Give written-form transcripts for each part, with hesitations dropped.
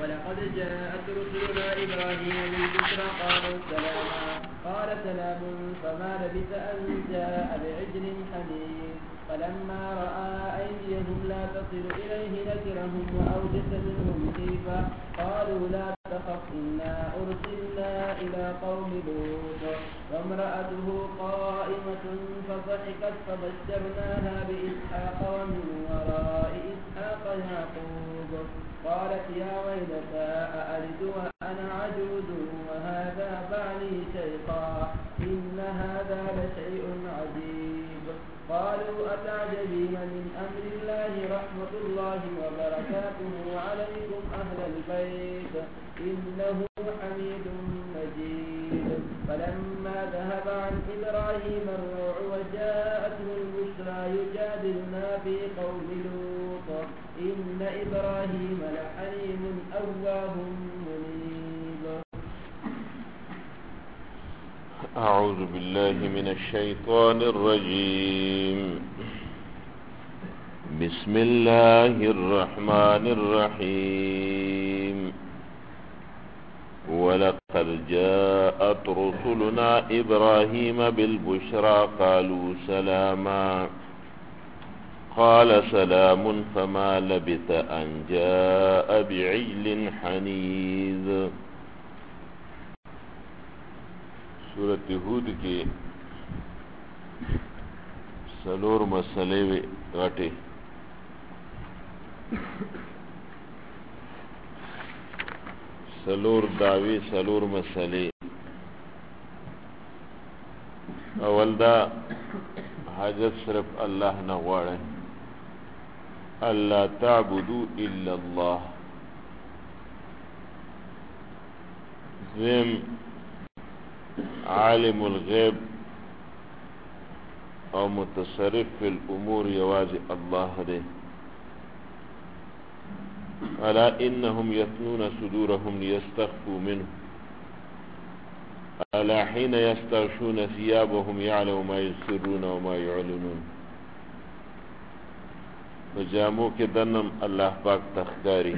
ولقد جاءت رسلنا إبراهيم بالبشرى قالوا سلاما قال سلام فما لبث أن جاء بعجل حنيذ فلما رأى أيديهم لا تصل إليه نكرهم وأوجس منهم خيفة قالوا لا تخف إنا أرسلنا إلى قوم لوط وامرأته قائمة فضحكت فبشرناها بإسحاق ومن وراء إسحاق يعقوب قالت يا ويلتى أألد وأنا عجوز وهذا بعلي شيخا إن هذا لشيء عجيب قالوا أتعجبين من أمر الله رحمة الله وبركاته عليكم أهل البيت إنه حميد مجيد فلما ذهب عن إبراهيم الروع وجاءته البشرى يجادلنا في قوم لوط إن إبراهيم لحليم أواه منيب. أعوذ بالله من الشيطان الرجيم. بسم الله الرحمن الرحيم. ولقد جاءت رسلنا إبراهيم بالبشرى قالوا سلاما قال سلام فما لبث أن جاء بعجل حنيذ. سورة هود کی سلور مسئلے غٹے سلور دعوی سلور مسئلے. اول دا حاجت صرف اللہ نغوارے اللہ تعبدو الا اللہ. ذم عالم الغیب او متصرف فی الامور یواز اللہ دے. الا انهم یثنون صدورهم لیستخفوا منه الا حين یستغشون ثیابهم یعلم ما یسرون وما یعلنون. فجامو کے دنم اللہ پاک تخکاری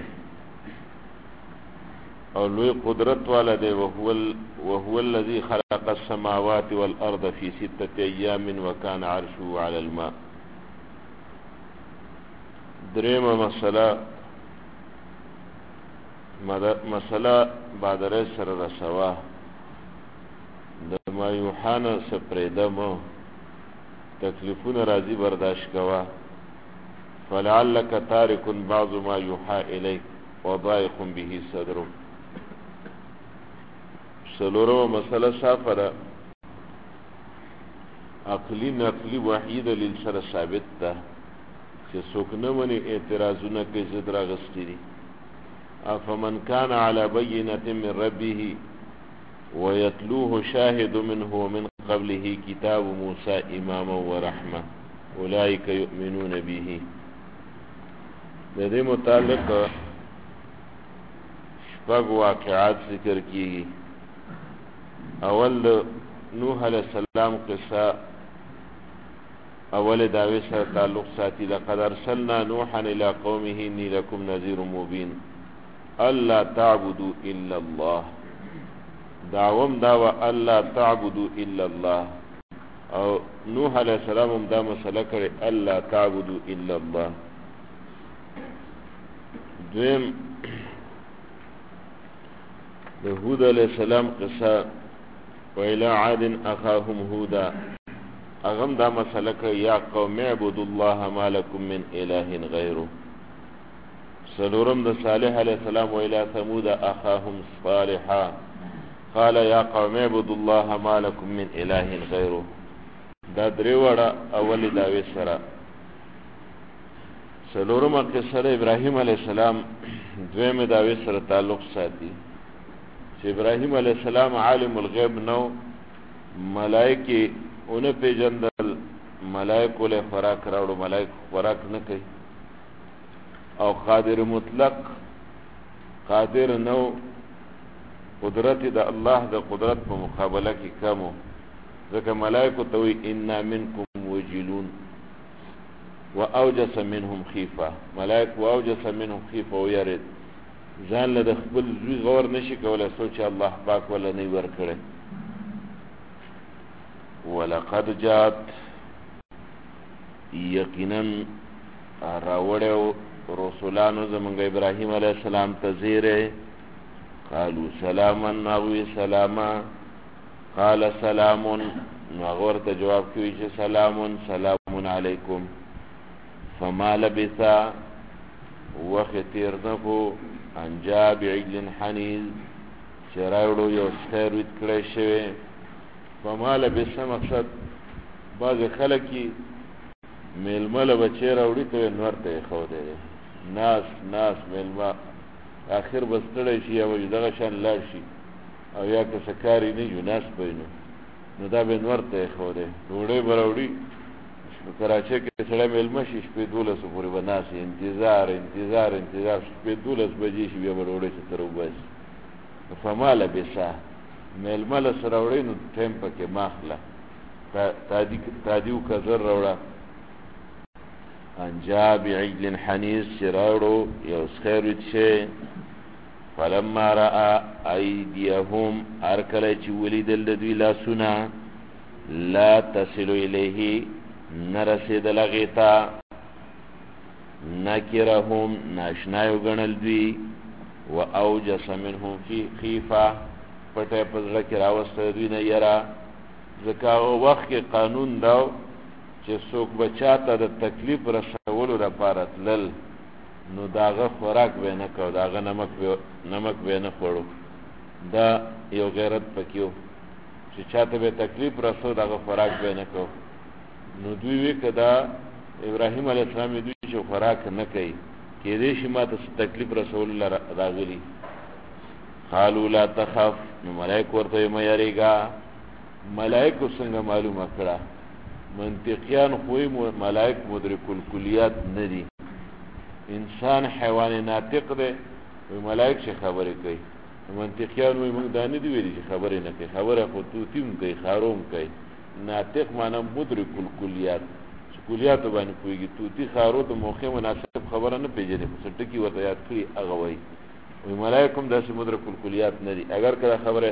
اور لوی قدرت والا دے. وهو الذي خلق السماوات والارض في 6 ايام وكان عرشه على الماء. دریم مسئلہ بادر سر رسوا دما یوحان سپریدم تکلیفون راضی برداشت کوا فلعلك تارك بعض ما يوحى اليك وضائق به صدرك. سلورو مسئلہ سافرہ عقلی نقلی وحی دلیل سر ثابت تا کہ سکنمنی اعتراضون کے زدر غستی دی. افمن كان على بينة من ربه ويتلوه شاهد منه ومن قبله كتاب موسى اماما ورحمة اولئك يؤمنون به. لدے متعلق شپږ واقعات ذکر کیږي. اول نوح علیہ السلام قصہ اول دعوی سره تعلق ساتي. لقد ارسلنا نوحا الى قومه اني لكم نذير مبين الا تعبدوا الا الله. دعوم دعوه الا تعبدوا الا الله او نوح علیہ السلام هم دا مسئلہ کړي الا تعبدوا الا الله. دویم هود علیہ السلام قصہ وإلى عاد أخاهم هودا. اغم دا مسئلہ کړي یا قوم اعبدوا الله ما لكم من اله غیره. سلورم دا صالح علیہ السلام وإلى ثمود أخاهم صالحا قال يا قوم اعبدوا الله ما لكم من اله غیره. دا دریوڑا اولی دعوی سرا. سلورم قصہ ابراہیم علیہ السلام دویم دعوی سر تعلق ساتي. ابراہیم علیہ السلام عالم الغیب نو ملائکی انہیں پیجندل ملائکو لے خوراک راوڑو ملائک خوراک نکی او قادر مطلق قادر نو قدرت دا اللہ دا قدرت پا مقابلہ کی کمو ذکر ملائکو توی انا منکم وجلون و اوجس منهم خیفہ. ملائک و اوجس منهم خیفہ ویرد ځان له د خپل زوی غور نشي کولی سوچ الله پاک ولا نه ورکړي. ولقد جاءت یقینا راوړو رسولانو زمونږ ابراهیم علیه السلام ته زیره قالوا سلاما ناوی سلاما قال سلام نو هغه ورته جواب کوي چې سلام علیکم. فما لبث وخت تیر نه کو ان جاء بعجل حنیذ چې راوړو یو خیر ویت کړی شوی. فما لبث مقصد بعض خلک یې میلمه له بچی راوړي ته نور ته ایښودی دی ناس میلمه آخر به ستړی شي یا به دغه شان لاړ شي او یا که څه کار یې نه وي ناست به وي نو دا به نور ته ایښودی ډوډۍ به راوړي. کراچۍ کې سړی میلمه شي شپې 12 پورې به ناست وي انتظار شپې 12 بجې شي بیا به ډوډۍ څه تر وباسي. فما لبث میلمه له څه راوړی نو ټایم پکې مه اخله تادي وکړه زر راوړه. ان جاء بعجل حنیذ چې راوړو یو خیر ویت شی. فلما رأى ایدیهم هر کله چې ولیدل د دوی لاسونه لا تصل الیه نه رسېدل هغې ته نکرهم ناشنا یې وګڼل دوی و اوجس منهم فی خیفه پټه یې په زړه کې راوسته دوی نه یره. ځکه هغه وخت کې قانون دا چې څوک به چا ته د تکلیف رسولو لپاره تلل نو د هغه خوراک به یې نه کو د هغه نمک به یې نه خوړو. دا یو غیرت پکې و چې چا ته به تکلیف رسو د هغه خوراک به یې نه کو. نو دوی وی که دا ابراهیم علیه السلام دوی چې خوراک نه کوي کېدای شي ما ته تکلیف رسولو راغلي. قالوا لا تخف نو ملائکو ورته مه یریږه. ملائکو څنګه معلومه کړه منطقیان خوی ملائک مدرک الکلیات نه دي. انسان حیوان ناطق دی وی ملائک چې خبرې کوي. منطقیان وی موږ دا نه دي ویلي چې خبرې نه کوي خبره خو طوطي هم کوي خاروم کوي. ناطق معنی مدرک الکلیات چې کلیاتو باندې پوهېږي. طوطي خارو د موقع مناسب خبره نه پېژني خو څه ټکي ورته یاد کړي هغه وایي. وی ملائک هم داسې مدرک الکلیات نه دي. اگر که دا خبره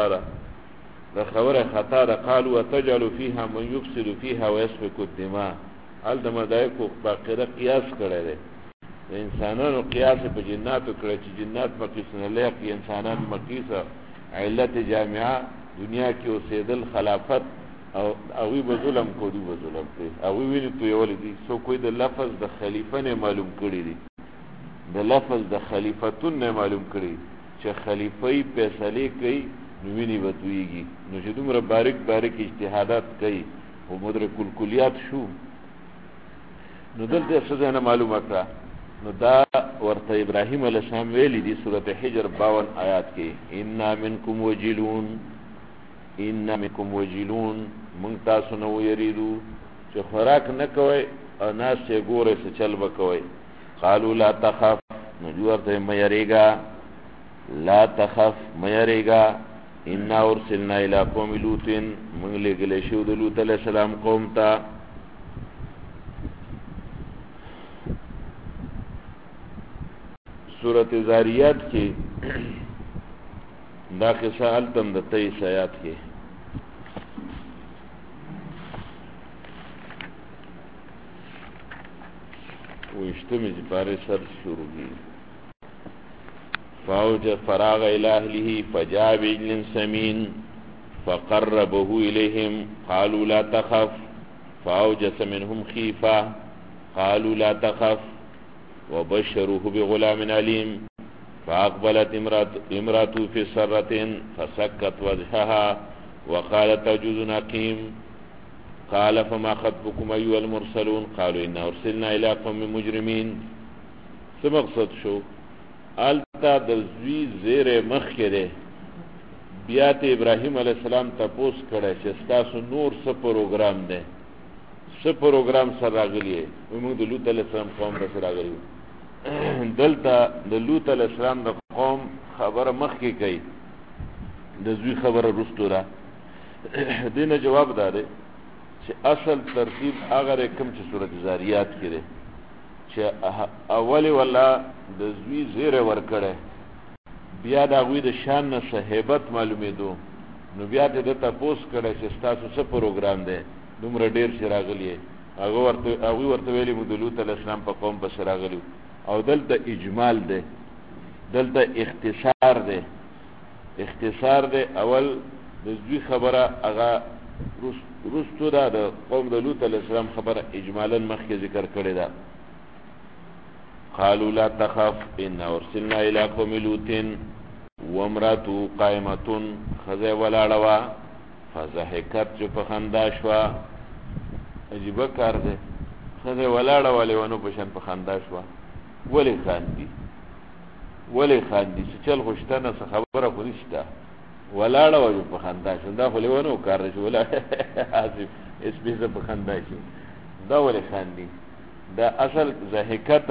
خطا ده قالوا وتجعل فيها من يفسد فيها ويسفك الدماء. هل د ملائکو باقاعده قیاس کړی دی د انسانانو قیاس په جناتو کړی چې جنات مقیس نه لیقي انسانان مقیسه علت جامعه دنیا کې اوسېدل خلافت او هغوی به ظلم کو دوی به ظلم کوي. هغوی ویني تویولی دي څوک کوی د لفظ د خلیفه نه معلوم کړي دي د لفظ د خلیفتون نه معلوم کړي چې خلیفه فیصلې کوي نو ویني به تویږي. نو چې دومره باریک اجتهادات کوي او مدرک الکلیات شو نو دلته څه ځای نه معلومه کړه. نو دا ورته ابراهیم علیه السلام ویلی دي سورت حجر 52 آیات کې انا منکم وجلون مونږ تاسو نه ویریدو چې خوراک نه کوئ او ناس یې ګورئ څه چل به کوئ. قالوا لا تخف نو دوی ورته مه یریږه لا تخف مه یریږه انا ارسلنا الى قوم لوط مونږ لېږلی شو د لوط علیه السلام قوم ته. سورت زاریات کې دا قصه هلتم د 23 آیات کې وشتمې سپارې سر شروع کی فاوج فراغ الى اهله فجاء بعجل سمين فقربه اليهم قالوا لا تخف فاوجس منهم خيفة قالوا لا تخف وبشروه بغلام عليم فأقبلت امراته في سرة فسكت وجهها وقالت عجوز عقيم قال فما خطبكم أيها المرسلون قالوا إنا أرسلنا إلى قوم مجرمين. څه مقصد شو التا د زوی زیر مخ کې ده بیا ته ابراهیم علیه السلام تپوس کړی چې ستاسو نور څه پروګرام ده څه پروګرام سره راغلی موږ د لوط علیه السلام قوم سره راغلی. دلته د لوط علیه السلام د قوم خبره مخکې کوي د زوی خبره وروستو ده. دینه جواب دا دی چې اصل ترتیب هغه کوم چې سورت زاریات کې دی چې اول ولا د زوی زیره ورکړی بیا د هغوی د شان نه څه هیبت معلومېدو، نو بیا ته ده تپوس کړی چې ستاسو څه پروګرام دی، دومره ډېر چې راغلي یې. هغوی ورته ویلي مو د لوط علیه السلام په قوم پسې راغلي. او دلته اجمال دی، دلته اختصار دی. اول د دوی خبره هغه رستو ده، د قوم د لوط علیه السلام خبره اجمالا مخکې ذکر کړې ده. قالوا لا تخف انا ارسلنا الى قوم لوط وامراته قائمه، خزه ولاړه وه فضحکت چې په خندا شوه. عجیبه کار دی، خزه ولاړه وه لیونو په شان په خندا شوه. ولې خاندي چې چل خو شته نه، څه خبره خو نشته، ولاړه وه په خندا شوه. دا خو لیونو کار دی چې ولاړه حاصل اسپیزه په خندا شي، دا ولې خاندي؟ دا اصل ضحکت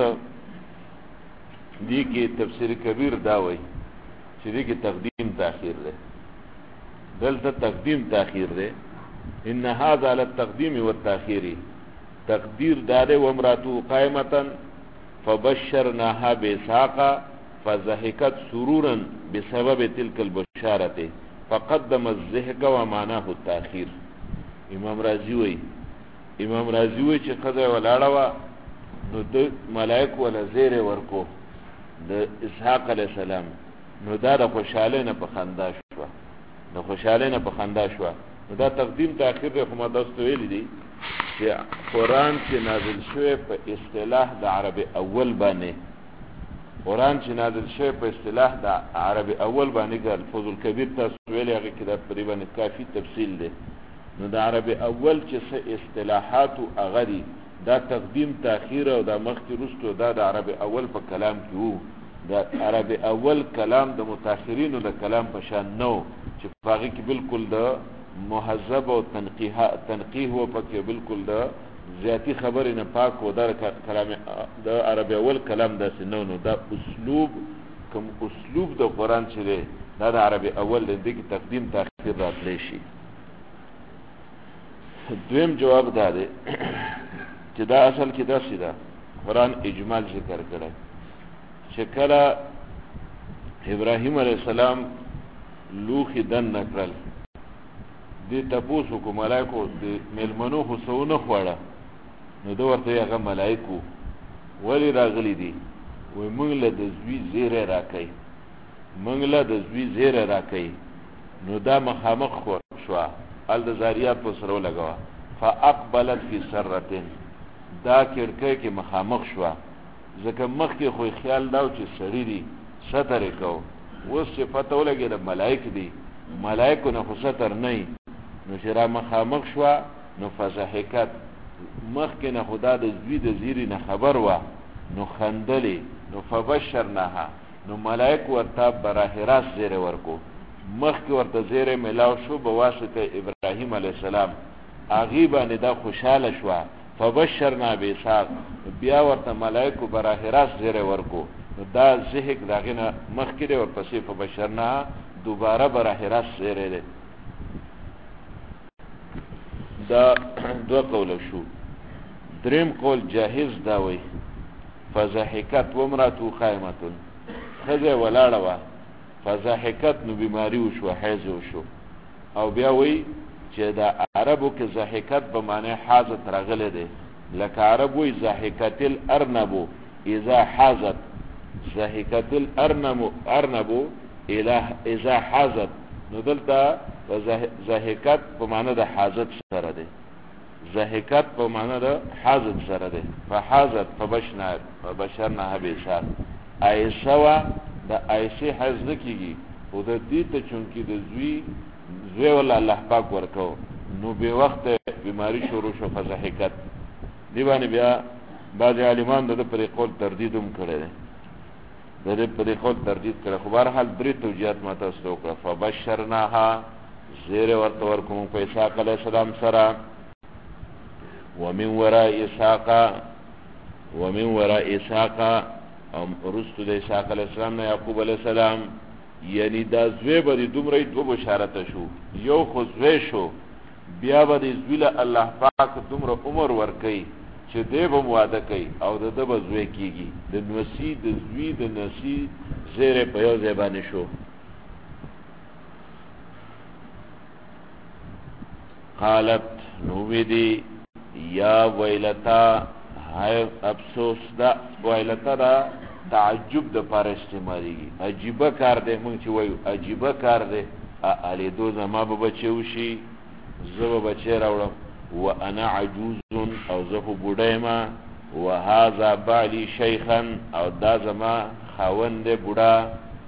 دی کې تفسیر کبیر دا وایي چې دی کې تقدیم تاخیر دی. دلته تقدیم تاخیر دی، ان هذا للتقدیم والتاخیر. تقدیر داده وامراته قائمه فبشرناها باسحاق فضحكت سرورا بسبب تلك البشاره فقدم الضحك ومعناه التاخير. امام رازی وی چې خدای ولاړه وه نو د ملائکو ولا زیر ورکو د اسحاق علیه السلام، نو دا د خوشحالۍ نه په خندا شوه. نو دا تقدیم تاخیر دی. خو ما تاسو ته ویلي دي چې قرآن چې نازل شوی په اصطلاح د عرب اول باندې، د عرب اول باندې که الفوظ الکبیر تاسو ویلي هغې کې دا په دې باندې کافي تفصیل دی. نو د عرب اول چې څه اصطلاحاتو هغه دي، دا تقدیم تاخیر او دا مخکې وروستو دا د عرب اول په کلام کې وو. د عرب اول کلام د متاخرینو د کلام په شان نه و چې په هغې کې بالکل د مهذب او تنقیح و، پکې بالکل د زیاتی خبرې نه پاک و. دا د عرب اول کلام داسې نه و. نو دا اسلوب د قرآن چې دی دا د عرب اول دی، دې کې تقدیم تاخیر راتلی شي. دویم جواب دا دی چې دا اصل کې داسې ده، قرآن اجمال ذکر کړی چې کله ابراهیم علیه السلام لوښي دن نه کړل، دې تپوس وکړو ملایکو د میلمنو خو څه ونه خوړه، نو ده ورته وایي هغه ملایکو ولې راغلي دي؟ وایي موږ له د زوی زیری راکوي. نو دا مخامخ شوه، هلته زاریات په سره ولګوه، فاقبلت فی سرتن، دا کړکۍ کې مخامخ شوه. ځکه مخکې خو خیال دا و چې سړي دي ستر یې کو، اوس چې پته ولګېده ملایک دي، ملایکو نه خو ستر نه وي. نو چې را مخامخ شوه نو فضحکت، مخکې نه خو دا د زوی د زیري نه خبر وه، نو خندلې. نو فبشرناها، نو ملایک ورته براه راست زیری ورکو. مخکې ورته زیری میلاو شو به واسطه ابراهیم علیه السلام، هغې باندې دا خوشحاله شوه. فبشرنا باسحاق، بیا ورته ملایکو براه راست زیری ورکو. نو دا ضحک د هغې نه مخکې دی، ورپسې فبشرناها دوباره براه راست زیری دی. دا دوه قوله شو. دریم قول جاهز دا وی فضحکت وامراته قائمه، ښځه ولاړه وه، فضحکت نو بیماری وشوه، حیض وشو. او بیا وی چې د عربو کې ضحکت به معنی حاضت راغلی دی، لکه عرب وی ضحکت الارنبو اذا حاضت، ضحکت الارنبو اذا حاضت. نو دلته ضحکت په معنی د حاضت سره دی، ضحکت په معنی د حاضت سره دی. فحاضت فبشرناها باسحاق، عایشه وه، د عایشې حیض نه کېږي، خو د دې ته چونکې د زوی ولا الله پاک ورکو، نو بې وخته بیماری شروع شو، فضحکت. دې باندې بیا بعضې عالمان د ده پرې قول تردید هم کړی دی، د دې پرې قول تردید کړی. خو بهرحال درې توجیهات ما تاسو ته وکړه. فبشرناها، زیری ورته ورکو موږ په اسحاق علیه السلام سره، ومن وراء اسحاق، او وروستو د اسحاق علیه السلام نه یعقوب علیه السلام. یعنی دا زوی به د دومره دوه بشارته شو، یو خو زوی شو، بیا به د زوی له الله پاک دومره عمر ورکوي چې دی به واده کوي او د ده به زوی کېږي. د نوسي د زوی د نسي زیری په یو ځای باندې شو. قالت نووی دی یا ویلتا های افسوس دا ویلتا دا تعجب د پاره استعمالیږي. عجیبه کار دی، مونږ چې وایو عجیبه کار دی. الیدو زما به بچی وشي، زه به بچی راوړم. وانا عجوز او زه خو بوډی ما، وهذا بعلی شیخا او دا زما خاوند دی بوډا.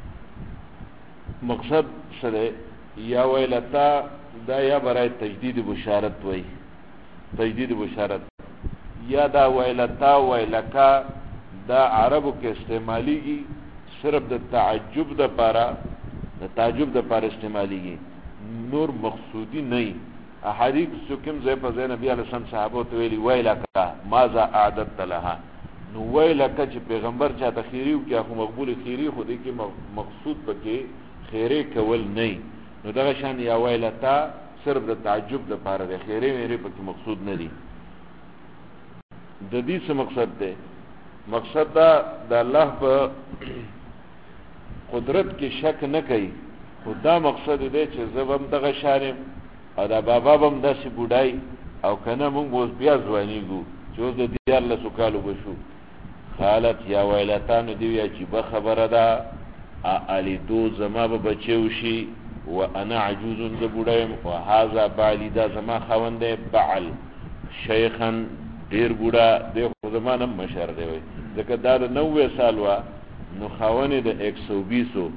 مقصد سره یا ویلتا دا یا برای تجدید بشارت وی، تجدید بشارت، یا دا ویلتا ویلکا دا عربو کې استعمالیږي صرف د تعجب د پاره، د تعجب د پاره استعمالیږي، نور مقصودی نه. احادیث کوم ځای په ځای نبی علیہ السلام صحابه ته ویلي ویلکا ماذا اعددت لها، نو ویلکا چې پیغمبر چاته خیری او کې خو مقبول خیری خو دې کې مقصود پکې خیره کول نه. نو دا شان یا ویلتا صرف د تعجب د پاره د خیره مېری پکې مقصود نه دی. د دې څه مقصد دی؟ مقصد دا د الله په قدرت کې شک نه کوي، خدا مقصد دی چې زبم دغه شارم او دا بابا بم داسې بوډای او کنه مونږ اوس بیا ځوانیږو چې اوس د 14 کالو بشو. قالت یا ویلتان دی یا چې به خبره ده الیدو زما به بچیو شي، وانا عجوز ز بوډایم، وهذا بعلی دا زما خاوند دی بعل شیخا ډیر بوډا دی، خو زمانه مشر دی وي ځکه دا د 90 سال وا، نو خاوند د 120.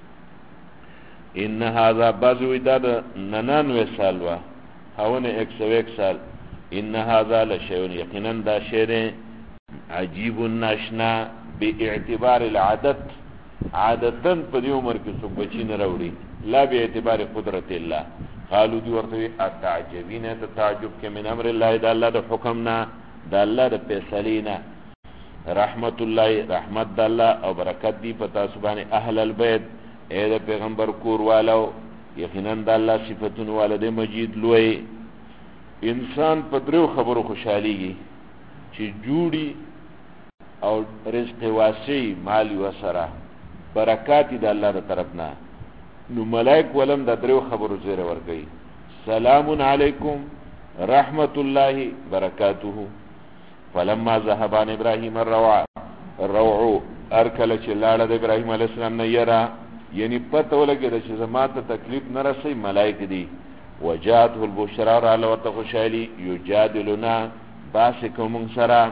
ان هذا بازوی دا د 99 سال وا، خاوند 101 سال. ان هذا لشیء یقینا دا شی عجیب ناشنا باعتبار العادت، عادتن په دې عمر کې څوک بچی نه راوړي، لا به اعتبار قدرت الله. قالو دی ورته اتعجبین ته تعجب کې من امر الله، دا الله د حکمنا، دا الله د فیصلینا. رحمت الله رحمت د الله او برکت دی پتا سبحانه اهل البيت، اے د پیغمبر کور والو، یقینا د الله صفاتون والد مجید لوی. انسان په درو خبرو خوشاليږي چې جوړي او رزق واسي مال وسره برکات د الله تر طرف نه. نو ملائک ولم د درو خبرو زیره ورګي، سلام علیکم رحمت الله برکاته. فلما ذهب عن ابراهيم الروع ارکل چې لاړه د ابراهيم عليه السلام نه یرا، یعنی پته ولګی چې زماته تکلیف نه رسي ملائک دي. وجاءته البشرى على وتخشالي يجادلنا باسكم سرا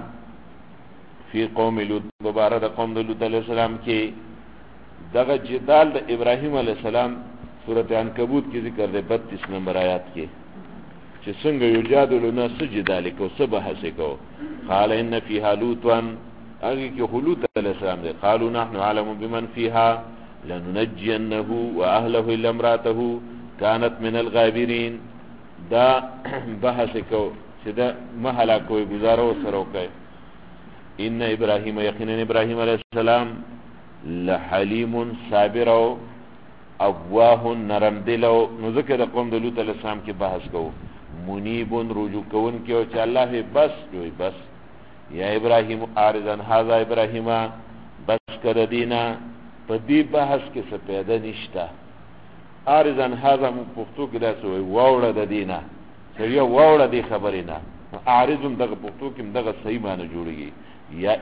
في قوم لوط، مبارک قوم لوط علیہ السلام کې. دغه جدال د ابراهيم عليه السلام سورۃ عنکبوت کې ذکر دی 32 نمبر آیات کې، چې څنګه یجادلنا سجدال کو سبحث کو. قال ان فيها لوطا، هغه کې لوط علیہ السلام دی. قالوا نحن عالم بمن فيها لننجينه واهله الا امراته كانت من الغابرين. دا بحث کو چې دا محلا کوئی گزارو سره کوي. ان ابراهيم یقینا ابراهيم عليه السلام لحلیم صابر او اواه نرم دلو. نو ذکر قوم د لوط علیہ السلام کې بحث کو. منیب رجوع کون کې او چې الله بس دوی بس. یا ابراهيم ارزن هذا ابراهيم بس کړه دینا په دې بحث کې څه پیدا نشتا. ارزن هذا پښتو کې دا څه ووړه د دینا سریه ووړه دی خبرې نه. ارزم دغه پښتو کې دغه صحیح معنی جوړیږي. یا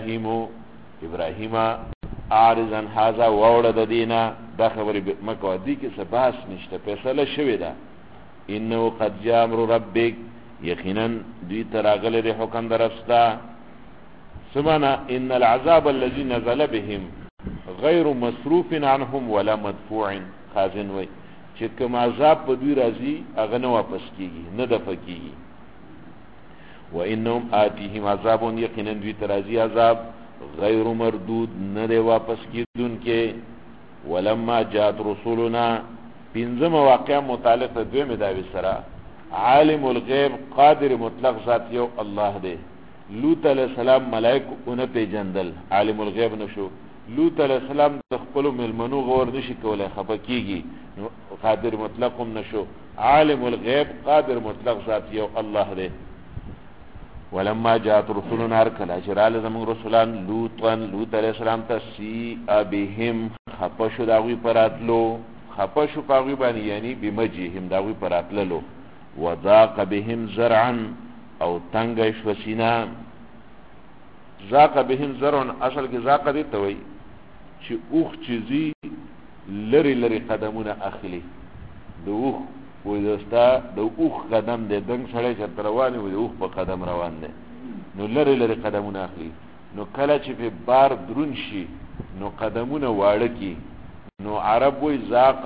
ابراهيم ارزن هذا ووړه د دینا، دا خبرې مکو دي کې څه بحث نشته، فیصله شوې ده. انه قد جاء امر ربك، یقینا دوی تراغله د حکم درستا. سمعنا ان العذاب الذي نزل بهم غیر مصروف عنهم ولا مدفوع. خازن وای چې کوم عذاب په دوی راځي هغه نه واپس کیږي نه دفع کیږي. وانهم اتيهم عذاب، یقینا دوی ترازی عذاب غیر مردود نه دی واپس کیدونکې. ولما جاءت رسولنا، پنځم واقعه متعلق د دوی مداوی سره. عالم الغیب قادر مطلق ذات یو الله دی. لوط علیہ السلام ملائکه اون په جندل عالم الغیب نشو. لوط علیہ السلام د خپل ملمنو غور نشي کولای، خفکیږي، قادر مطلق هم نشو. عالم الغیب قادر مطلق ذات یو الله دی. ولما جاءت رسولنا ارکل اجرال زمون رسولان لوط علیہ السلام ته سیئ بهم خپشو داوی پراتلو خپشو پاوی باندې یعنی بمجهم داوی پراتللو وضاق بهم زرعا او تنگ شوسینا ضاق بهم زرعا اصل کې ضاق دي ته وای چې اوخ چیزی لری لری قدمونه اخلي د اوخ وې دستا د اوخ قدم دې دنګ سړی چې روان وي د اوخ په قدم روان دی نو لری لری قدمونه اخلي نو کله چې په بار درون شي نو قدمونه واړه کی نو عرب وی ذاق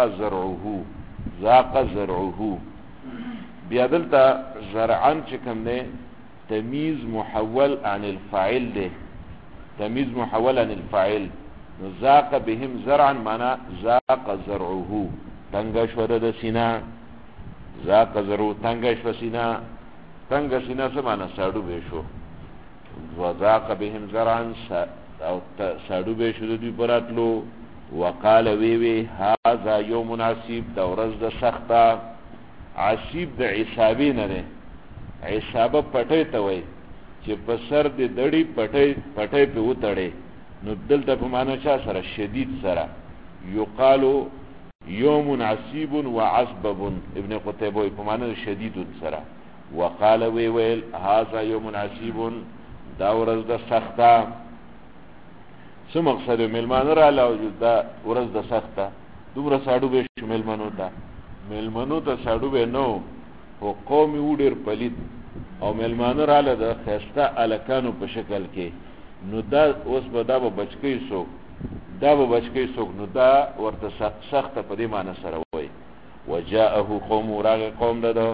زرعه بیا دلته زرعن چې کوم دی تمیز محول عن الفاعل دی تمیز محول عن الفاعل نو ذاق بهم زرعا معنا ذاق زرعه تنگ شو د سینا ذاق زرعه تنگ شو سینا تنگ سینا څه معنا ساړو به شو وذاق بهم زرعا او ساړو به شو د دوی براتلو وقال وی هذا يوم عصيب دا ورځ د سخته عصيب د عصابه نه ده عصابه پټي ته وای چې په سر د دړي پټي په وتړي نو دلته په معنا چا سره شدید سره يقال يوم عصيب وعصبب ابن قتيبه په معنا شدید سره وقال ویل هذا يوم عصيب دا ورځ د سخته څه مقصد ملمان را لاوجود دا ورځ د سخته دومره ساړو به شمل ملمنو ته ساړو به نو او قوم وډر پلید او ملمان را له د خسته الکانو په شکل کې نو دا اوس به دا به بچکی سوک نو دا ورته سخته په دې معنی سره وای وجاءه قوم راغ قوم ده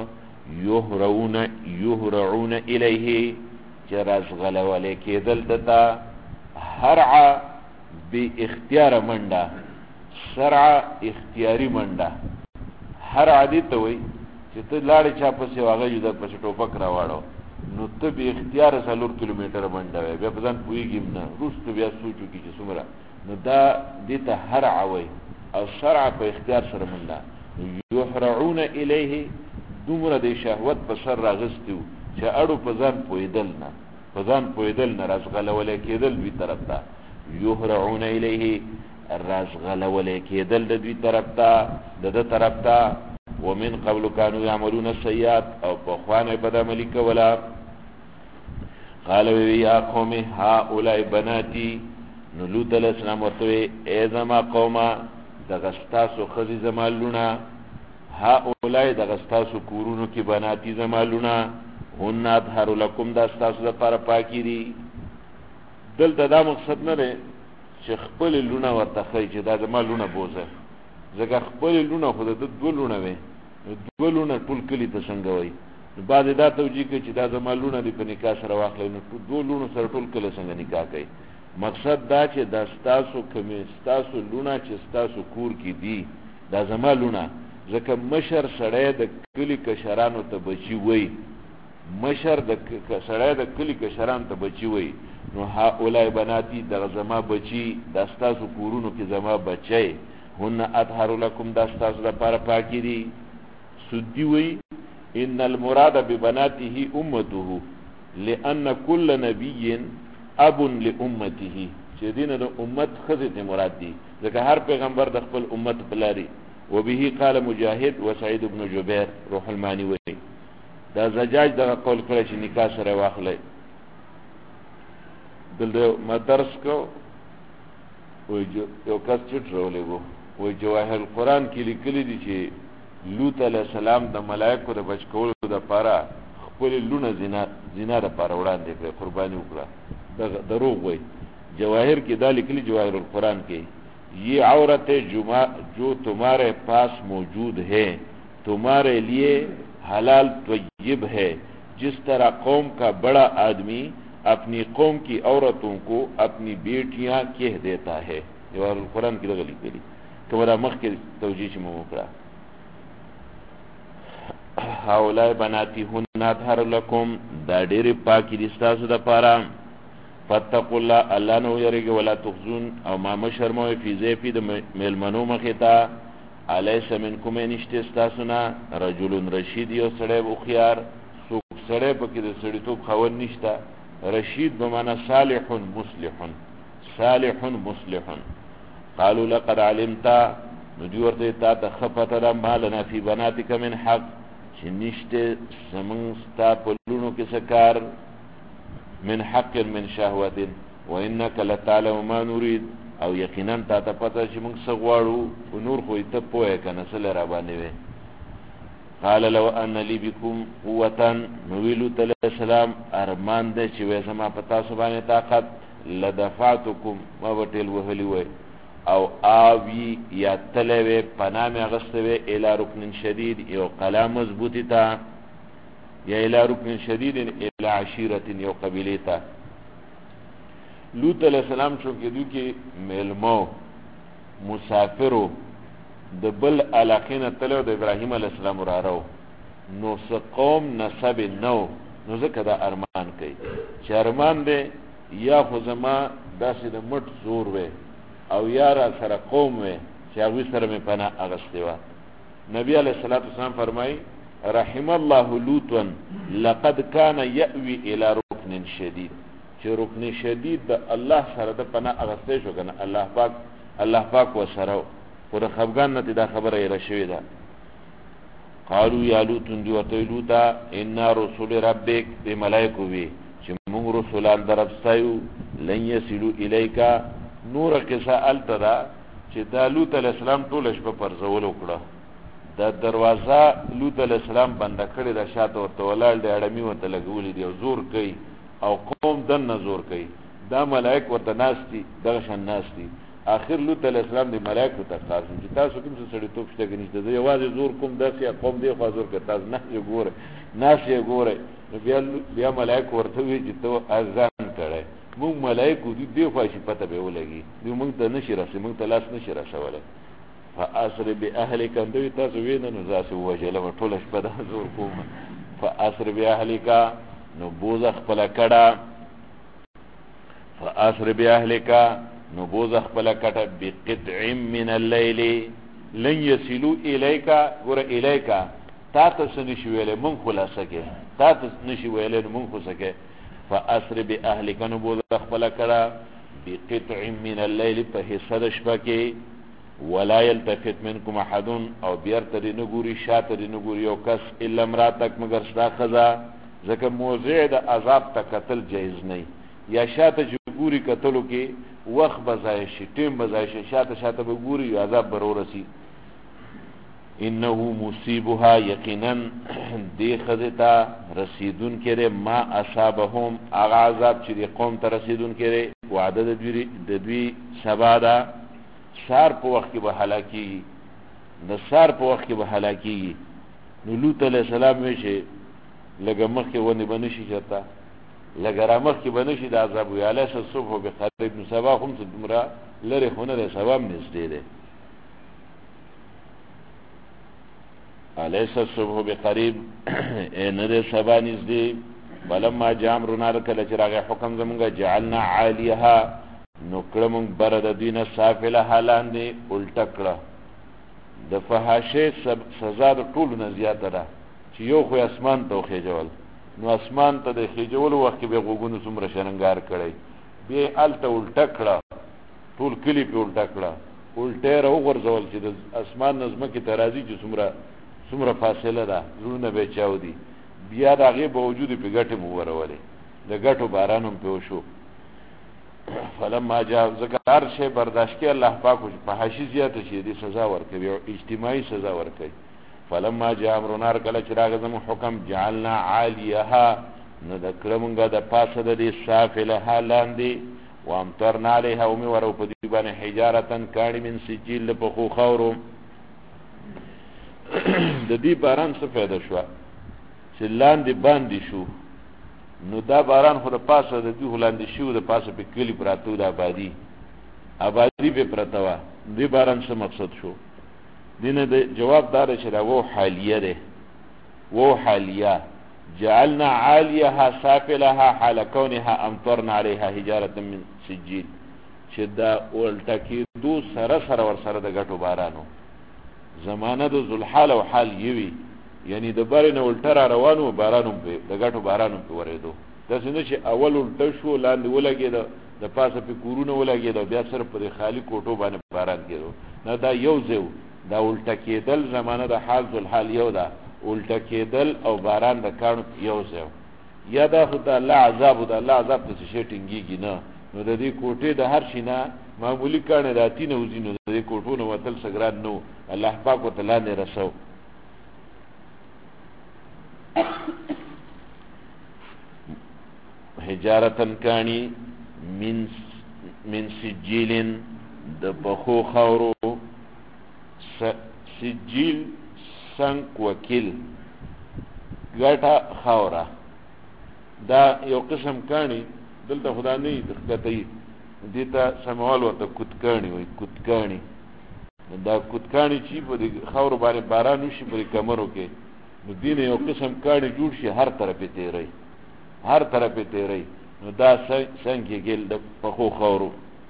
يهرعون الیه جراز غلواله کېدل دتا هرع بی اختیار منډه شرع اختیاری منډه هرع دي ته وای چې ته لاړې چا پسې واغې د پسې ټوپک راوړو نو ته به اختیار 4 کیلومتر منډه وای بیا په ځان پويګم نه روست بیا سوچو کې چې څومره نو دا دې ته هرع وای او شرع په اختیار سره منډه یحرعون الیه دومره د شهوت په سر راغستو چې اړو په ځان پویدل نه رازغلول کېدل دوی طرف ته یحرعون الیه رازغلول کېدل د دوی طرف ته ومن قبل كانوا يعملون السيئات او په خوانه بد عملی کولا قالوا يا قوم هؤلاء بناتي نو لوط علیہ السلام ورته ای زما قومه دغستاسو خزي زمالونه هؤلاء دغستاسو کورونو کې بناتي زمالونه هن اطهر لكم دا ستاسو لپاره پاکي دي دلته دا مقصد نه دی چې خپل لونه ورته خی چې دا زما لونه بوزه زګر خپل لونه خو د دوه لونه وي دوه لونه ټول کلی ته څنګه وای بعد دا توجیه کوي چې دا زما لونه دی په نکاح سره واخلې نو دوه لونه سره ټول کلی څنګه نکاح کوي مقصد دا چې دا ستاسو کمی ستاسو لونه چې ستاسو کور کې دی دا زما لونه ځکه مشر سړی د کلی کشرانو ته بچي وای مشر د سړی د کلی کشرانو ته بچي وای نو هؤلاء بناتي د زما بچي د ستاسو کورونو کې زما بچي هن اطهر لكم د ستاسو لپاره پاکي دي سدي وای ان المراد ببناته امته لان كل نبي اب لامته چې دینه د امت خزه مراد دي ځکه هر پیغمبر د خپل امت بلاري وبه قال مجاهد وسعيد بن جبير روح الماني وای دا زجاج دغه قول کړی چې نکاح سره واخلې دلته مدرس کو وای یو کس چټ رولې وو وای جواهر القرآن کې لیکلي دي چې لوط علیہ السلام د ملائکو د بچ کولو د پاره خپل لونه زنا د پاره وړاندې کړ قرباني وکړه دروغ وای جواهر کې دا لیکلي جواهر القرآن کې یہ عورت جو تمہارے پاس موجود ہے تمہارے لیے حلال طیب ہے جس طرح قوم کا بڑا آدمی اپنی قوم کی عورتوں کو اپنی بیٹیاں کہہ دیتا ہے جواہر القرآن کی لگلی کلی کمرا مخ کے توجیہ سے ممکرا هؤلاء بناتی هن اطهر لكم دا ډېر پاکي دي ستاسو دپاره فاتقوا الله الله نه ویریږئ ولا تخزون او ما مشرموئ فی ضیفي د میلمنو مخې ته الیس منکم نشته ستاسو نه رجل رشید یو سړی هوښیار څوک سړی پکې د سړیتوب خاوند نشته. رشید بمعنی صالح مصلح. قالوا لقد علمت، نو دی ورته تا ته خپته ده ما لنا فی بناتک من حق، چې نشته زمونږ ستا په لوڼو کې څه کار، من حق من شهوت، وانک لتعلم ما نريد، او یقینا تا ته پته چې موږ څه غواړو، نور خو ته پوهې که نه څه له را باندې وې. قال لو ان لی بکم قوة، نو وی لوط علیه السلام ارمان دی چې وې زما په تاسو باندې طاقت، لدفعتکم، ما به ټېل وهلی وی، او آوی یا تلی وی پناه مې اغستی وی الی رکن شدید، یو قلا مضبوطی تا، یا الی رکن شدید الی عشیرت، یو قبیلی تا. لوط علیہ السلام چونکه دو کې میلمو مسافرو د بل علاقې نه تلو د ابراهیم علیه السلام رارو، نو څه قوم نسب نو، نو ځکه دا ارمان کوي چې ارمان دی یا خو زما داسې د مټ زور وی، او یا را سره قوم وی چې هغوی سره مې پناه اغستې وه. نبی علیه الصلاة والسلام فرمایي رحم الله لوطا لقد کان یأوی الی رکن شدید، چې رکن شدید د الله سره د پناه اغستی شو که نه، الله پاک وسره، خو د خفګان نه دا خبره ایره شوې ده. قالو یا لوط، دوی ورته لوطه انا رسول ربک، د ملایکو وی چې موږ رسولان در رب ستایو، لن یصلو الیکا. نوره قصه هلته ده چې دا لوط علیه السلام ټوله شپه پرزول وکړه، دا دروازه لوط علیه السلام بنده کړې ده، شاته ورته ولاړ دی، اړمي ورته لګولي دي او زور کوي، او قوم دننه زور کوي، دا ملائک ورته ناست دي، دغه شان ناست دي. آخر لوط علیه السلام د ملائکو ته خلاص چې تاسو کوم څه سړیتوب شته که نشته، زه یوازې زور کوم داسې قوم دی خوا زور کوي، تاسو ناست یې ګورئ. نو بیا ملائکو ورته وي چې ته اذان کړی، مونږ ملائکو دی خوا چې پته به ولګي، دوی مونږ ته نشي رسوي، مونږ ته لاس نشي رسولی. فاسر باهلک، دوی تاسو وینه نو داسې ووژلم ټوله شپه دا زور کوم. فاسر باهلک، نو بوزه خپله کډه، فاسر باهلک، نو بوزه خپله کټه، بقطع من اللیل، لن یصلو الیکا، ګوره الیکا تا ته څه نشي ویلی، مونږ خلاصه کې تا ته نشي ویلی نو مونږ خو څه کې. فاسر باهلک، نو بوزه خپله کړه، بقطع من اللیل، په حصه د شپه کې، ولا یلتفت منکم احد، او بیرته دې نه ګوري، شاته دې نه ګوري یو کس، الا امراتک، مگر ستا ښځه، ځکه موضع د عذاب ته کتل جایز نه، یا شاته چې ګوري کتلو کې وخت به ضایع شي، ټیم به ضایع شي، شاته به ګوري عذاب به ورسي. انه مصیبها، یقینا دې ښځې ته رسیدون کې دی، ما اصابهم، هغه عذاب چې دې قوم ته رسیدون کې دی، وعده د دوی سبا ده، سار په وخت کې به هلاکېږي، د سار په وخت کې به هلاکېږي. نو لوط علیه السلام وی چې لږه مخکې ونې به نشي چېرته، لږه را مخکې به نشي د عذاب وي، الیس الصبح بقریب، نو سبا خو هم څه دومره لرې خو نه دی، سبا هم نږدې دی. الیس الصبح بقریب، نه دی سبا نږدې. فلما جاء امرنا، کله چې راغی حکم زمونږ، جعلنا عالیها، نو کړه مونږ بره د دوی نه، سافلها، لاندې الټه کړه. د فحاشۍ سزا د ټولو نه زیاته ده چې یو خو اسمان ته وخېجول، نو اسمان ته د خېجولو وخت کې به غوږونو څومره شرنګار کړی، بیا یې هلته الټه کړه، ټول کلي پې الټه کړه، الټه یې راوغورځول چې د اسمان نه ځمکې ته راځي چې څومره فاصله ده، زړونه به یې چاودي. بیا د هغې باوجود یې پې ګټې مو ورولې، د ګټو باران هم پې وشو. فلما جاء، ځکه هر شی برداشت کې الله پاک فحاشي زیاته شي دې سزا ورکوي، او اجتماعي سزا ورکوي. فلما جاء امرنا، کله چې راغی زموږ حکم، جعلنا عالیها، نو د کړه مونږه د پاسه د دې سافلها، لاندې، وامطرنا علیها، ومې ورو په دوی باندې، حجارتن، کاڼي، من سجیل، د پخو خاورو. د دې باران څه فایده شوه چې لاندې باندې شو، نو دا باران خو د پاسه د دوی لاندې شو، د پاسه په کلي پراته و، د آبادي په پرته وه. دې باران څه مقصد شو؟ دینه د جواب دار چې دا وو حالیه ده، وو حالیه، جعلنا عالیها سافلها حال کونها امطرنا علیها حجارة من سجیل، چې دا ولټه کېدو سره ورسره د ګټو بارانو، زمانه د ذوالحال او حال یوي، یعنی د بارې نه الټه را روانو بارانو په د ګټو بارانو په ورېدو داسې نه چې اول الټه شو لاندې ولګېده د پاسه په کورونه ولګېده بیا صرف په خالی کوټو باندې باران کېدو نه دا یو ځای دا الټه کېدل زمانه د حال ذل حال یو ده الټه کېدل او باران د کاڼو یو ځای یا دا خو د الله عذاب د الله عذاب ته شي ټینګيږي نه نو د دې کوټې د هر شي نه معمولی کانه راتی نه وځي نو د دې کوټو نو وتل سګران نو الله پاک وتعالى نه رسو حجارتن کانی من سجیلن د بخو خورو سجیل سنک وکیل ګټه خورا دا یو قسم کانی دلته خدا نه دکته دیتا سموال ورته کوتکانی وای کوتکانی دا کوتکانی چې په خور باندې باران وشي په کمرو کې نو دین یو قسم کانی جوړ شي هر طرفه تیری هر طرفه تیری نو دا څنګه ګل د بخو خورو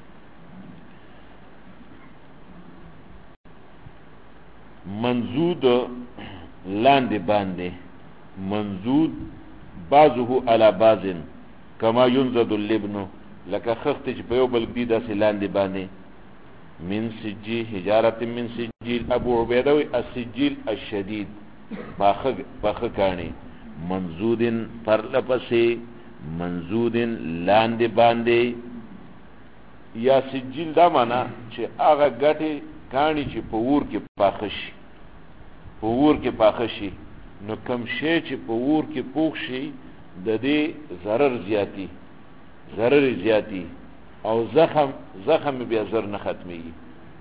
منزود لاندې باندې منزود بعضه على بعض كما ينزد اللبن لکه خخت چې په یو بل دی داسې لاندې باندې من سجیل حجارت من سجیل ابو عبیده وی السجیل الشدید باخه کانی منزودن پر لپسې منزودن لاندې باندې یا سجیل دا معنا چې هغه ګټه کانی چې په ور کې پاخشي په ور کې پاخشي نو کم شی چې په ور کې پوښ شي د دې ضرر زیاتی او زخم بیا زر نه ختمي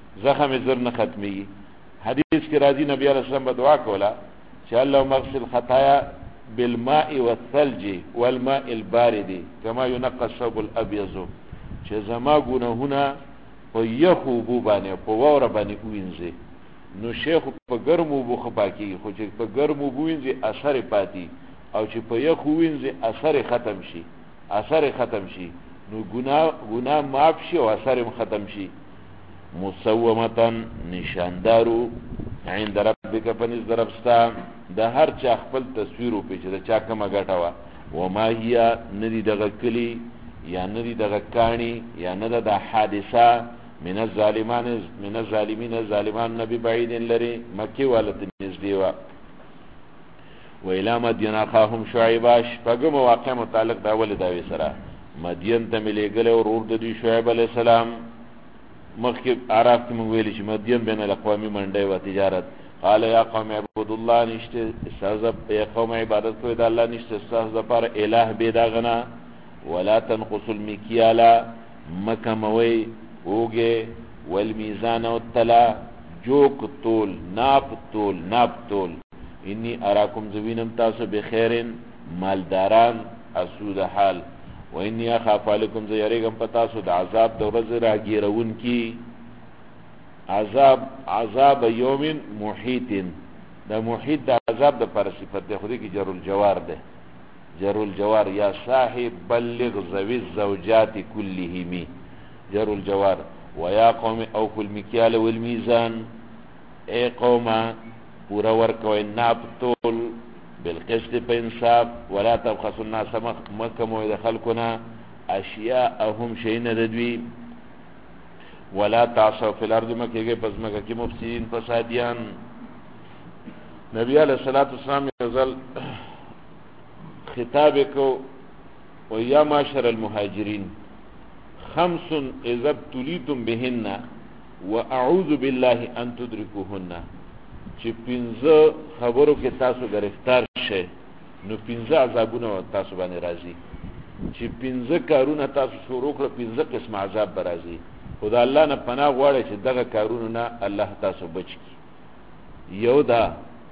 حدیث کې راځي نبی علیہ السلام په دعا کوله چې الله مغسل خطايا بالماء والثلج والماء البارد كما ينقى الثوب الابيض چې زما ګناهونه په یخو بو باندې په وره باندې وینځي نو شیخ په ګرمو بو خپاکي خو چې په ګرمو بو وینځي اثر پاتې او چې په یخو وینځي اثر ختم شي نو ګناه معاف شي او اثر ختم شي مسومتن نشاندارو عند ربک فنز دربستا د هر چا خپل تصویر په چې د چا کومه ګټه وا و ما هي ندی دغه کلی یا ندی دغه کانی یا نه د حادثه من الظالمین ظالمان نبی بعید لري مکی ولت نږدې وا و الى مدین اخاهم شعیباش پغه مواقع متعلق دا ول دا وی سره مدین ته ملګل او ورور د شعیب علی السلام مخکې عراف کې ویل چې مدین بین الاقوامی منډه و تجارت قال یا قوم عبد الله نشته استاذ یا قوم عبادت کوي د الله نشته استاذ پر الہ به دا غنا ولا تنقص المكيال مکموي اوګه والميزان والتلا جوک طول ناپ طول انی اراکم زوینم تاسو بخیرن مالداران اسود حال و انی اخاف علیکم زیریګم پتاسو د عذاب د ورځ راګیرون کی عذاب یوم محیط د محیط د عذاب د پر صفت د خودی کی جر الجوار یا صاحب بلغ ذوی الزوجات كلهم جر الجوار ويا قوم اوفوا المكيال والميزان اي قوم پورا ورکوئ ناپ تول بالقسط په انصاف ولا تبخسوا الناس مکمو د خلقنا اشیاءهم شین ردوی ولا تعصوا في الارض مکیږي پس مکه کې مفسدين فسادیان نبی علیہ الصلوۃ والسلام یزل خطاب کو و یا معاشر المهاجرین خمس اذا ابتلیتم بهن واعوذ بالله ان تدركوهن چې پنځه خبرو کې تاسو گرفتار شئ نو پنځه عذابونه تاسو باندې راځي چې پنځه کارونه تاسو شروع کړئ پنځه قسم عذاب راځي خدای الله نه پناه غواړي چې دغه کارونه نه الله تاسو بچي یو دا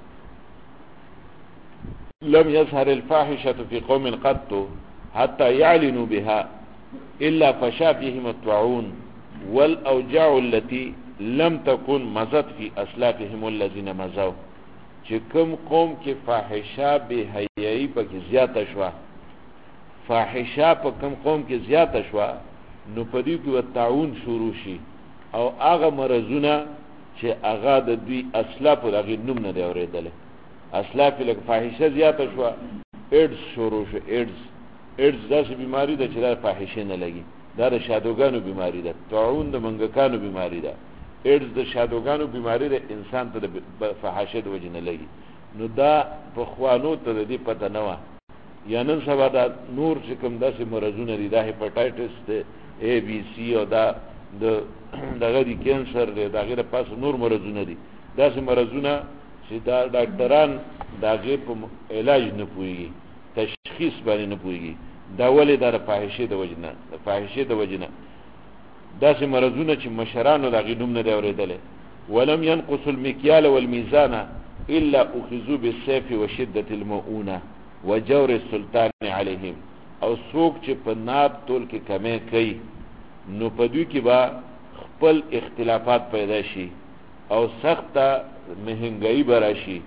لم يظهر الفاحشه في قوم قط حتى يعلنوا بها الا فشا فيهم الطاعون والاوجاع التي لم تكن مزت في اسلافهم الذين مزوا چې کوم قوم کې فاحشه به حیايي پکې زیاته شوه فاحشه په کوم قوم کې زیاته شوه نو پدې کې تعاون شروع شي او هغه مرزونه چې هغه د دوی اسلاف دغه نوم نه دی اورېدل اسلاف لک فاحشه زیاته شو ایډز شروع شو ایډز داسې بیماری ده چې دا فاحشه نه لګي دا د شادوګانو بیماری ده طاعون د منګکانو بیماری ده ایډز د شادوګانو بیماری ده انسان ته د فاحشه د وجه نه لګي نو دا په خوانو ته د دې پته نه وه یا نن سبا دا نور چې کوم داسې مرضونه دي دا هیپاټایټس دی ای بی سی او دا دغه دی کینسر دی د هغې د پاسه نور مرضونه دي داسې مرضونه چې دا ډاکټران د هغې په علاج نه پوهېږي تشخیص باندې نه پوهېږي دا ولې دا د فاحشې د وجې نه داسې مرضونه چې مشرانو د هغې نوم نه دی اورېدلی ولم ينقص المکیال والمیزان الا اخذوا بالسيف وشدة المؤونة وجور السلطان عليهم او څوک چې په ناب تول کې کمی کوي نو په دوی کې به خپل اختلافات پیدا شي او سخته مهنګایي به راشي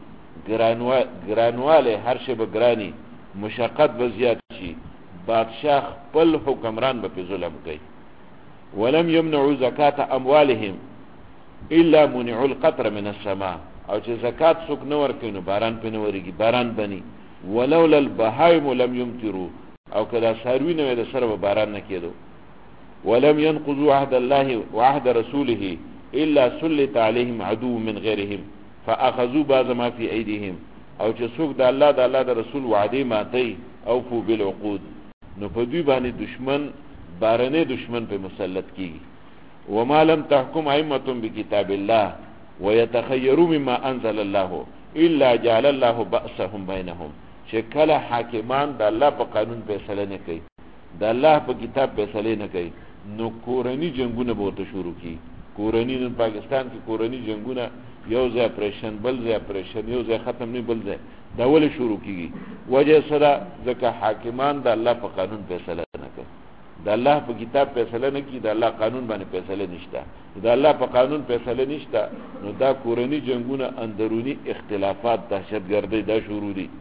ګرانواله هر شی به ګرانی مشقت به زیات شي بادشاه خپل حکمران به په ظلم کوي ولم يمنعوا زکات اموالهم الا منعوا القطر من السماء او چې زکات څوک نه ورکوي نو باران پې نه ورېږي باران بني ولولا البهائم لم يمطروا او که دا څاروي نه وی د سره به باران نه کېدو ولم ينقضوا عهد الله وعهد رسوله الا سلط عليهم عدو من غيرهم فاخذوا بعض ما في ايديهم او چې څوک د الله د رسول وعده ماتي او فو بالعقود نو په دوی باندې دشمن بارنه دشمن په مسلط کیږي وما لم تحكم ائمه بكتاب الله ويتخيروا مما انزل الله الا جعل الله بأسهم بينهم چې کله حاکمان د الله په قانون فیصله نه کوي د الله په کتاب فیصله نه کوي نو کورنی جنگونه به ورته شروع کی کورنی د پاکستان کې کورنی جنگونه یو ځای اپریشن بل ځای اپریشن یو ځای ختم نه بل ځای دا ولې شروع کیږي وجه سره ځکه حاکمان د الله په قانون فیصله نه کوي د الله په کتاب فیصله نه کوي د الله قانون باندې فیصله نشته د الله په قانون فیصله نشته نو دا کورنی جنگونه اندرونی اختلافات دهشتګردي دا شروع دي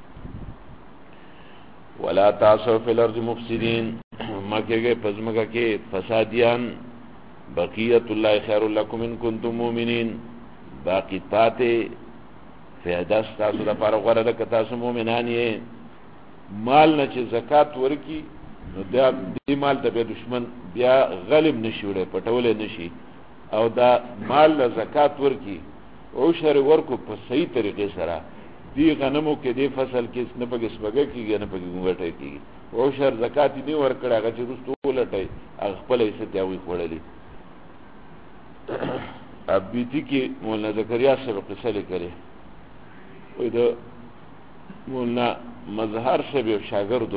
ولا تعصوا في الارض مفسدين مکه پزماکه کې فسادیان بقیت الله خیر لكم ان کنتم مؤمنین باقی پاتې فائدہ تاسو د لپاره غوړه ده که تاسو مؤمنان یې مال نه چې زکات ورکی نو دا دې مال ته به دشمن بیا غالب نشي وړي پټولې نشي او دا مال له زکات ورکی او شر ورکو په صحیح طریقې سره دی غنمو کې دی فصل کې نه پکې سپګه کیږي نه پکې ګوټه کیږي او شر زکات دی ورکړه هغه چې رستو ولټي هغه خپل حصہ ته وي خړلې ابيتي کې مولانا زکریا صاحب قصه لیکلې وې دا مولانا مظهر صاحب یو شاګردو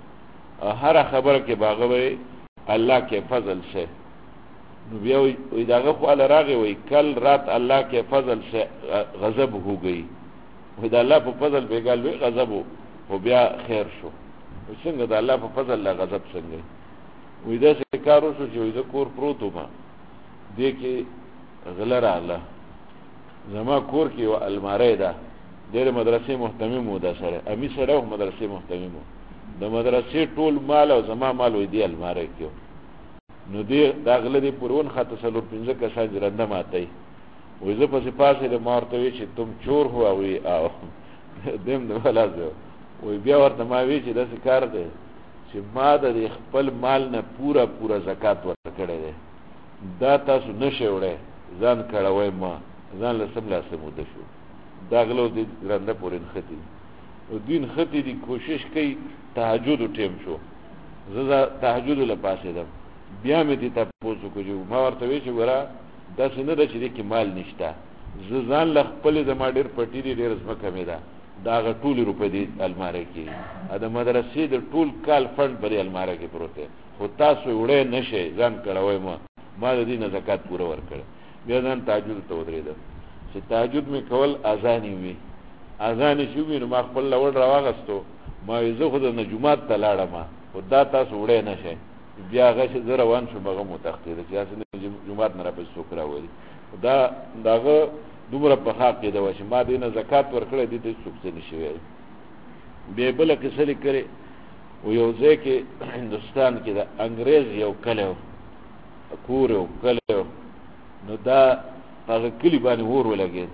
هر خبره کې باغوي الله کې فضل سے نو بیا وې داغه خو الله راغی وې کل رات الله کې فضل سے غضب ہو گئی وې دا الله په فضل به ګال وې غضب او بیا خیر شو څنګه دا الله په فضل لا غضب څنګه وې دا څه کارو شو چې وې کور پروت ما دې کې غلر الله زما کور کې و الماری ده ډېر مدرسې محتمم و دا سره امي سره مدرسې محتمم د مدرسې ټول مال او زما مال وې دی الماری کې نو دې دا غل دې پرون خاطر سلور 15 کسان جرنده ماتای وې زه پسې پاسه د مارتوي چې تم چور هو وې او دیم د ولازو وې بیا ورته ما وی چې داسې کار دی چې ما د خپل مال نه پورا زکات ورکړی دی دا تاسو نشئ وړئ ځان کړوي ما ځان له سم لاسه موده شو دا غلو دې ګرانده پورې نختی او دین ختی دی کوشش کوي تهجد ټیم شو زه تهجد له پاسې دم بیا مې دې تاسو کوجو ما ورته وی چې ورا دا څنګه د چې کې مال نشته زه ځان له خپل زما ډېر پټی دی ډېر زمکه مې ده دا غټول روپې دی الماری کې دا مدرسې د ټول کال فند بری الماری کې پروت خو تاسو وړې نشئ ځان کړوي ما د دې زکات پوره ورکړ بیا ځان تهجد ته ودرېدم چې تهجد مې کول اذان وي اذان شو نو ما خپل لوړ راوغستو ما زه خو د نجومات ته لاړم خدا تاسو وړې نشئ بیا غش زه روان شو مغه متخیر چې اسنه جمعات نه را په سوکرا وای دا داغه دومره په حق کې دا وشه ما دینه زکات ورکړې دي ته سوکسه نشي وای به بل کیسه لیکره او یو ځکه هندستان کې دا انګريز یو کلو کورو کلو نو دا هغه کلی باندې ور ولګید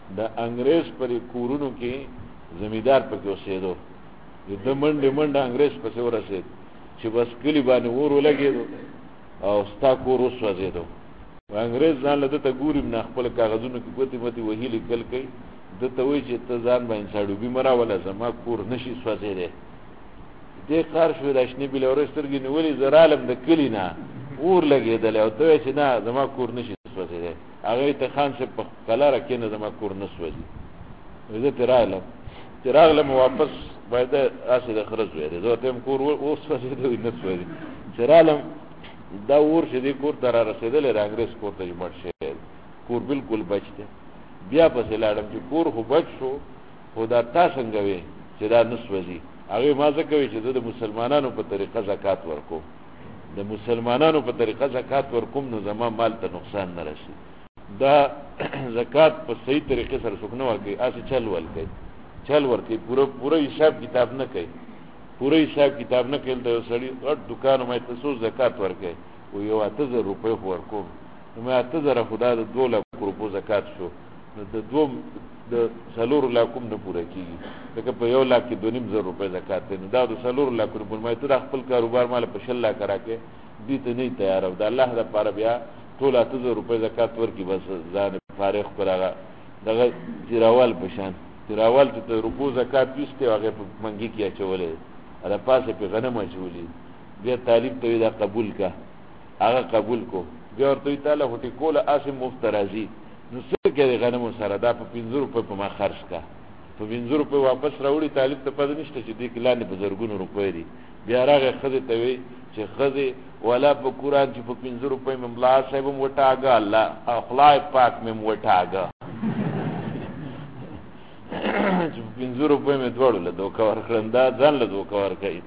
د انګريز پر کورونو کې زمیدار پکې اوسېدو د منډه انګريز پسې ورسېد چې بس کلی باندې ور ولګېدو او ستا کور وسوځېدو انګريز ځان له ته ګوري نه خپل کاغذونو کې ګوتې متي وهي لیکل کوي د ته وایي چې ته ځان باندې ساړو بیماره ولا زما کور نشي سوځېدی دې کار شو د اشنی بلوري سترګې نیولې زرالم د کلی نه اور لګېدل او ته چې نه زما کور نشي سوځېدی هغه ته خان صاحب په کلاره کې نه زما کور نه سوځي زه تراغلم واپس باید اسې د خرز وې زه ته کور اوس سوځېدی نه سوځي ترالم دا اور چې دې کور ته را رسېدل انګريز کور ته مړ شي کور بالکل بچته بیا پسې لاړم چې کور خو بچ شو خدا تا څنګه وې چې دا نه سوځي هغه ما ځکه وی چې د مسلمانانو په طریقه زکات ورکو د مسلمانانو په طریقه زکات ورکوم نو زما مال ته نقصان نه رسي دا زکات په صحیح طریقې سره څوک نه ورکوي اسې چل ورکوي پوره حساب کتاب نه کوي پوره حساب کتاب نه کوي د سړي غټ دکان مې تاسو زکات ورکوي او یو 8000 روپۍ ورکوم نو مې 8000 خدا د 2 لک روپۍ زکات شو نو د 4 لک نه پوره کیږي لکه په 1 لک کې 2.5 روپۍ زکات دی نو دا د 4 لک روپۍ مې ته خپل کاروبار مال په 6 لک راکې دي ته نه تیار او د الله لپاره بیا ټول 8000 روپۍ زکات ورکي بس ځان فارغ کراغه دغه تیراوال پشان تیراوال ته روپو زکات وسته هغه په منګي کې اچولې را پاسه په غنم اچولې بیا طالب ته دا قبول کا هغه قبول کو بیا ورته تعالی هټي کوله اسم مفترضی نو څه کې غنم سره دا په 500 روپۍ په ما خرج کا په 500 روپۍ واپس راوړي طالب ته پد نشته چې دې کلانې په زرګونو روپۍ دي بیا راغه خزه ته وی چې خزه ولا په قران چې په 500 روپۍ مملا صاحب موټاګه الله اخلاق پاک مې موټاګه چې 500 روپۍ مې دوړل له دوکا ورکړم دا ځان له دوکا ورکړي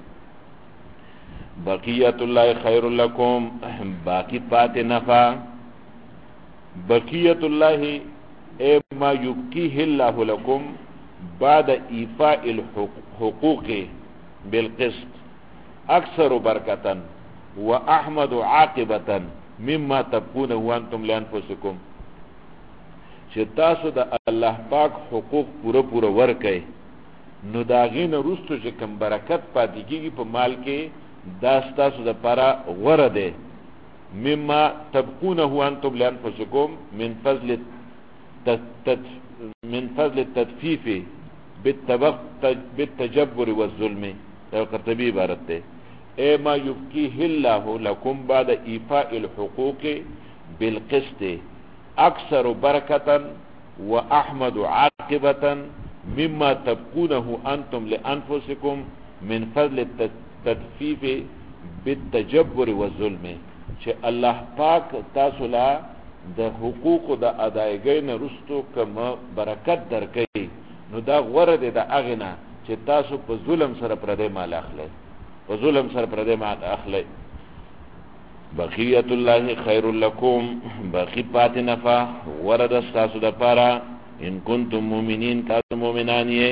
بقیت الله خیر لکم باقی پات نفع بقیت الله ما یبقیه الله لکم بعد ایفاء الحقوق بالقسط اکثر برکتا واحمد عاقبتا مما تبقونه وانتم لانفسکم چې تاسو د الله پاک حقوق پوره ورکئ نو دا غین رستو چې کم برکت پاتې کیږي په مال کې دا تاسو د پاره غوړه ده مما تبقونه انتم لانفسکم من فضل التدفيف بالتجبر والظلم دا قرطبی عبارت ده اے ما یبقیه الله لكم بعد ایفاء الحقوق بالقسط اکثر برکتا واحمد عاقبتا مما تبقونه انتم لانفسکم من فضل التدفيف بالتجبر والظلم چې الله پاک تاسو لا د حقوق د ادایګۍ نه رستو کوم برکت درکړي نو دا غوړه ده د اغنه چې تاسو په ظلم سره پردې مال اخلئ په ظلم سره پردې مال اخلئ بقیت الله خیر لکم باقی پات نفع ورد تاسو د پاره ان کنتم مؤمنین تاسو مؤمنان یې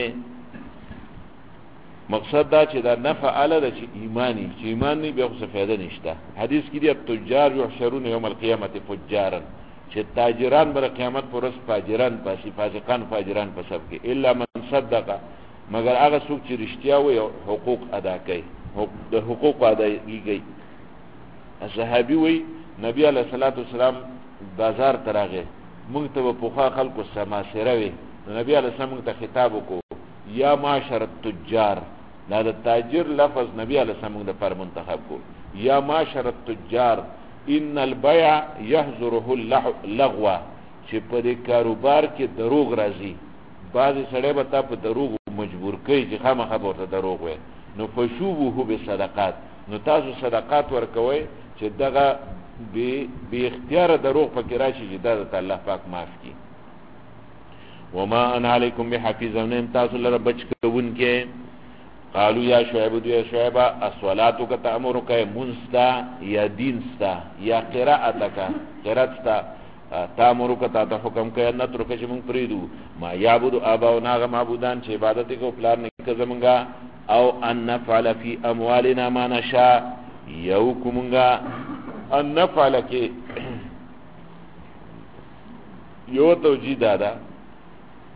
مقصد دا چې دا نفع اعلی ده چې ایمانی چې ایمان نه به څه فائدہ نشته حدیث کې دی تجار یحشرون یوم القیامت فجارا چې تاجران بر قیامت پر ورځ فاجران پاسي فاسقان فاجران په سب کې الا من صدق مگر هغه څوک چې رښتیا وي حقوق ادا کوي د حقوق ادایي کوي صحابي وي نبی علیہ الصلوۃ والسلام بازار تراغه موږ ته په خوا خلکو سماسره وي نبی علیہ السلام ته خطاب وکړو یا معاشر التجار دا د تاجر لفظ نبی علیہ السلام د پر منتخب کو یا معاشر التجار ان البيع يحذره اللغو چې په دې کاروبار کې دروغ راځي بعضی سړی به تا په دروغ مجبور کوي چې خامخا ورته دروغ وي نو فشوبه بالصدقات نو تاسو صدقات ورکوي چې دغه به اختیار دروغ پکې راشي چې دا د الله پاک معاف کړي وما انا علیکم بحفیظ ان تاسو لره بچ کوون کې قالوا یا شعیب یا شعیب الصلاتک تامرک منستا یا دینستا یا قراءتک قراتستا تامرک تا حکم کوي ان ترک چې موږ پریدو ما یعبد اباؤنا غ معبودان چې عبادت کو پلان نه کومګه او ان نفعل فی اموالنا ما نشاء یو کومګه ان نفعل کې یو توجیه دادا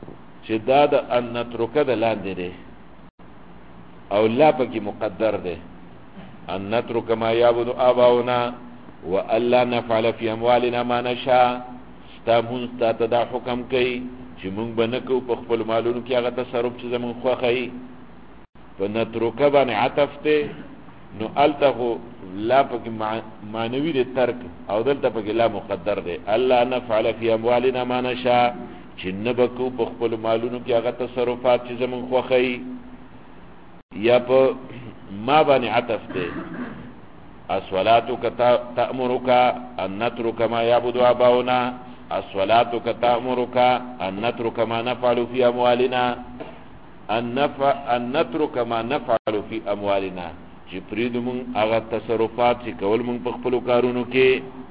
چې دا د ان نترکه د لاندې دی او لا پکې مقدر دی ان نترک ما یعبد آباؤنا والا نفعل فی اموالنا ما نشاء ستا مونږ ته دا حکم کوي چې مونږ به نه کوو په خپل مالونو کې هغه تصرف چې زمونږ خوښوي په نترکه باندې عطف دی نو الته خو لا پکې معنوي دی ترک او دلته پکې لا مقدر دی الا نفعل فی اموالنا ما نشاء چې نه به کوو په خپل مالونو کې هغه تصرفات چې زمونږ خوښوي یا په ما باندې عطف دی الصلاتك تأمرك ان نترك ما يعبد آباؤنا الصلاتك تأمرك ان نترك ما نفعل في اموالنا ان نترك ما نفعل في اموالنا چې پریدو مونږ هغه تصرفات چې کول مونږ په خپل کارونو کې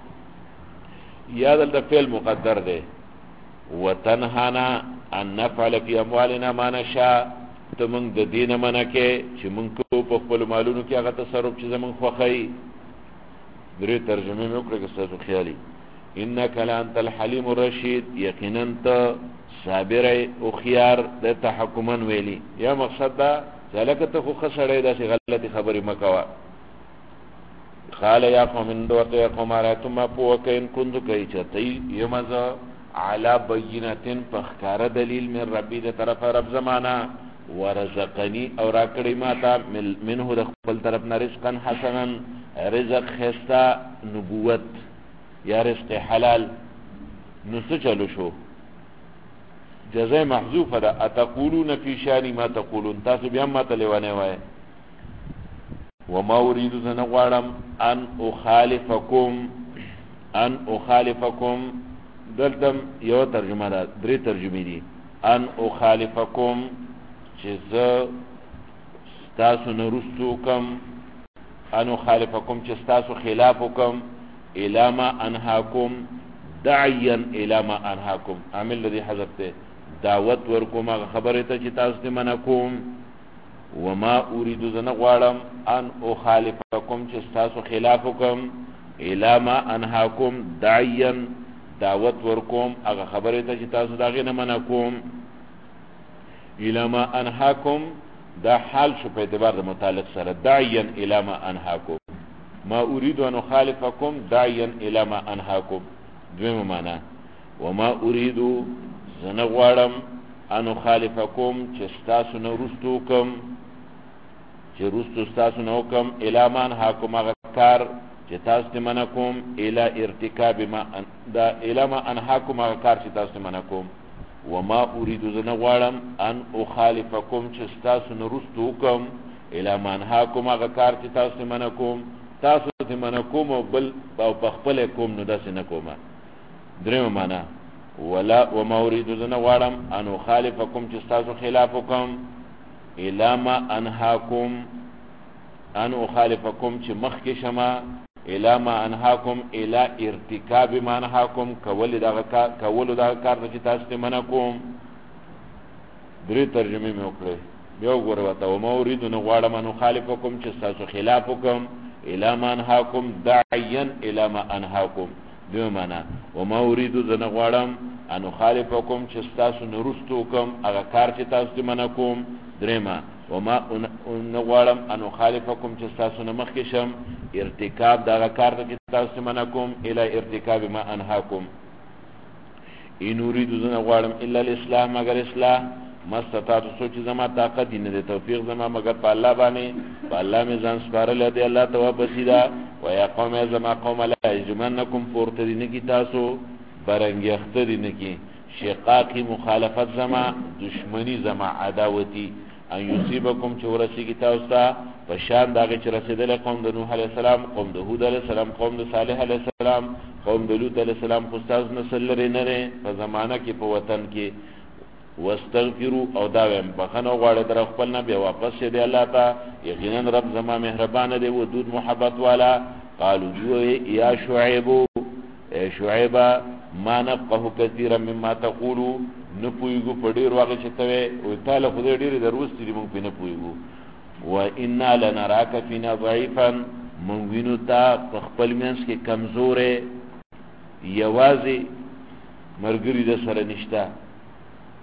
یا دلته فعل مقدر دی وتنهانا ان نفعل في اموالنا ما نشاء ته مونږ د دینه منع کې چې مونږ کو په خپل مالونو کې هغه تصرف چې زمونږ خوښوي درې ترجمه مې وکړه که ستاسو خیالي انک لانت الحلیم الرشید یقینا ته صابر او خيار د تحکمن ویلی یا مقصد دا ځکه ته خو خسړې داسې غلطي خبرې مکوا قال یا قوم دوته یا قوم راتم پوکین كنت کوي چتای یمزه علی بینه فخکار دلیل من ربی د طرف رب زمانہ ورزقنی او راکړی ماته منه د خپل طرف نه رزقا حسنا رزق خستا نبوت یا رزق حلال نو څه چلو شو جزاء محذوفه ده اتقولون فی شان ما تقولون تاسو بیا ما ته لیوانه وای وما اريد ان غوارم ان اخالفکم دلتم یو ترجمه ده درې ترجمې دي ان اخالفکم چې زه ستاسو نه رستو کم ان اخالفکم چې ستاسو خلاف وکم الی ما انهاکم داعیا الی ما انهاکم عامل الذي حذفته دعوت ورکوم هغه خبره ته چې تاسو ته منع کوم وما اريد زنه غواړم ان اخالفکم چې تاسو خلاف وکم الی ما انهاکم داعیا دعوت ورکوم هغه خبره ته چې تاسو داغه نه منع کوم الی ما انهاکم دا حال شو په اعتبار د متعلق سره داعیا الی ما انهاکم ما اريد ان اخالفکم داعیا الی ما انهاکم دویمه معنا وما اريد زنه غواړم ان اخالفکم چې تاسو نه رستو کوم چې رستو تاسو نه کوم الی ما انهاکم هغه کار چې تاسو ته منع کوم الی ارتکاب ما دا الی ما انهاکم هغه کار چې تاسو ته منع کوم وما اريد زنه غواړم ان اخالفکم چې تاسو نه رستو کوم الی ما انهاکم هغه کار چې تاسو ته منع کوم تاسو ته منع کوم او بل او په خپل کوم نو داسې نه کوم درېمه معنا ولا وما اريد زنه غواړم ان اخالفکم چې تاسو خلاف وکم الی ما انهاکم ان اخالفکم چې مخ کې شمه الی ما انهاکم الی ارتکاب ما انهاکم کول دغه کار چې تاسو ته منع کوم درې ترجمه مې وکړې بیا وګوره وته وما اريد نه غواړم ان اخالفکم چې تاسو خلاف وکم الی ما انهاکم داعیا الی ما انهاکم دیو معنا وما اريد زنه غواړم ان اخالفکم چې تاسو نه رستو کوم هغه کار چې تاسو ته منع کوم درېما وما غواړم ان اخالفکم چې تاسو نه مخکې شم ارتکاب دا کار چې تاسو ته منع کوم الی ارتکاب ما انهاکم ان اريد زنه غواړم الا الاسلام مگر اصلاح مستطاعت سوچ زما طاقت نه دي توفیق زما مگر په الله باندې په الله می ځان سپارل دی الله توبه دا ويا قوم زما قوم لا يجمنكم فورتدين کی تاسو برنګخت دین کی شقاقی مخالفت زما دشمنی زما عداوتی ان یصيبکم چورسی کی تاسو ته په شان دغه چې رسیدل قوم د نوح علی السلام قوم د هود علی السلام قوم د صالح علی السلام قوم د لوط علی السلام خو تاسو نسل لري نه په زمانہ کې په وطن کې واستغفروا او دا ویم بخنه غواړي در خپل نه بیا واپس دی الله ته یقینا رب زما مهربان دی ودود محبت والا قالوا یا شعیب شعیب ما نفقه كثيرا مما تقولوا نپویګو پډیر واغه چتوي او تعالی خدای ډیر دروستې دی مونږ په نه پویګو و انا لنراك فينا ضعيفا مونږ وینو تا خپل مینس کې کمزورې یوازې مرګري د سره نشتا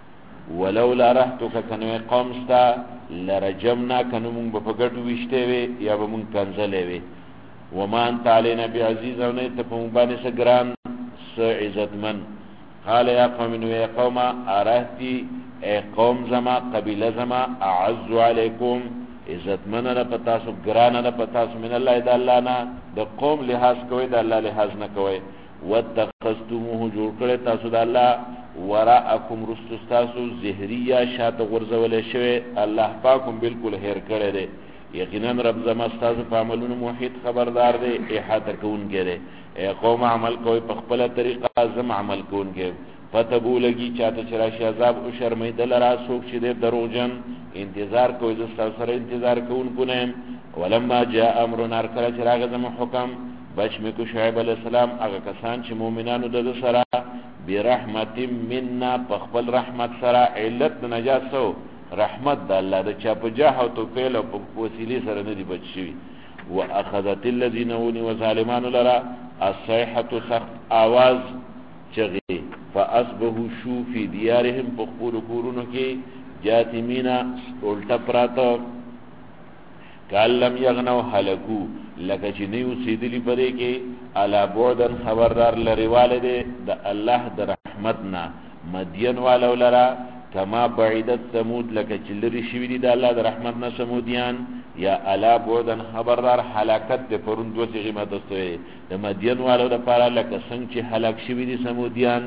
ولولا رحتک کنوی قوم ستا لرجمنا کنو مونږ به په ګډو ویشته وي یا به مونږ کنځلې وي وما انت علینا بعزیز او نه ته په مونږ باندې څه ګران څه عزتمن قال یا قوم نو یا قوم ارهتی ای قوم زما قبیله زما اعز علیکم عزتمن نه پتا سو ګران نه پتا سو من الله د الله نه د قوم لحاظ کوي د الله لحاظ نه کوي واتخذتموه جوړ کړی تاسو د الله وراءکم رستستاسو زهریه شاته غرزول شوی الله پاکم بالکل هیر کړی دی یقینا رب زما استاسو په عملونو محیط خبردار دی احاطه کوونکی دی ای قوم عمل کوي په خپل طریقه زم عمل کوونکی پته بولګي چاته چې راشي عذاب او شرمېدل را څوک چې دی دروغجن انتظار کوي زه ستاسو سره انتظار کوونکی نه یم ولما جاء امرنا کله چې راغی زموږ حکم بشمکو شعیب علیہ السلام هغه کسان چې مؤمنانو د سره برحمت منا په خپل رحمت سره علت نجات سو رحمت د الله د چا په جاه او توفیل او په وسیله سره نه دی بچ شي واخذت الذين وظالمان لرا الصيحه سخت आवाज چغي فاصبحوا شو في ديارهم بقول کورونو کې جاثمینا الټا پراته کالم یغنو هلکو لکه چې نیو سیدلی پدې کې الا بعدن خبردار لري والده د الله د رحمتنا مدین والو لرا کما بعیدت ثمود لکه چې لري شوی دي د الله د رحمتنا سمودیان یا الا بعدن خبردار هلاکت د پرون دوه قیمت استوي د مدین والو لپاره لکه څنګه چې هلاک شوی دي سمودیان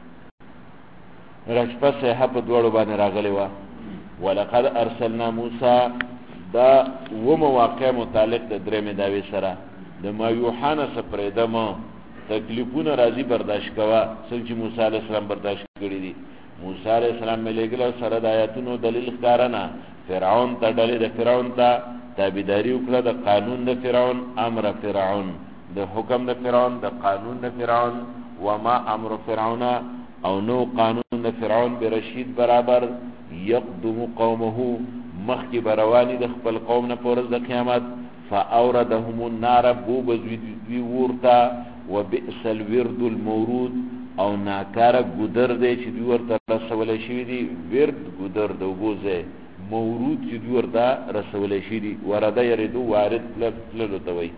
رشپه صحه په دوړو باندې راغلی و ولقد ارسلنا موسی دا و مواقع متعلق د درې داوی سره د ما یوحنا سپریدم تکلیفونه راځي برداشت کوا څنګه چې موسی علی السلام برداشت کړی دي موسی علی السلام ملګری سره د آیاتونو دلیل ښکارانه فرعون ته ډلې د فرعون ته تابعداري وکړه د قانون د فرعون امر فرعون د حکم د فرعون د قانون د فرعون وما امر فرعون او نو قانون د فرعون برشید برابر یقدم قومه مخکی بروانی د خپل قوم نه پورز د قیامت فاوردهم النار بوبزوی ورتا وبئس الورد المورود او ناکاره ګدر دی چې دوی ورته رسول شي دي ورد ګدر د وبوزه مورود چې دوی ورته رسول شي دي ورده یریدو وارد للو توي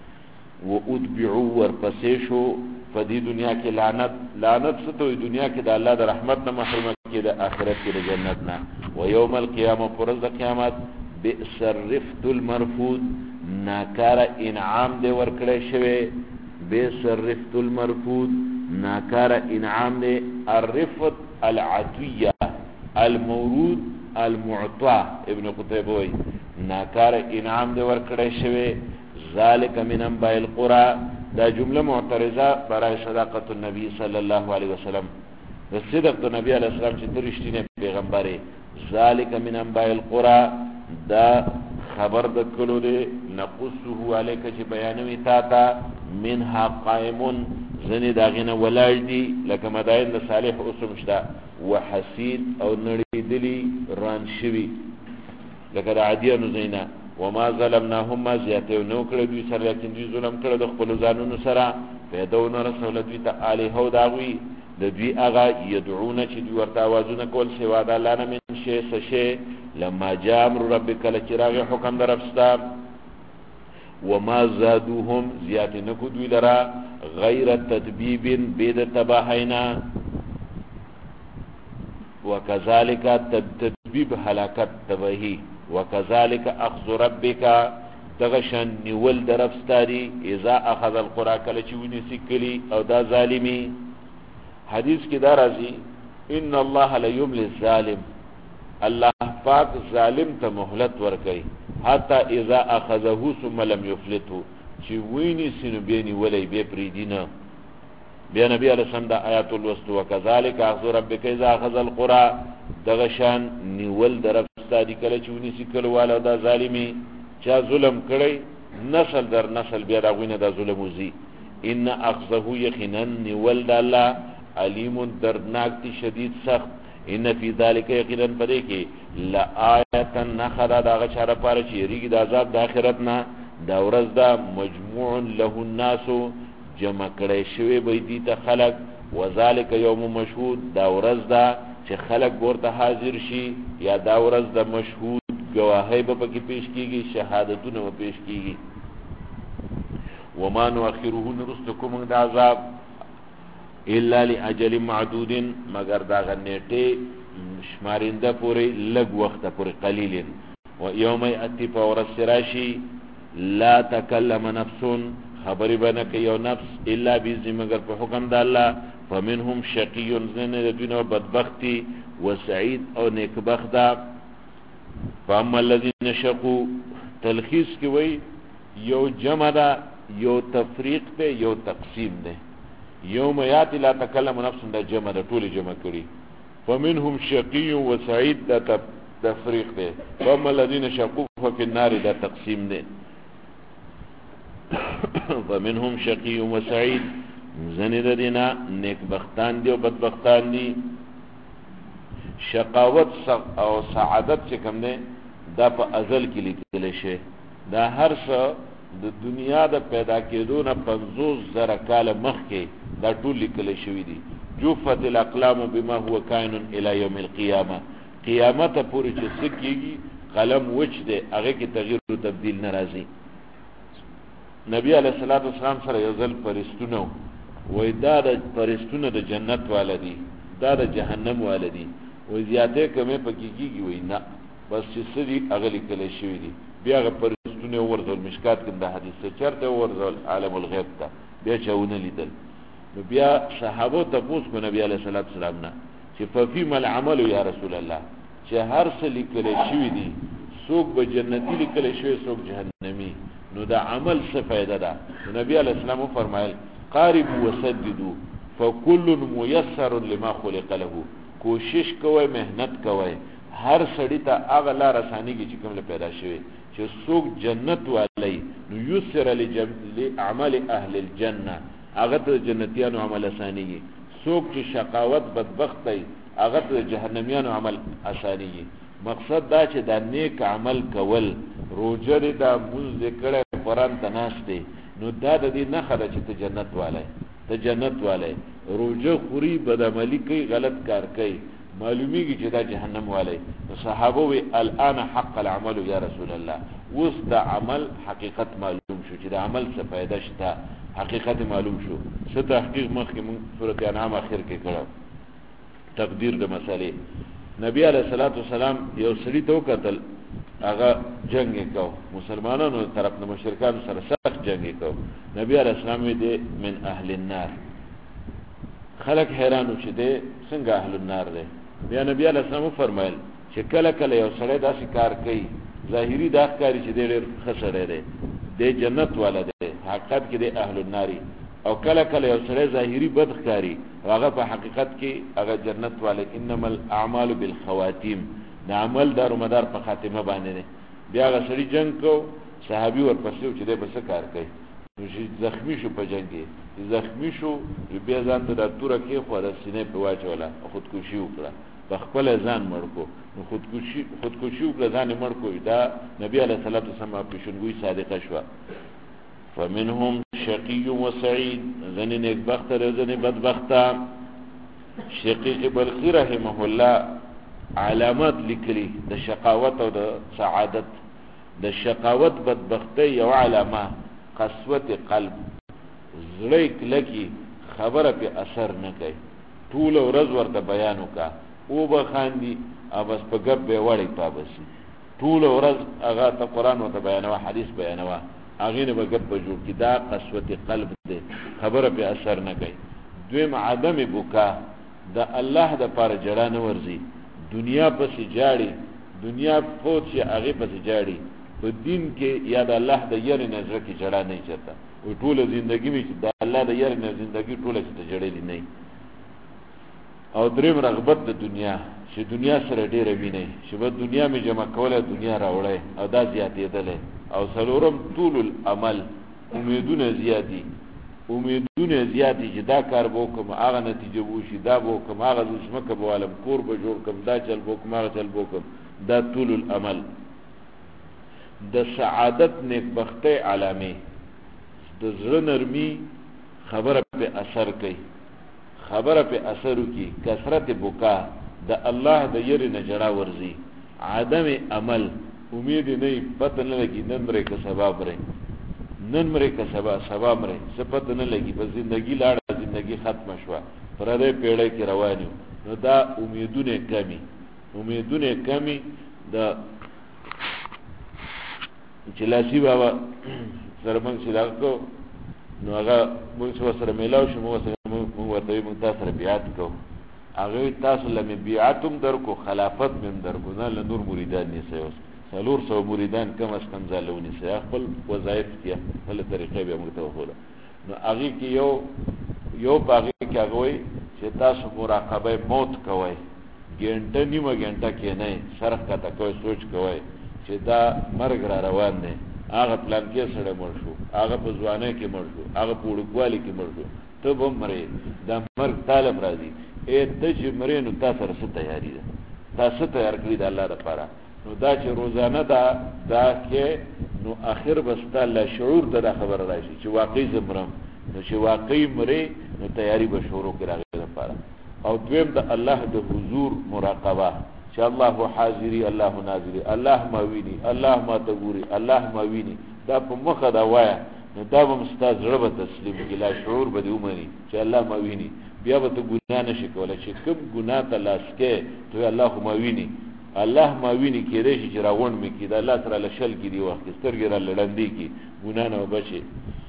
واتبعوا ورپسې شو په دې دنیا کې لعنت ستوي دنیا کې د الله د رحمت نه محروم کې د آخرت کې د جنت نه و یوم القیامه پرز د قیامت بئس الرفد المرفود ناکار انعام دی ورکړی شوی بئس الرفد المرفود ناکار انعام دی الرفد العطیه المورود المعطى ابن قتيبه وی ناکار انعام دی ورکړی شوی ذالک من انباء القرى دا جمله معترضه برای صداقت النبی صلی الله علیه وسلم د صدق د نبی علیہ السلام چې درشتینه پیغمبري ذالک من انباء القرى دا خبر د کلو دی نقصه علیک چې بیانوي تا ته منها قائم زنی داغینه ولاړ دي لکه مدائن د صالح اوسم شته وحسید او نړیدلی ران شوی لکه د عادیانو زینا وما ظلمناهم ما زیاته نو کړه دوی سره لیکن دوی ظلم کړه د خپل ځانونو سره پیداون رسول دوی ته الہ او داوی د دوی هغه يدعون چې دوی ورته आवाजونه کول سوا د الله نه من شي سشي لما جاء امر ربک لچراغ حکم درفستا وما زادوهم زیاته نکو دوی لرا غیر تدبیب بيد تباهینا وكذلك تدبیب هلاکت تباهی وكذلك اخذ ربك دغشن نیول درفستاری اذا اخذ القرى کله چې ونی سکلی او دا ظالمی حدیث کې دا راځي ان الله لا یملی الظالم الله پاک ظالم ته مهلت ورکړي حتی اذا اخذه ثم لم يفلته چې ویني سینو بیني ولې به پریدینه بیا نبی علیہ السلام دا آیات الوست وکذالک اخذ ربک اذا اخذ القرى دغشان نیول درفستاری کله چې ونی سکل والا دا ظالمی چا ظلم کړي نسل در نسل بیا دا غوینه دا ظلم وزي ان اخذه یقینا ولد الله علیم دردناک تی شدید سخت ان فی ذلک یقینا پدې کې لا آیه نخدا دا غچاره پاره چې ریګ د عذاب د آخرت نه دا ورځ دا مجموع له الناس جمع کړي شوی به دي ته خلق وذالک یوم مشهود دا ورځ دا چې خلق ورته حاضر شي یا دا ورځ د مشهود گواهی به پکې پیش کیږي شهادتونه به پیش کیږي وما نؤخره نرستكم من عذاب الا لاجل معدود مگر دا غنیټه شمارنده پوری لګ وخت پوری قلیل و یوم یاتی فور السراشی لا تکلم نفس خبر بنک یو نفس الا باذن مگر په حکم د الله فمنهم شقی زن دونه بدبختی وسعید او نیکبخت فاما الذين شقوا تلخیص کی وی یو جمع دا یو تفریق ده یو تقسیم ده یوم یاتی لا تکلم نفس دا جمع ده طول جمع کری فمنهم شقی و سعید دا تفریق ده فاما الذين شقوا ففي النار دا تقسیم ده فمنهم شقی و سعید زنی دینا نیک بختان دی و بدبختان دی شقاوت او سعادت چې کوم ده دا په ازل کې لیکل شي دا هر څه د دنیا د پیدا کېدو نه 50,000 کال مخکې دا ټول لیکل شوی دي جفت الاقلام بما هو کائن الى يوم القيامه قیامت پورې چې څه کېږي قلم وچ دی هغه کې تغییر او تبديل ناراضي نبی علیہ الصلوۃ والسلام سره یو ځل پرستونه وای دا د پرستونه د جنت والدي دا د جهنم والدي وای زیاته کمه پکې کېږي وای نه بس چې سړي هغه لیکل شوی دي بیا هغه پرستونه ورزول مشکات کې د حدیث چرته ورزول عالم الغیب ته بیا چاونه لیدل نو بیا صحابه ته پوښتنه نبی علیہ الصلوۃ والسلام نه چې ففيما العمل یا رسول الله چې هر څه لیکل شوی دي څوک به جنتی لیکل شوی څوک جهنمی نو دا عمل څه فائدہ ده نبی علیہ السلام فرمایل قاربوا وسددوا فكل ميسر لما خلق له کوشش کوئ مهنت کوئ هر سړی ته هغه لار اسانیږي چې کوم له پیدا شوی چې څوک جنت والی نو یسر لاعمال اهل الجنه هغه ته جنتیانو عمل اسانیږي څوک چې شقاوت بدبخت دی هغه ته جهنميانو عمل اسانیږي مقصد دا چې دا نیک عمل کول روزه دا مونږ ذکر قرآن ته ناشته نو دا د دې نه خره چې ته جنت والای ته جنت والای روزه خوري بدعملی کوي غلط کار کوي معلومیږي چې دا جهنم والای صحابه وی الان حق العمل یا رسول الله وس دا عمل حقیقت معلوم شو چې دا عمل څه فائدہ شته حقیقت معلوم شو څه تحقیق مخکې موږ سورۃ انعام اخر کې کړو تقدیر د مسالې نبی علیہ الصلوۃ والسلام یو سړی ته وکتل هغه جنگ وکاو مسلمانانو طرف نه مشرکان سره سخت جنگ وکاو نبی علیہ السلام دې من اهل النار خلق حیرانو چې دې څنګه اهل النار دې بیا نبی علیہ السلام فرمایل چې کله کله یو سړی داسې کار کوي ظاهری دا ښکاري چې ډېر خسرې دی د جنت والا دی حقیقت کې د اهل النار او کله کله یو سړی ظاهری بد ښکاري هغه په حقیقت کې هغه جنت والا انما الاعمال بالخواتيم د عمل دار مدار په خاتمه باندې دی بیا هغه سړی جنگ کو صحابي ورپسې چې دې بس کار کوي نو چې زخمی شو په جنگ کې زخمی شو بیا ځان ته د توره کې خو د سینې په واچوله خودکشي وکړه په خپل ځان مړ کو نو خودکشي وکړه ځان مړ کو دا نبی علیہ الصلوۃ والسلام په شنګوي صادقه شو فمنهم شقي وسعيد ذن نیکبخت ذن بدبخت شقیق بلخی رحمه الله علامات لیکلي د شقاوت او د سعادت د شقاوت بدبختی یو علامه قسوت قلب زړه کلکی خبره په اثر نه کوي ټول ورځ ورته بیان وکا او به خاندي او بس په ګب به وړي پابس ټول ورځ هغه ته قران او ته بیانوا حدیث بیانوا هغه نه به ګب په جوړ کی دا قسوت قلب دی خبره په اثر نه کوي دویم عدم بکا د الله د پاره جړه نه ورزي دنیا پس جاړي دنیا فوت شي هغه پس جاړي په دین کې یا د الله د یری نظر کې جړه نه چتا او ټول ژوندۍ می چې د الله د یری نه ژوندۍ ټول چې جړلې نه او دریم رغبت د دنیا چې دنیا سره ډیره ویني چې په دنیا می جمع کوله دنیا راوړې او دا زیاتېدل او سلورم طول العمل امیدونه زیاتی امیدونه زیاتی چې دا کار به کوم هغه نتیجه وشي دا به کوم هغه زمکه به عالم کور به جوړ کوم دا چل به کوم هغه چل به کوم دا طول العمل د سعادت نیکبختی علامه د زړه نرمي خبره په اثر کوي خبره په اثر کوي کثرت بکا د الله د یری نه جړه ورزي عدم عمل امید نه پته نه لګي نن مرې که سبا مرې نن مرې که سبا مرې څه پته نه لګي په زندگی لاړه زندگی ختم شوه پر دې پیړۍ کې روان یو نو دا امیدونه کمی د چلاسی بابا سره موږ چلاکو نو هغه موږ سره میلاو شو موږ ورته موږ تاسو سره بیعت کوو هغه تاسو لمه بیعتم درکو خلافت مم درکو نه له نور مریدان نشي اوس څلور سو مریدان کم از کم زالونی سي خپل وظایف کې خپل طریقې به موږ ته وښوله نو هغه کې یو باغی کې هغه وي چې تاسو مراقبه موت کوئ ګنټه نیمه ګنټه کې نه سرخ کا تکوي سوچ کوئ چې دا مرګ را روان دی هغه پلان کې سره مړ شو هغه په ځوانۍ کې مړ شو هغه په وړوکوالي کې مړ شو ته به مرې دا مرګ طالب راځي ته چې مرې نو تاسو سره څه تیاری ده تاسو تیار کړی د الله لپاره نو دا چې روزانه دا کې نو اخر بس تعالی شعور ته خبر راشي چې واقعي زمرم نو چې واقعي مرې نو تیاری به شروع کړی لپاره او دویم د الله د حضور مراقبه چې الله حاضری الله ناظری الله ما ویني الله ما تګوري الله ما ویني دا په مخه دا وایا نو دا به مستاز رب تسلیم کې لا شعور به ومني چې الله ما ویني بیا به ته ګناه نشي کولای چې کوم ګناه ته لاس کې ته الله ما ویني الله ما ویني کې دې چې راوند مې کې دا الله تعالی لشل کې دی وخت سترګې را لړندې کې ګناه نه وبشي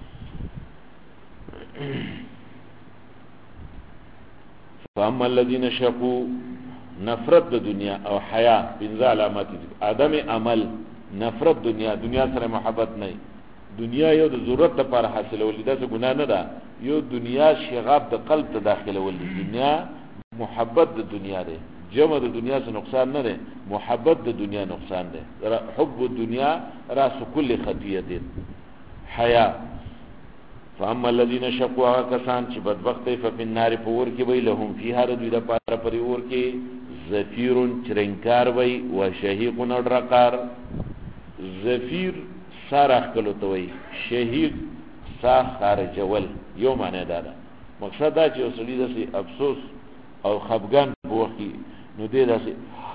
فاما الذين شقوا نفرت د دنیا او حیا بنز علامات عدم عمل نفرت دنیا سره محبت نه دنیا یو د ضرورت لپاره حاصلول دا څه ګناه نه ده یو دنیا شغاب د قلب ته داخله ول دنیا محبت د دنیا ده جمع د دنیا څخه نقصان نه ده محبت د دنیا نقصان ده حب الدنيا راس كل خطیه حیا فاما الذين شقوا کسان چې بدبخت ففي النار پور کې وي لهم فيها رضي د پاره پرې ور کې زفیر چرنکار وي او شهيق نډرقار زفیر سارخ کلو ته وي شهيق سا خارجول یو معنی دا ده مقصد دا چې اوسړي د افسوس او خفګان بوخي نو دې داسې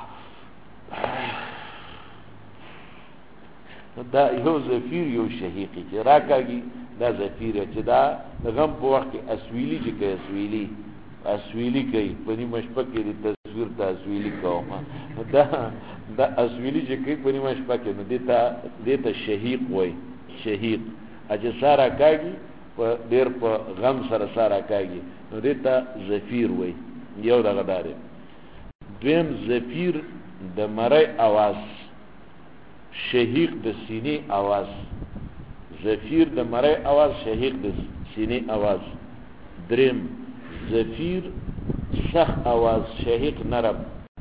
دا یو زفیر یو شهيق چې راکاږي دا زفیر چې دا غم په وخت کې اسویلی چې کوي اسویلی کوي په نیمه شپه کې د تصویر ته اسویلی کوم دا اسویلی چې کوي په نیمه شپه کې نو دته شهيق وای شهيق اجه سارا کاږي په ډیر په غم سره سارا کاږي نو دته زفیر وای یو دغه دار دویم زفیر د مړی आवाज شهيق د سینې आवाज زفیر د مړی आवाज شهيق د سینې आवाज دریم زفیر سخ आवाज شهيق نرم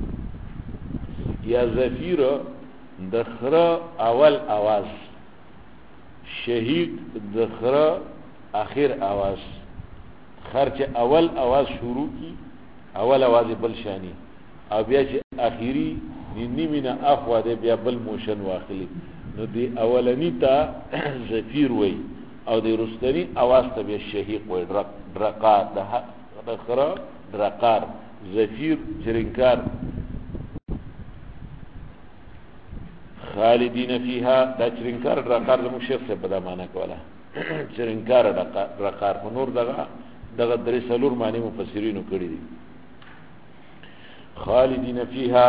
یا زفیر د خره اول आवाज شهيق د خره اخر आवाज خرچ اول आवाज شروع کی اول आवाज بل شانی او بیا چې اخیری نیمه اخوا ده بیا بل موشن واخلي نو دی اولنی تا زفیر وی او دی رستنی आवाज ته به شهيق وی درقار ده خره درقار زفیر چرنکار خالدین فیها دا چرنکار درقار د مشیخ څخه په معنا کوله چرنکار درقار په نور دغه درې څلور معنی مفسرینو کړی دي خالدین فیها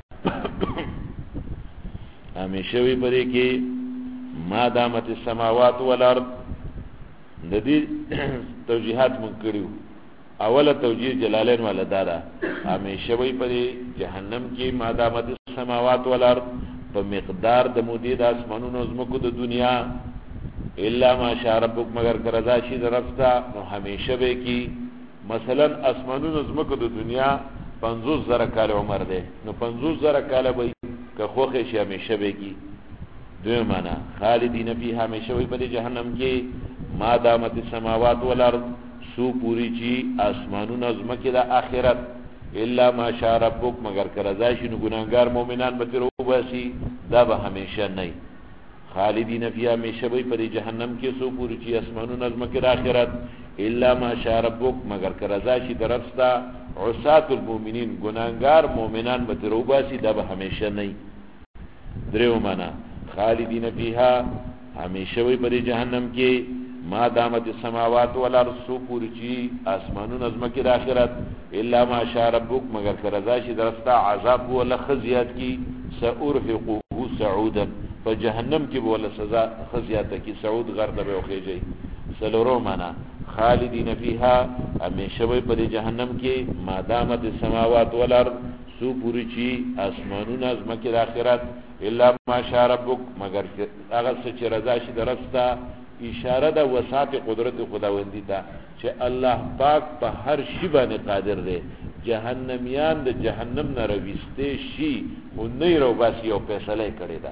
همیشه وی پرې کې ما دامت السماوات والارض د دې توجیهات مونږ کړیو اوله توجیه جلالین والا دارا همیشه وی پرې جهنم کې ما دامت السماوات والارض په مقدار د مودې د اسمانونو زمکو د دنیا الا ما شاء ربک مگر کرزا شي درفتا نو همیشه به کې مثلا اسمانونو زمکو د دنیا 50,000 کال عمر ده نو 50,000 کال به که خوخه شي همیشه به کې دوی معنا خالدین فیها همیشه وي په جهنم کې ما دامت السماوات والارض سو پوری چی اسمانونو زمکه د اخرت الا ما شاء ربک مگر کرزا شي نو ګناګار مؤمنان به تر وباسي دا به همیشه نه خالدین فیها میشوی پر جهنم کې سو پوری چې اسمانون از مکر آخرت الا ما شاء ربک مگر که رضا شي درفستا عصات المؤمنین گناهگار مؤمنان به تروباسی دا به همیشه نه. دریو معنا خالدین فیها همیشه وی پر جهنم کې ما دامت السماوات والارض سو پوری چی اسمانون از مکر آخرت الا ما شاء ربک مگر که رضا شي درفستا عذاب ولا خزیات کی سأرهقه سعودا په جهنم کې بوله سزا خزیات کی سعود غرق به اوخیږي. سلورو معنا خالدین فیها همیشه وی پر جهنم کې ما دامت السماوات والارض سو پوری چی اسمانون از مکر آخرت الا ما شاء ربک مگر هغه چې رضا شي درستا. اشاره د وسعت قدرت خداوندی ته چې الله پاک په هر شی باندې قادر دی. جهنميان د جهنم نه رويسته شي خو نه رو باسي او فیصله کړی دا.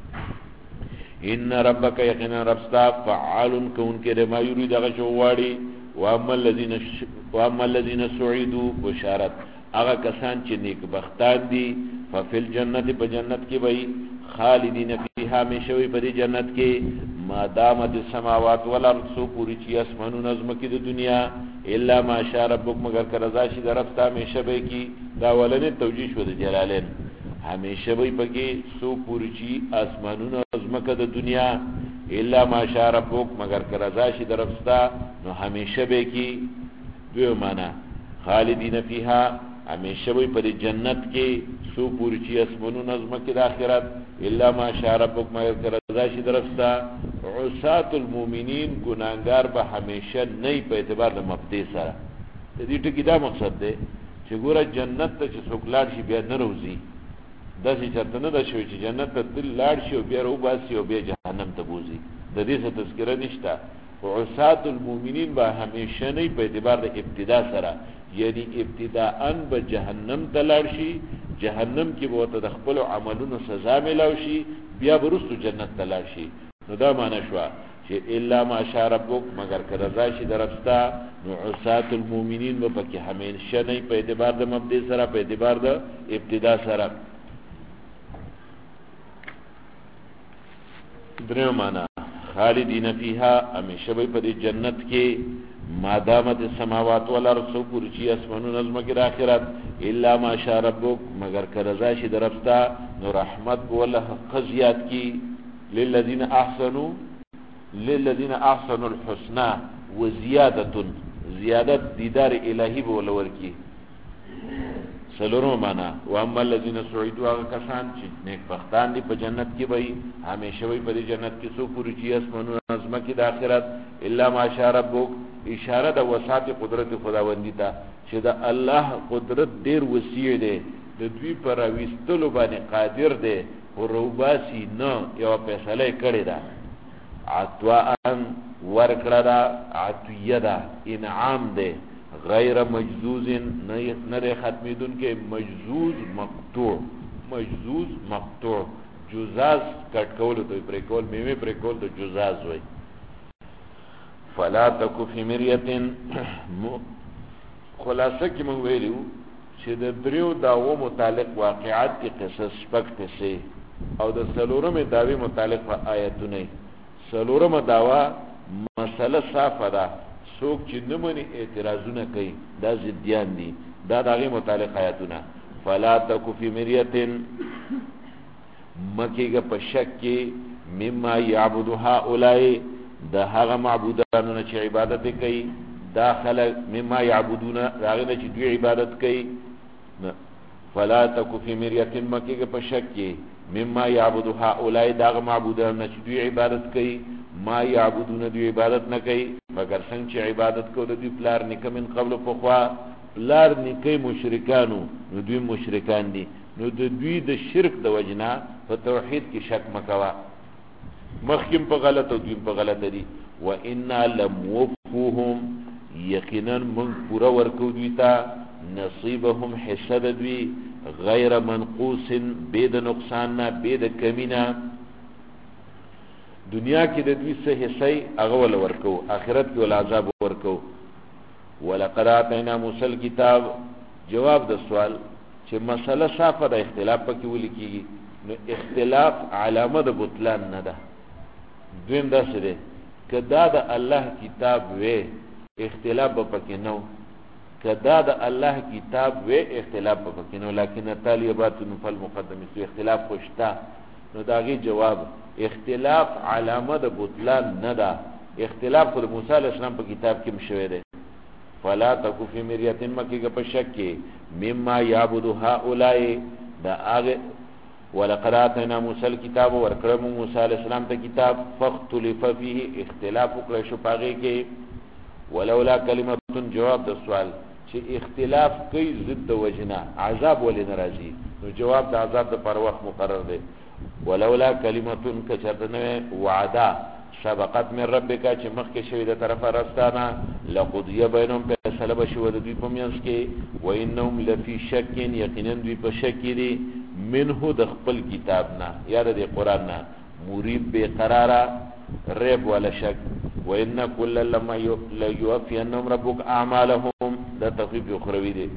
ان ربک یقینا ربستا فعال کون کې ما یرید هغه شواړي. واما الذين سعيدوا بشارت هغه کسان چې نیک بختان دي ففل جنت په جنت کې وي خالدین فیها همیشه په جنت کې ما دامت السماوات والارض سو پوری چی اسمانون از مکی د دنیا الا ما شاء ربک مگر که رضا شي درفتا همیشه به کی. دا ولنه توجیه شو د جلالین همیشه به پکې سو پوری چی اسمانون از مکی د دنیا الا ما شاء ربک مگر که رضا شي درفتا نو همیشه به کی. دوی معنا خالدین فیها همیشه به پر جنت کې سو پوری چی اسمانون از مکی د آخرت الا ما شاء ربک مگر که رضا شي درفتا. عصات المؤمنین گناهگار به همیشه نه په اعتبار د مبدی سره. د دې ټکی دا مقصد دی چې ګوره جنت ته چې څوک لاړ شي بیا نه روزي داسې چرته نه ده شوی چې جنت ته تل لاړ شي او بیا روباسي او بیا جهنم ته بوزي. د دې څه تذکره نشته. عصات المؤمنین به همیشه نه په اعتبار د ابتدا سره یعنی ابتداءً به جهنم ته لاړ شي جهنم کې به ته د خپل عملونو سزا ملاو شي بیا ورستو جنت ته لاړ شي. نو دا معنی شو چې الا ما شاء ربک مگر که رضا شي درفستا نو عصات المؤمنین و پکې همیشه نه په اعتبار د مبدی سره په اعتبار د ابتدا سره. دریم معنی خالدین فیها همیشه به په جنت کې ما دامت السماوات والارض سو پوری چی اسمانون از مگر آخرت الا ما شاء ربک مگر که رضا شي درفستا نو رحمت بوله قضیات کی للذین احسنوا الحسنى وزیادة زیادت دیدار الہی بولور کی. سلورو معنا واما الذين سعدوا هغه کسان چې نیک بختان دي په جنت کې وي همیشه وي په جنت کې سو پوری چی اسمانونه عظمت کې د آخرت الا ما شاء ربک. اشاره د وسعت قدرت خداوندی ته چې د الله قدرت ډیر وسیع دی د دوی پر وستلو باندې قادر دی او روباسی نه یو فیصله کړی دا. عطوان ورکړه دا عطیه دا انعام دی غیر مجزوز نه ختمیدون کې مجزوز مقطوع جزاز کټ کول ته پرې کول میوه پرې کول ته جزاز وای. فلا تکو فی مریه خلاصه کې مونږ ویلو چې د دریو داوو متعلق واقعات کې قصص پکته سي او د سلورمه داوی متعلق آیتونه. سلورمه داوا مسله صافه ده څوک چې نمونی اعتراضونه کوي دا ضدیان دي دا دغه متعلق آیتونه. فلا تکو فی مریه مکیګه په شک کې مما یعبد هؤلاء د هغه معبودانو چې عبادت کوي داخله مما یعبدون راغله چې دوی عبادت کوي. فلا تکو فی مریه مکیګه په شک کې مما یعبد هؤلاء دغه معبودانو چې دوی عبادت کوي ما یعبدون دوی عبادت نه کوي مگر څنګه چې عبادت کوي دوی پلار نیکه من قبل پخوا پلار نیکه مشرکانو نو دوی مشرکان دي نو د دوی د شرک د وجنا په توحید کې شک مکوا مخکم په غلط او دوی په غلط دي. و انا لموفوهم یقینا من پورا ورکو دوی ته نصیبهم حصه دوی غیر منقوص بيد نقصان نه بيد کمینا. دنیا کې د دوی څه حصہ هغه ول ورکو آخرت کې ول عذاب ورکو. ولقد اتینا موسی الكتاب جواب د سوال چې مسله صافه د اختلاف پکې ولیکيږي نو اختلاف علامه د بطلان نه ده دویم دا څه دی که دا د الله کتاب وې اختلاف به پکې نه و که دا د الله کتاب وې اختلاف به پکې نه و لکن طالبات فالمقدم سو اختلاف خو شته نو د هغې جواب اختلاف علامه د بطلان نه ده اختلاف خو د موسی علیه السلام په کتاب کې هم شوی دی فلا تکو فی مریة مکیږه په شک کې مما یعبد هؤلاء دا هغه ولقد آتینا موسی الکتاب ورکړم موسی علیه السلام ته کتاب فاختلف فيه اختلاف وکړی شو په هغې کې ولولا کلمة جواب د سوال چې اختلاف کوي ضد د وجنه عذاب ولې نه راځي نو جواب د عذاب د پر وخت مقرر دی ولولا کلمة که چېرته نه وعده سبقت من ربک چې مخکې شوي د طرفه رستانه لقضی بینهم فیصله به شوه د دوی په منځ کې و انهم لفی شک یقینا دوی په شک دي منه د خپل کتاب نه یا د قرآن نه مریب بې قراره ریب ولا شک و ان کل لما لیوفینهم ربک اعمالهم دا تخفیف اخروی دی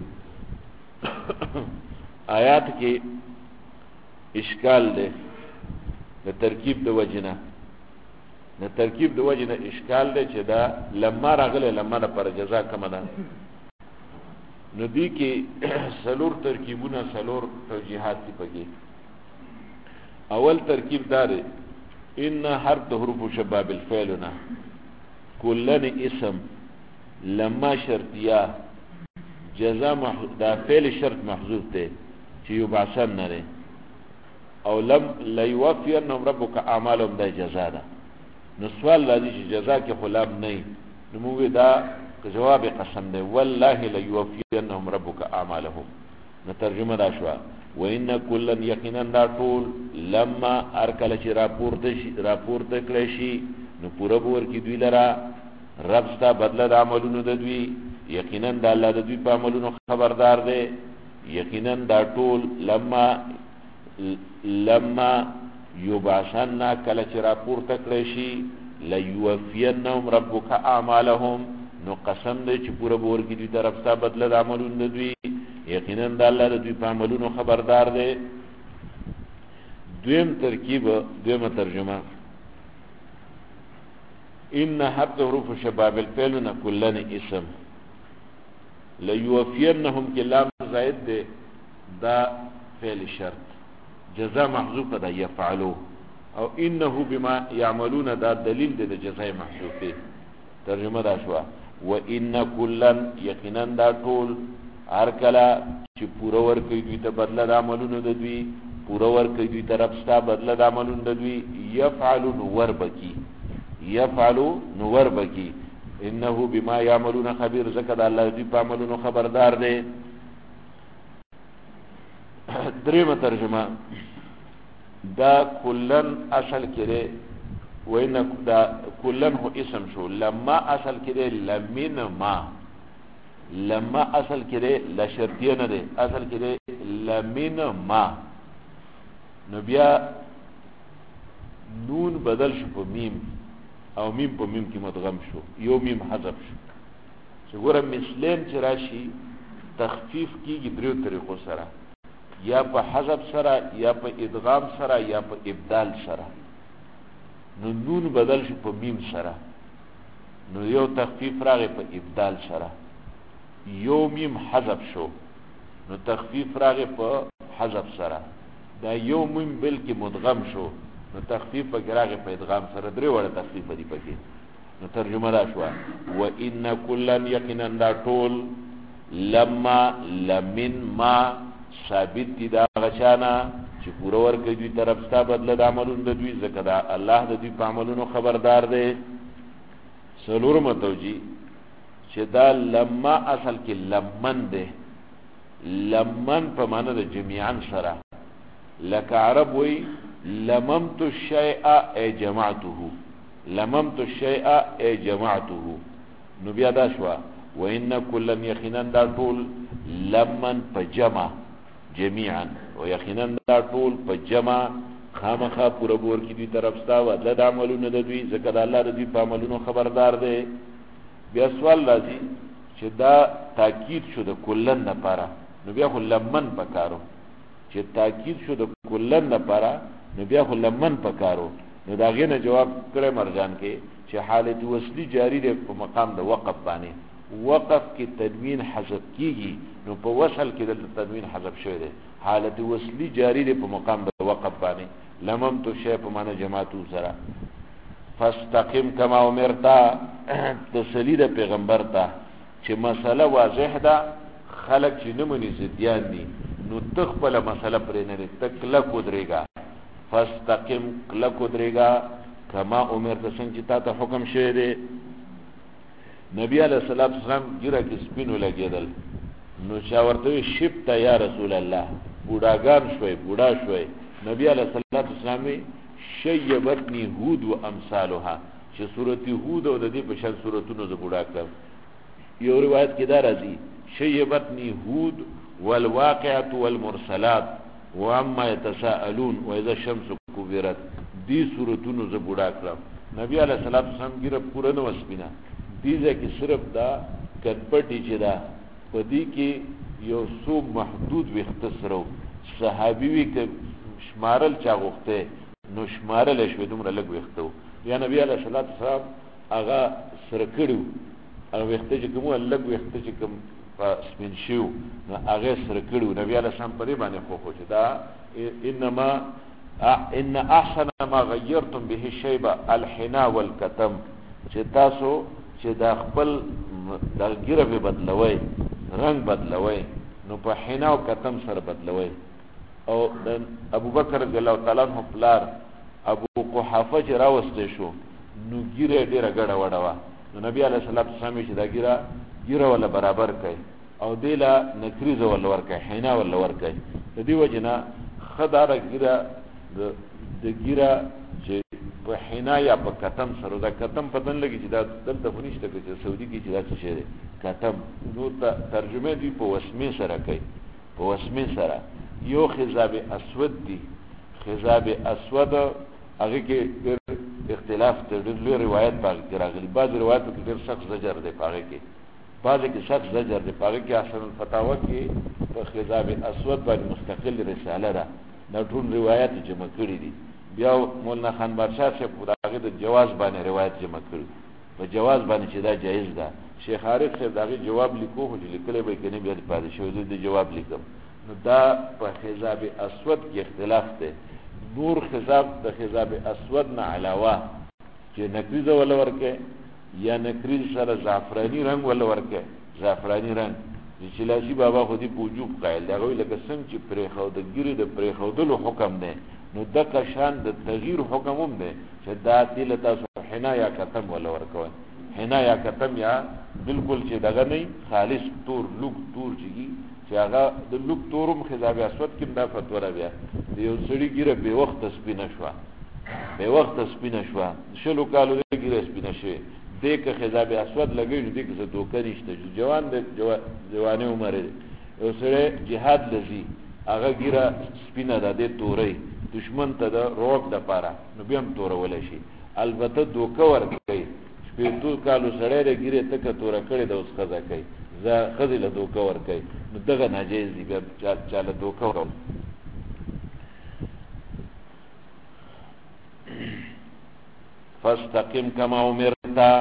آیات کې اشکال دی د ترکیب د وجنه د ترکیب د وجنه اشکال دی چې دا لما راغله لما د پر جزا کم ده نو دی کې سلور ترکیبونه سلور توجیهات دي پکې اول ترکیب دار ان حرف د حروف شباب الفعلنا کلن اسم لما شرطیه جزا دا فعل شرط محذوف دی چې یبعثن نه او لم لیوفینهم ربک اعمالهم دا جزا ده نو سوال راځي چې جزا کې خلاف نه نو موږ دا جواب قسم دی والله لیوفینهم ربک اعمالهم نو ترجمه دا شو و ان کلا یقینا دا ټول لما ارکل چې راپورته کړی شي نو پوره بور کې دوی لرا رب ستا بدله د عملونو د دوی یقینا د الله د دوی په عملونو خبردار دی یقینا دا ټول لما یبعثن کله چې راپورته کړی شي لیوفینهم ربک اعمالهم نو قسم دی چې پوره بور کې دوی طرف ستا بدله د عملونو د دوی یقینا د الله د دوی په عملونو خبردار دی دویم ترکیب دویمه ترجمه ان حرف حروف شباب الفعل كلن اسم لیوفینهم کلام زائد دی دا فعل شرط جزاء محذوفه دا يفعلوا او انه بما يعملون دا دلیل دی د جزاء محذوفه ترجمه دا شو و ان کلن یقینا دا ټول ارکلا چې پوره ورکوي دوی ته بدله د عملونو د دوی پوره ورکوي دوی طرف ستا بدله د عملونو د دوی یفعلوا نور بکی انه بما يعملون خبير زکه د الله دوی په عملونو خبردار دی دریمه ترجمه دا کلن اصل کړي وین دا کلن هو اسم شو لما اصل کړي لمن ما لما اصل کړي لا شرطیه نه ده اصل کړي لمن ما نو بیا نون بدل شو په میم او میم په میم کې مدغم شو یو میم حذف شو چې ګوره مثلین چې راشي تخفیف کیږي دریو طریقو سره یا په حذف سره یا په ادغام سره یا په ابدال سره نو نون بدل شو په میم سره نو یو تخفیف راغی په ابدال سره یو میم حذف شو نو تخفیف راغی په حذف سره دا یو میم بلکې مدغم شو نو تخفیف پکې راغی په ادغام سره درې وړه تخفیف دی پکې نو ترجمه دا شو و ان کلن یقینا دا ټول لما لمن ما ثابت دي دا غشانا چې پوره ورکوي دوی طرف ستا بدله د عملونو د دوی ځکه دا الله د دوی په عملونو خبردار دی څلورمه توجیه چې دا لما اصل کې لمن دی لمن په معنی د جميعا سره لکه عرب وی لممت الشیء ای جمعته لممت الشیء ای جمعته نو بیا دا شو و ان کلا یقینا دا ټول لمن په جمع جميعا او یقینا دا ټول په جمع خامخا پوره بور کی دوی طرف ستا ودل د عملونو د دوی ځکه د الله د دوی په عملونو خبردار دی بیا سوال راځي چې دا تاکید شو د کلن لپاره نو بیا خو لمن پکارو چې تاکید شو د کلن لپاره نو بیا خو لمن پکارو نو دا غینه جواب کړه مرجان کې چې حالت وصلی جاری ده په مقام د وقف باندې. وقف کې تنوین حذف کیږي نو په وصل کې د تنوین حذف شوی دی. حالت وصلی جاری ده په مقام د وقف باندې. لمم تو شی په معنی جماعتو سره. فاستقم کما امرتا تسلی د پیغمبر ته چې مسله واضح ده، خلق چې نه مني زديان دي نو تخپل مسله پرې نه تکله کودريګا. فاستقم کله کودريګا کما امرتا څنګه چې تا ته حکم شوی دی. نبی علیہ الصلوۃ والسلام ګیره کې سپینو لګیدل نو شاورته شپت یا رسول الله بوډاګان شوي بوډا شوي. نبی علیہ الصلوۃ والسلام شیبتنی هود و امثالها چې سورۃ هود او د دې په شان سوراتونو ز بوډا کړ. یو روایت کې دا راځي شیبتنی هود والواقعه والمرسلات واما يتساءلون واذا الشمس كورت دې سوراتونو ز بوډا کړ. نبی علیہ الصلوۃ والسلام ګیره پوره نو وسپینا دیزه کې صرف دا کټپټی چې دا پدې کې یو سو محدود وختصرو صحابي وی ک شمارل چا غوخته نو شمارل شوی دومره لګ وختو. یا نبی علیہ الصلوۃ والسلام هغه سره کړو هغه وخت چې کوم لګ وخت چې کوم سپین شو نو هغه سره کړو. نبی علیہ السلام پرې باندې خو چې دا انما ان احسن ما غيرتم به الشيبه الحنا والكتم چې تاسو چې دا خپل د ګیره به بدلوي رنگ بدلوي نو په حنا او کتم سره بدلوي. او د ابو بکر رضی الله تعالی عنہ پلار ابو قحافه چې راوسته شو نو ګیره ډیره ګډه وډه وا. نو نبی علیہ الصلوۃ والسلام چې دا ګیره ولا برابر کړي او دیلا نکریزه ولا ور کړي حنا ولا ور کړي. د دې وجنه خداره ګیره د ګیره چې په حنا یا په کتم سره دا کتم پتن لګي چې دا دلته فنشته کې چې سعودي کې چې دا څه شي کتم نو ترجمه دی په وسمه سره کوي. په وسمه سره یو خضاب اسود دی. خضاب اسود هغه کې اختلاف ته د روایت باندې راغلي. بعض روایت کې ډېر سخت زجر دی پاره کې، بعض کې سخت زجر دی پاره کې. احسن الفتاوا کې په خضاب اسود باندې مستقل رساله ده دا ټول روایت جمع کړي دي. بیا مولانا خان بادشاہ سے پوراغه د جواز باندې روایت جمع کړو په جواز باندې چې دا جایز ده. شیخ عارف صاحب داغه جواب لیکو هو لیکلی به کني بیا پاتې شوی د جواب لیکم. نو دا په خضاب اسود کې اختلاف ده. نور خضاب د خضاب اسود نه علاوه چې نکریز ولا ورکه یا نکریز سره زعفرانی رنگ ولا ورکه زعفرانی رنگ چې لاشي بابا خو دې وجوب قائل دا غوي لکه څنګه چې پرې خو د ګری د پرې خو دلو حکم ده نو دغه شان د تغییر حکم هم ده چې دا دل تاسو حنا یا کتم ولا ورکوي. حنا یا کتم یا بالکل چې دغه نه خالص تور لوګ تور چې هغه د لوګ تورم خضاب اسود کې دا فتوا بیا یو سړی ګیره به وخت سپینه شو به وخت سپینه شو شلو کالو ګیره سپینه شوه دې که خضاب اسود لګی دې که څه دوکه نشته. جوان د جوانه عمر یو سړی jihad لذي هغه ګیره سپینه ده د تورې دشمن ته د روک د پاره نو بیا هم تور ولې شي. البته دوکه ورکړي شپږ کالو سړی د ګیره تک تور کړي د اوس خزا کوي زه خزي له دوکه ورکړي نو دغه ناجیز دی بیا چاله دوکه ورکړي. فاستقم کما امرتا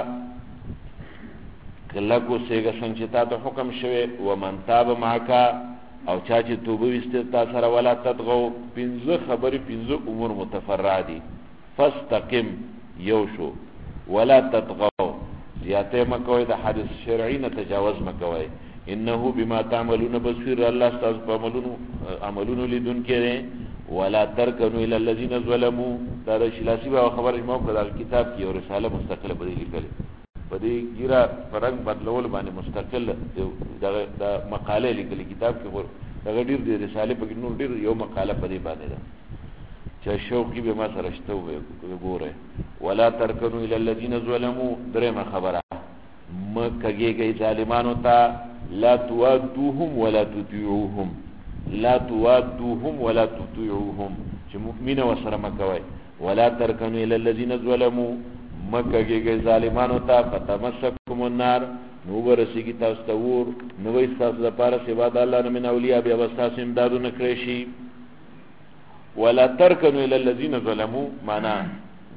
کله کو سیګه څنګه تا ته حکم شوه و من تاب معك او چا چې توبه وسته تا سره ولا تطغوا پنځه خبرې پنځه امور متفرع دي. فاستقم یو شو ولا تطغوا زیاته مکوئ د حدیث شرعی نه تجاوز مکوئ. انه بما تعملون بصير الله تاسو په عملونو لیدون کړي. ولا ترکنوا الى الذين ظلموا دا شلاسي به خبر امام په کتاب کې او رساله مستقله بدلی لیکل په دې ګیره فرنګ بدلول باندې مستقل دا مقاله لیکل کتاب کې ور دا ډیر دي رساله په نور ډیر یو مقاله په دې باندې ده چې شوقي به ما سره شته وګوره. ولا ترکنوا الى الذين ظلموا درېمه خبره مکهږي ظالمانو ته لا توادوهم ولا تطيعوهم لا توادوهم ولا تطيعوهم چې مؤمنه وسره مکوي. ولا ترکنوا الى الذين ظلموا مکهږي ظالمانو ته فتمسككم النار نو ورسیږي تاسو ته ور نو وي تاسو لپاره سوا د الله نه من اولیاء بیا تاسو امدادو نکړئ شي. ولا ترکنوا الى الذين ظلموا معنا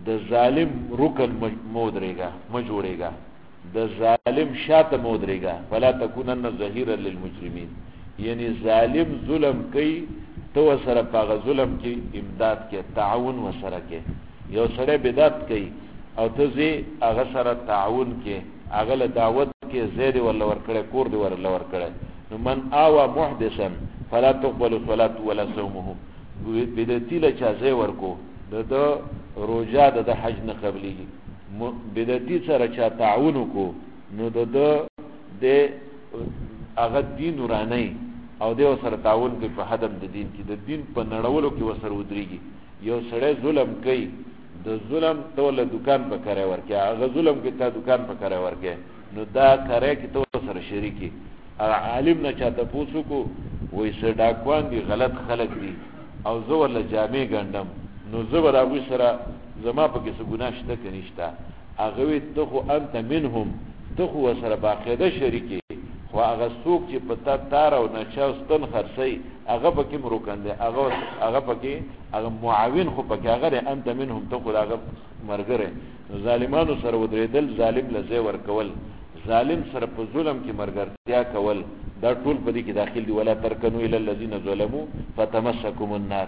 د ظالم رکن مودرېګا مجوړېګا د ظالم شاته مودرېګا فلا تکونن ظهیرا للمجرمین یعنی ظالم ظلم کوي تو سره پاغه ظلم کې امداد کې تعاون وسره کې یو سره بدعت کوي او ته زی هغه سره تعاون کې هغه له دعوت کې زید ولا ورکړه کور دی ولا ورکړه نو من آوا محدثا فلا تقبل صلاة ولا صومه بدعتي له چا زی ورکو د روزه د حج نه قبليږي بدعتي سره چا تعاون کو نو د هغه دین ورانه او د سره تعاون کوي په هدم د دین کې د دین په نړولو کې وسره ودرېږي یو سړی ظلم کوي د ظلم توله دکان په کرے ورکه هغه ظلم کې تا دکان په کرے ورکه نو دا کرے کې تو سره شریکی عالم نه چاته پوسو کو وای سړاکوان دي غلط خلق دي او زه ولا جامع ګندم نو زه ورابو سره زما په کې څه ګناه شته کنيشتا هغه وي ته خو انت منهم ته خو سره باقاعده شریکی خو هغه څوک چې پتا تار او نشاستن خرسي هغه پکې مروکنده هغه پکې هغه معاون خو پکې هغه انت منهم ته خو هغه مرګره ظالمانو سره ودریدل ظالم لزی ور کول ظالم سره په ظلم کې مرګرتیا کول دا ټول په دې کې داخل دي ولا ترکنو الى الذين ظلموا فتمسكم النار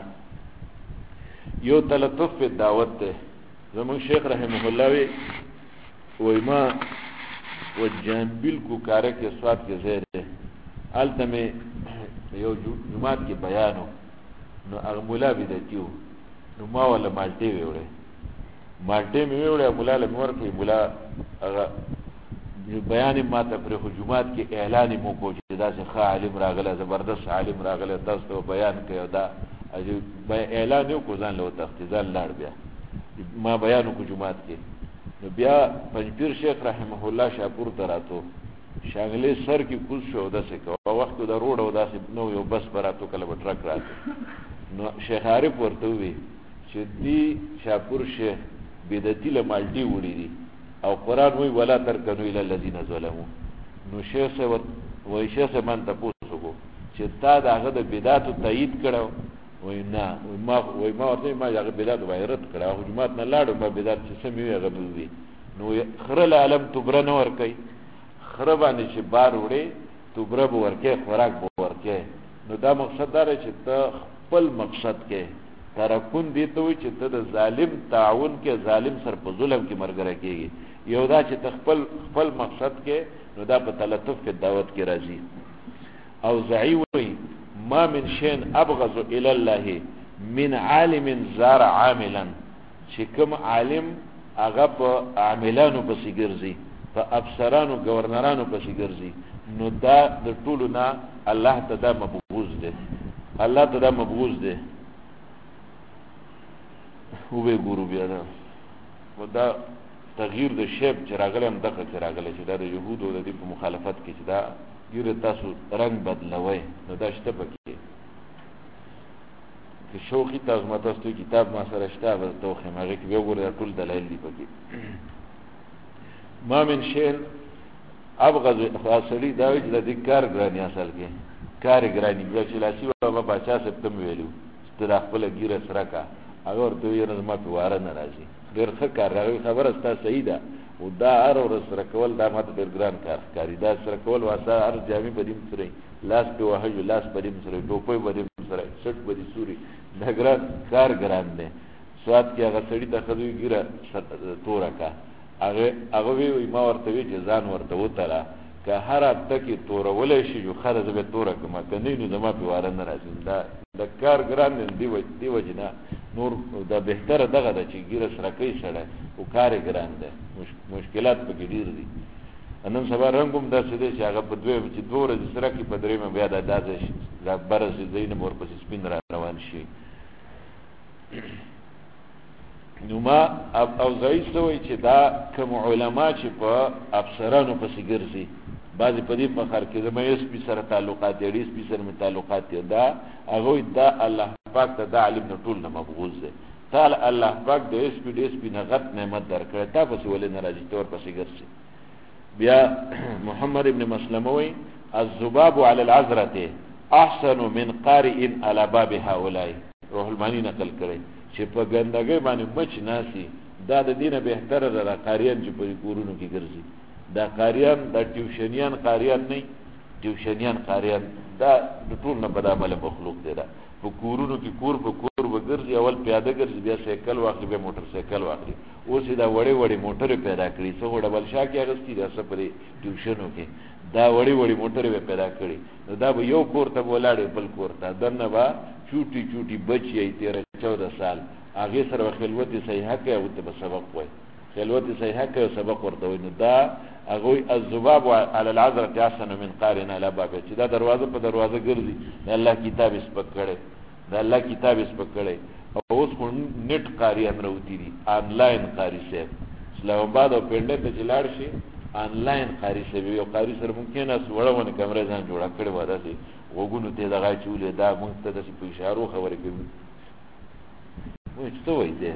یو تلطف په دعوت ده زمون شیخ رحمه الله وی ما وجنبل کو کاره کې سواد کې زیر ده التمه یو جمعات کې بیانو نو هغه مولا بدتیو نو ما ولا مالټي ویوړې مالټي مې ویوړې مولا له مور کې مولا هغه بیان ما ته پر جمعات کې اعلان مو کو چې دا څه عالم راغله زبردست عالم راغله تاسو بیان کړو دا اعلان یو کو ځان له تختیزان لاړ بیا ما بیان کو جمعات کې نو بیا پنځپیر شیخ رحمه الله شاپور دراتو شاغلی سر کې کوز شو داسې کو وخت د روډ او داسې نو یو بس براتو کله ټرک راتو نو شیخ عارف ورته وی چې دی شاپور شیخ بدعتي له مالټي وړي دي او قران وی ولا ترکنو الى الذين ظلموا نو شیخ سے وای شیخ سے من تاسو کو چې تا داغه د بدعت تایید کړو وای نه ما ورته ما هغه بدعت وایرت کړه او جماعت نه لاړو ما بدعت چې سمې هغه دوی نو خرل عالم تبر نه ور کوي خرب باندې چې بار وړي تبر به ورکه خوراک به ورکه نو دا مقصد دا چې ته خپل مقصد کې ترکون دي ته چې ته د ظالم تعاون کې ظالم سر په ظلم کې مرګره کیږي یو دا چې خپل مقصد کې نو دا په تلطف کې دعوت کې راځي او زعی وی ما من شین ابغض الى الله من عالم زار عاملا چې کوم عالم هغه په عاملانو پسې ګرځي په افسرانو گورنرانو پسې ګرځي نو دا د ټولو نه الله ته دا مبغوض دی الله ته دا مبغوض دی وې ګورو بیا دا تغییر د شیب چې راغلی هم دغه چې راغلی چې دا د یهودو د دې په مخالفت کې چې دا ګیره تاسو رنگ بدلوي نو دا شته پکې که شوقي تاسو متاسو کتاب ما سره شته ورته خو هغه کې وګورئ ټول دلایل دي پکې ما من شین ابغض خاصلی دا چې د کار ګرانی اصل کې کار ګرانی بیا چې لاسي بابا بچا سپتم ویلو ستر خپل ګیره سره کا هغه ورته یې نظم په واره ناراضي ډېر ښه کار راغی خبره ستا صحیح ده او دا هر ورځ سره کول دا ماته ډېر ګران کار ښکاري دا سره کول واسه هر جامې به دې سره لاس په وهجو لاس به دې سره ټوپۍ به دې سره شټ به دې سوري دا ګران کار ګران دی سواد کې هغه سړی ته خدوی ګیره تورا کا هغه وی ما ورته وی چې ځان ورته وتره که هر هفته کې تورولې شي یو خرج به تورا کما کني نو زما په واره نه راځي دا د کار ګران دی وجنا نور دا بهتره دغه د چې ګیره سره کوي سره او کار ګران ده مشکلات په کې ډیر دي نن سبا رنګوم داسې دی چې هغه په دوه چې دوه ورځې سره کې په درېمه بیا د دازه د برز زین مور په سپین را روان شي نو ما او زای سوې چې دا کوم علما چې په افسرانو په سیګرزي بعضی په دې فخر کې زما یې سپي سره تعلقات دي سپي سره تعلقات دي دا هغه دا الله پاک ته د علم نه ټول نه مبغوض دي تعالی الله پاک د سپي نه غت نعمت درکړه تاسو ولې ناراضي تور په سیګرزي بیا محمد ابن مسلمه وی الذباب على العذره احسن من قارئ على باب هؤلاء روح المانی نقل کړي چې په ګندګۍ باندې مچ ناسي دا د دینه بهتره ده قاریان چې په کورونو کې ګرځي. دا قاریان دا ټیوشنیان قاریان نه، ټیوشنیان قاریان دا د ټول نه بد عمل مخلوق دی. دا په کورونو کې کور په کور وګرځي، اول پیاده ګرځي، بیا سایکل واخلي، بیا موټر سایکل واخلي. اوس دا وړې وړې موټرې پیدا کړي، څه ډبل شا کې اغستې دا سپرې ټیوشنو کې دا وړې وړې موټرې پیدا کړي. نو دا به یو کور ته ولاړې بل کور ته دنه به چوټي چوټي بچي 13-14 سال هغه سره خلوت صحیحه کوي او ته سبق وای، خلوت صحیحه کوي سبق ورته وای. نو دا هغه الذباب على العذره احسن من قارن على باب، چې دا دروازه په دروازه ګرځي د الله کتاب سپک کړي، د الله کتاب سپک کړي. او اوس خو نت قاری امروتی دي، آنلاین قاری صاحب اسلام آباد او پنډه ته چلاړ شي آنلاین قاری صاحب یو قاری سره ممکن اس وړونه کمره ځان جوړ کړي ودا سي وګونو ته دغه چولې دا مونږ ته د په اشارو خبرې کوي. وای څه وای دې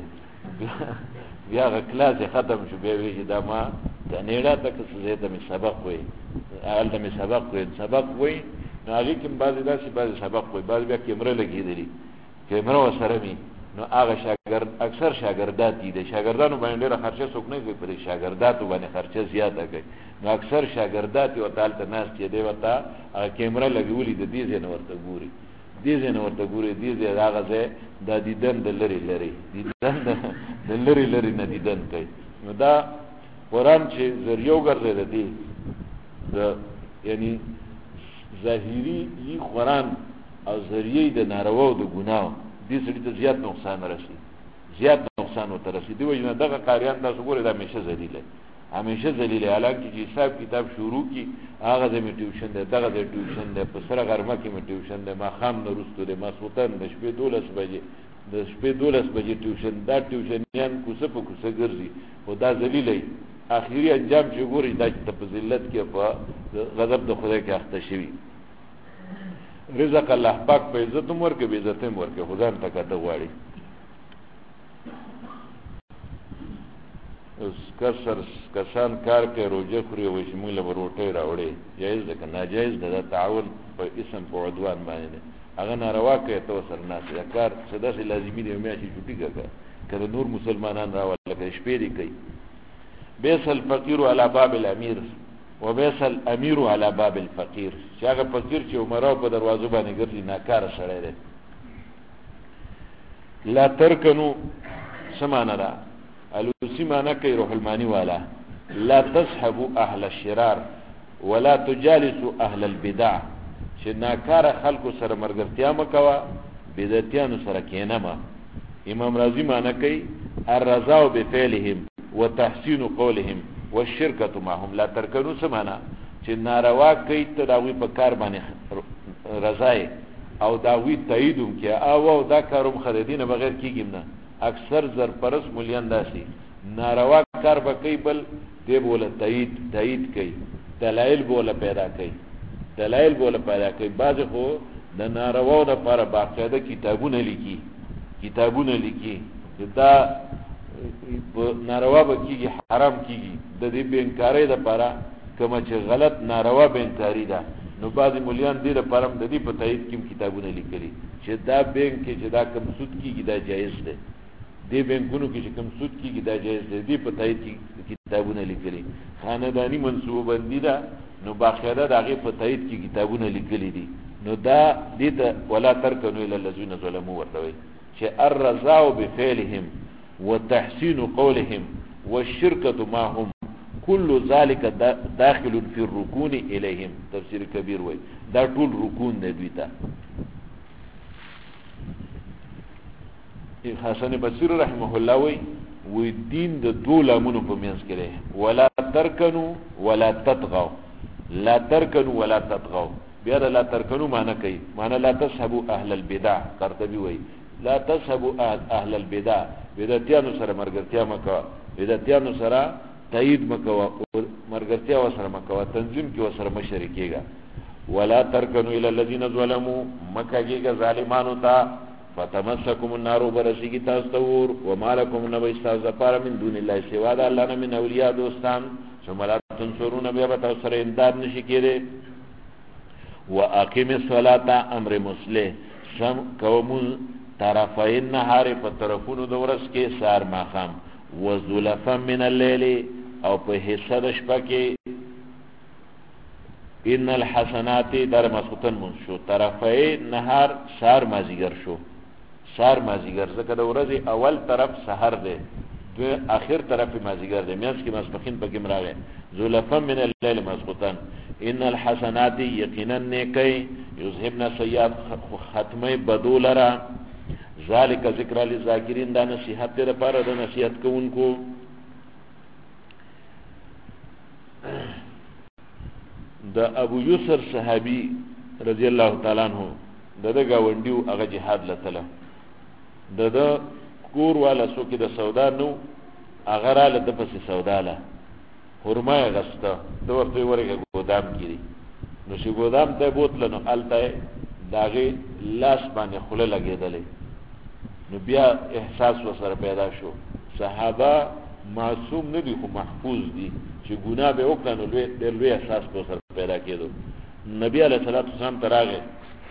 بیا کلاس ختم شو، بیا وی دا ما د نیړه تک څه ته می سبق وای، آل ته می سبق وای. نو هغه کوم بعضی داسې بعضی سبق وای، بعضی بیا کیمره لګیدلی، کیمره وسره می. نو هغه شاګرد اکثر شاګردات دي، د شاګردانو باندې ډېر خرچه څوک نه کوي، پر شاګرداتو باندې خرچه زیاته کوي. نو اکثر شاګردات او تعال ته ناس چې دی وتا کیمره لګولې د دې ځای نه ورته ګوري، دې ځای نه ورته ګوري، دې ځای هغه ځای د دیدن د لری دیدن د لری نه دیدن کوي. نو دا قرآن چې ذریعو ګرځي دی د یعنی ظاهری ی قرآن او ذریعه د ناروا او د ګناه دې سړي ته زیات نقصان رسي، زیات نقصان ورته رسي. دی وجه نه دغه قاریان تاسو ګورئ دا همیشه ذلیله، همیشه ذلیله. حالانکه چې حساب کتاب شروع کی هغه د میټیوشن ده، دغه د ټیوشن ده، په سره غرمه کې میټیوشن ده، ما خام نه رستو ده، ما سوتن د شپې 12 بجې، د شپې 12 بجې ټیوشن. دا ټیوشنیان کوڅه په کوڅه ګرځي، او دا ذلیله. اخیری انجام چې ګوري دا چې په ذلت کې په غضب د خدای کې اخته شي. رزق الله پاک په عزت عمر کې به عزت عمر کې خدای ته کته غواړي. اس کسان کار کوي روزه خوري او شموله وروټي راوړي، جایز ده که ناجایز ده؟ تعاون په اسم په عدوان باندې هغه ناروا کوي. تو سر ناس یا کار صدا سي لازمي دی مې چې چټي کړه نور مسلمانان راول لکه شپې دی کوي. بیس الفقیر على باب الامیر وبیس الامیر على باب الفقیر. شاګه فقیر چې عمره په دروازه باندې ګرځي ناکار سره دی. لا ترکنو سمانه را الوسی معنی کوي روح المانی والا. لا تصحبوا اهل الشرار ولا تجالسوا اهل البدع. چې ناکار خلکو سره مرګرتیا مکوا، بدعتیانو سره کینما. امام رازی معنی کوي الرضا بفعلهم وتحسين قولهم والشركه معهم. لا ترکنو سمانه چې ناروا کوي ته داوی په کار باندې رضای او داوی تاییدوم کې او دا کاروم خریدینه بغیر کیږم نه. اکثر زرپرس مولیان داسي ناروا کار بکې بل دی بوله تایید کوي، دلایل بوله پیدا کوي، دلایل بوله پیدا کوي. بعض خو د ناروا لپاره باقاعده کتابونه لیکي دا ناروا بکیږي، حرام کیږي. د دې بینکاری لپاره کوم چې غلط ناروا بینکاری ده، نو بعض مولیان دې لپاره د دې په تایید کې کتابونه لیکلي چې دا بینک کې چې دا کم سود کیږي دا جایز ده، دې بینکونو کې چې کم سود کیږي دا جایز ده، دې په تایید کې کتابونه لیکلي. خاندانی منصوبه بندي ده، نو باقاعده د هغه په تایید کې کتابونه لیکلي دي. نو دا دې ته ولا ترکنوا الى الذين ظلموا ورته چې الرضا بفعلهم وتحسين قولهم والشركه معهم كل ذلك داخل في الركون اليهم. تفسیر کبیر وای دا ټول رکون دی دوی ته. حسن بصری رحمه الله وی دین د دولمونو په منځ کې دی. ولا ترکنوا ولا تطغوا، لا ترکنوا ولا تطغوا. بیا لا ترکنوا معنی کوي معنی لا تصحبوا اهل البدع. قرطبي وای لا تصحبوا اهل البدع. بدعتیانو سره مرګرتیا مکو، بدعتیانو سره تایید مکو، مرګرتیا وسره مکو، تنظیم کې وسره مشرکیږي. ولا ترکنوا الى الذين ظلموا، مکهږي ظالمانو ته. فتمسكم النار برسیږي تاسو ته ور. وما لكم نبي استغفر من دون الله سوا د الله نه من اولیاء دوستان. ثم لا تنصرون بیا به تاسو سره امداد نشي کېده. واقیم الصلاه امر مصلح سم قوم طرفین نهار په طرفونو د ورځ کې سار ماخام. وزلفا من الليل او په حصہ د شپه کې ان الحسنات در مسقطن من شو طرفه نهار سار مازیګر شو سار مازیګر ځکه د ورځې اول طرف سحر دی دو اخر طرف مازیګر دی میاس کې مسبخین پکې مراغه زلفا من الليل مسقطن ان الحسنات یقینا نیکی یذهبن سیئات ختمه بدولرا ذالک ذکر للذاکرین دا نصیحت دې لپاره د نصیحت کوونکو د ابو یسر صحابی رضی الله تعالی عنہ دغه گاونډیو هغه jihad لته د کور والا سو کې د سودا نو هغه را له د پسې سودا له حرمه غسته د ورته ورګه ګودام کړي نو چې ګودام ته بوتل نو الته داغه لاس باندې خوله لګېدلې نو بیا احساس وسره پیدا شو صحابه معصوم نه دي خو محفوظ دي چې ګناه به وکړي نو لوی احساس وسره پیدا کېدو نبی علیہ الصلوۃ والسلام تراغه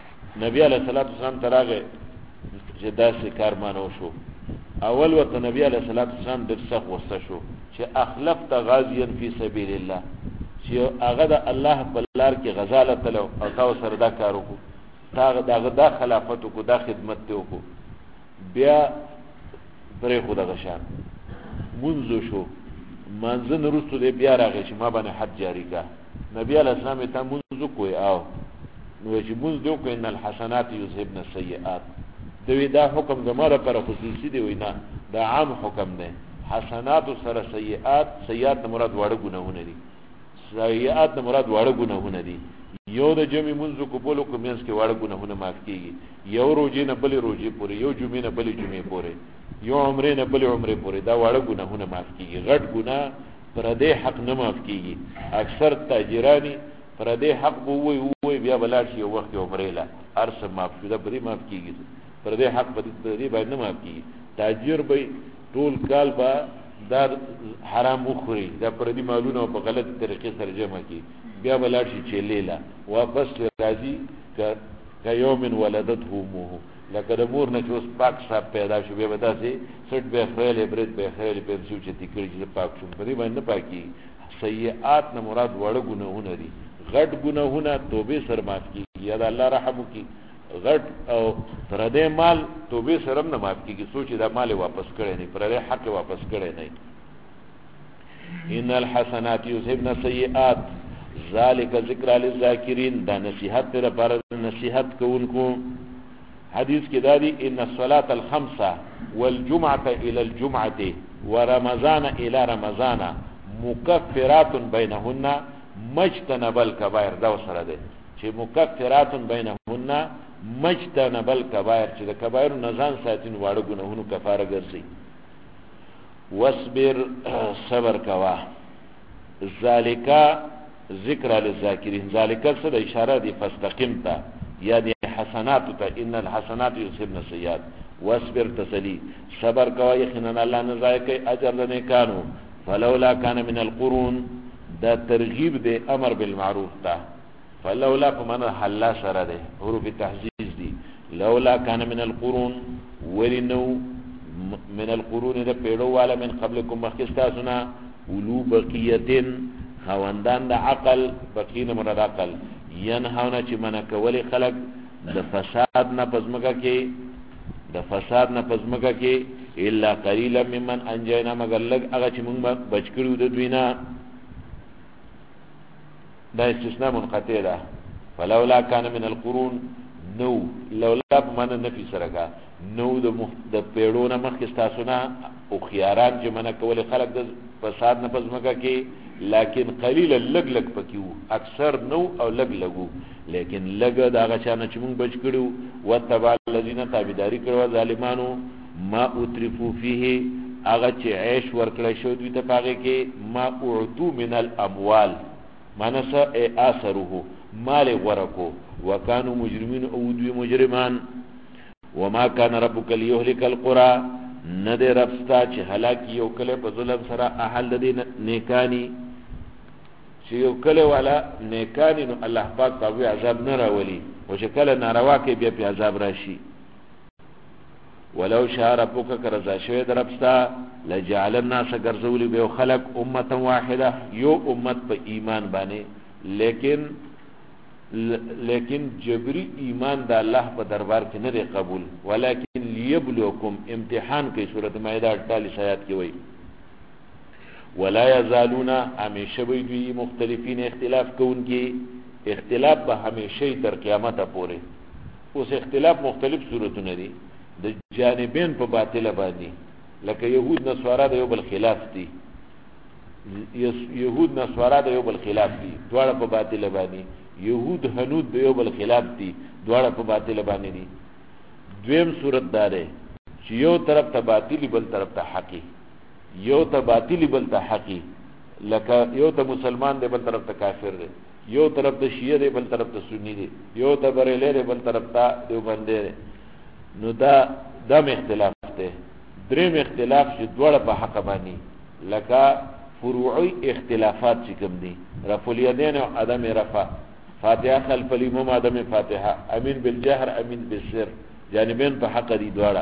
چې داسې کار مانو شو اول وته نبی علیہ الصلوۃ والسلام د څخ وسته شو چې اخلفت غازیا فی سبیل الله چې هغه د الله په لار کې غزاله تلو او تاسو سره دا کار وکړو دا خلافت کو دا خدمت ته وکړو بیا پرې خدا غشان منځ شو منځن رسو دې بیا راغی چې ما باندې حد جاری کا نبی علیہ السلام ته منځ کوی او نو چې منځ دو کو ان الحسنات یذهبن السیئات دوی دا حکم زماره پر خصوصي دی وینا دا عام حکم نه حسنات سره سیئات مراد وړ ګناهونه دي سیئات مراد وړ ګناهونه دي یو د جمع منځ کو بولو کو مینس کې وړ ګناهونه معاف کیږي یو روزي نه بلې روزي پورې یو جمعې نه بلې جمعې پورې یو عمره نه بلې عمره پورې دا وړ ګناهونه معاف کیږي غټ ګناه پر دې حق نه معاف کیږي اکثر تاجرانی پر دې حق وای بیا بلار شي یو وخت عمره لا ارس معاف شوه پرې معاف کیږي پر دې حق په دې باندې معاف کیږي تاجر به ټول کال با دار حرام وخوري دا پر دې مالونه په غلط طریقې سره جمع کی بیا بلار شي چې لیلا واپس راځي ک یوم ولدته امه لکه د مور نه چې اوس پاک صاحب پیدا شو بیا ودا سي سټ به خیال برید به خیال په شو چې تکړه چې پاک شو په دې باندې پاکي سیئات نه مراد وړ ګناهونه دي غټ ګناهونه توبه سره معاف کیږي یا الله رحم وکي غټ او پر دې مال توبه سره نه معاف کیږي سوچ دا مال واپس کړي نه پر دې حق واپس کړي نه ان الحسنات یذهبن السیئات ذالک ذکر للذاکرین دا نصیحت لپاره نصیحت کوونکو حدیث کې دادی ان الصلاة الخمسه والجمعه الى الجمعه ورمضان الى رمضان مکفرات بینهن مجتنب الكبائر دا سره ده چې مکفرات بینهن مجتنب الكبائر چې د کبایر نزان ساتین واړه ګناهونو کفاره ګرځي واصبر صبر کوا ذالک ذکر للذاکرین ذالک سره اشاره دی فاستقم تا یعنی حسنات تا ان الحسنات یذهبن السیئات واصبر تسلی صبر کوا یقینا الله نه ضایع کوي اجر لنه کانو فلولا کان من القرون دا ترغیب دی امر بالمعروف تا فلولا فمن حلا سره ده حروف تحزیز دی لولا کان من القرون ولنو من القرون دا پیړو والا من قبلکم مخکستا سنا اولو بقیتن خواندان دا عقل بقین مراد عقل ینهاونا چې منع کولی خلق د فساد نه پزمکه کې الا قلیلا ممن انجینا مگر لگ هغه چې موږ بچ کړو د دوی نه دا استثناء منقطع ده فلولا کان من القرون نو لولا من نفي سرګه نو د پیړو نه مخکې تاسو نه او خياران چې منع کولی خلق د فساد نه پزمکه کې لیکن قلیلا لگ پکیو اکثر نو او لگو لیکن لگ دا غچانه چې مونږ بچ کړو وتبع الذين تابعداري کړو ظالمانو ما اترفو فيه هغه چې عيش ورکړی شو دوی ته پاګه کې ما اعطو من الاموال مانس اثره مال ورکو وکانو مجرمین او دوی مجرمان وما كان ربك ليهلك القرى ندی ربستا چې هلاکی یو کله په ظلم سره اهل دې نیکانی چې یو کله والا نیکانی نو الله پاک په عذاب نه راولي او چې کله ناروا کې بیا په عذاب راشي ولو شاء ربک کرزا شوی دربستا لجعل الناس گرزولی به خلق امه واحده یو امت په ایمان باندې لیکن جبری ایمان د الله په دربار کې نه دی قبول ولکن لیبلوکم امتحان کوي سورۃ مائده 48 آیات کې وایي ولا یزالون همیشه وي دوی مختلفین اختلاف کوونکي اختلاف به همیشه تر قیامت پورې اوس اختلاف مختلف صورتونه دي د جانبین په باطل باندې لکه يهود نصارا د یو بل خلاف دي يهود نصارا د یو بل خلاف دي دواړه په باطل باندې يهود هنود د یو بل خلاف دي دواړه په باطل باندې دي دویم صورت داره چې یو طرف ته باطل بل طرف ته حقي یو ته باطل بل ته حقي لکه یو ته مسلمان دی بل طرف ته کافر دی یو طرف ته شیعه دی بل طرف ته سنی دی یو ته بریلی دی بل طرف ته دیوبندی دی نو دا اختلاف دی دریم اختلاف چې دواړه په حق باندې لکه فروعي اختلافات چې کوم دي رفع الیدین او عدم رفع فاتحه خلف الامام عدم فاتحه امین بالجهر امین بالسر جانبین په حق دي دواړه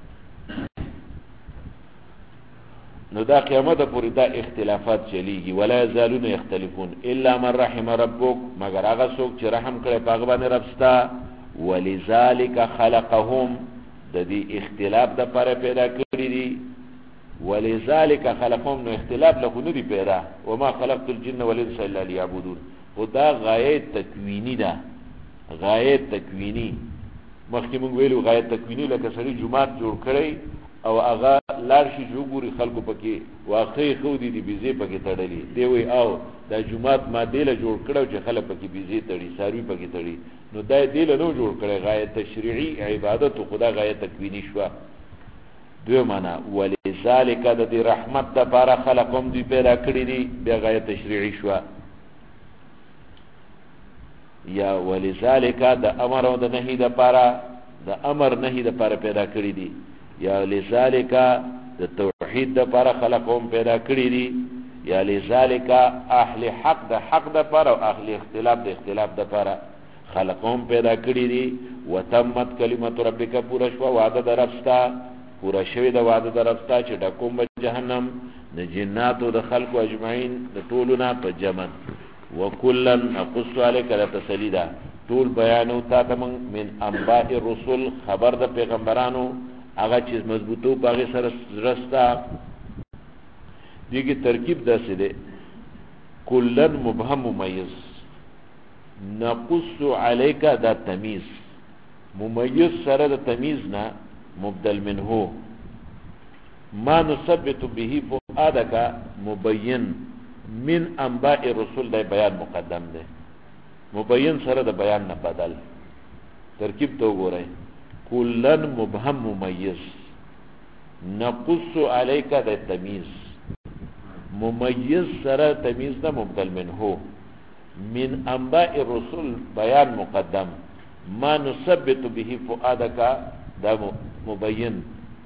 نو دا قیامت پورې دا اختلافات چلیږي ولا یزالون یختلفون الا من رحم ربک مگر هغه څوک چې رحم کړي په هغه باندې ربستا ولذالک خلقهم د دې اختلاف د پر پیدا کړی دي ولذالک خلقهم نو اختلاف له نه دی پیدا وما خلقت الجن والانس الا ليعبدون خدا غایه تکوینی ده غایه تکوینی مخکې موږ ویلو غایه تکوینی لکه سړي جمعات جوړ کړي او هغه لار شي جوړوري خلکو پکې واقعي خو دي بيزي پکې تړلي دی وی او دا جمعات ما دیله جوړ کړو چې خلک پکې بيزي تړي ساروي پکې تړي نو دا دیله نو جوړ کړي غایه تشریعي عبادت خدا غایه تکوینی شو دوی معنا ولذالک د رحمت د بار خلقهم دی پیدا کړی دي د غایه تشریعي شو یا ولذالک د امر او د نهي د پاره د امر نهي د پاره پیدا کړی دي یا لذالک د توحید د پر خلقهم پیدا کړی دي یا لذالک اهل حق د حق د پر او اهل اختلاف د اختلاف د پر خلقهم پیدا کړی دي وتمت کلمت ربک پورا شو وعده درفتا پورا شوی د وعده درفتا چې ډکوم جهنم د جناتو د خلق اجمعین د ټولنا په جمع وکلن اقص علیک لتسلیدا ټول بیانو تا من انباء الرسل خبر د پیغمبرانو هغه چیز مضبوطو باغی سره رستا دیگه ترکیب داسې ده کلن مبهم ممیز نقص علیک دا تمیز ممیز سره دا تمیز نا مبدل منه ما نثبت به فؤادک مبین من انباء الرسل دا بیان مقدم ده مبین سره دا بیان نه بدل ترکیب تو گورای کلن مبهم ممیز نقص علیک د تمیز ممیز سره تمیز نه مبدل منه من انباء الرسل بیان مقدم ما نثبت به فؤادک دا مبین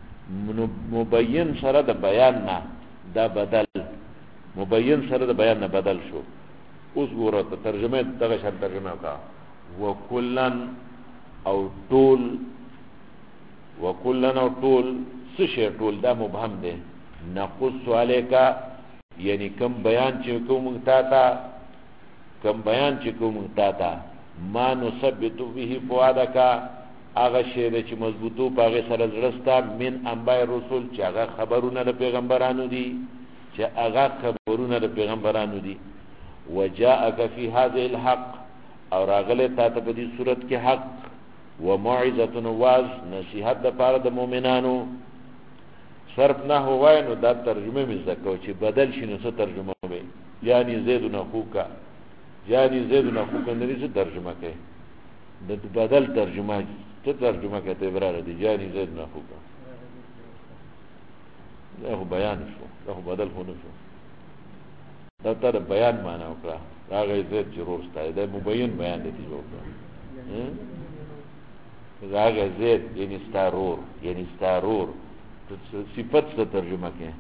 سره د بیان نه دا بدل مبین سره د بیان نه بدل شو اوس ګوره ترجمه دغه شان ترجمه کا وکلن او طول وکلن او طول سشه طول دا مبهم ده نقص علیکا یعنی کم بیان چې کوم تا تا ما نثبت به فؤادک هغه شی چې مضبوطو پاغه سره زړستا من انباء رسول چې هغه خبرونه د پیغمبرانو دي وجاءک فی هذه الحق او راغله تا ته په دې صورت کې حق وموعظه واز نصیحت د پاره د مؤمنانو صرف نه هوای نو دا ترجمه مې زکو چې بدل شنو څه ترجمه وي یعنی زید نخوکا نه څه ترجمه کوي د بدل ترجمه څه ترجمه کوي تبرار دي یعنی زید نخوکا دا خو بیان شو دا خو بدل خو نه شو دا تر بیان معنا وکړه هغه زید ضرور ستای دا مبین بیان دي جوړ کړه هغه زید یعنی ستارور صفت څه ترجمه کوي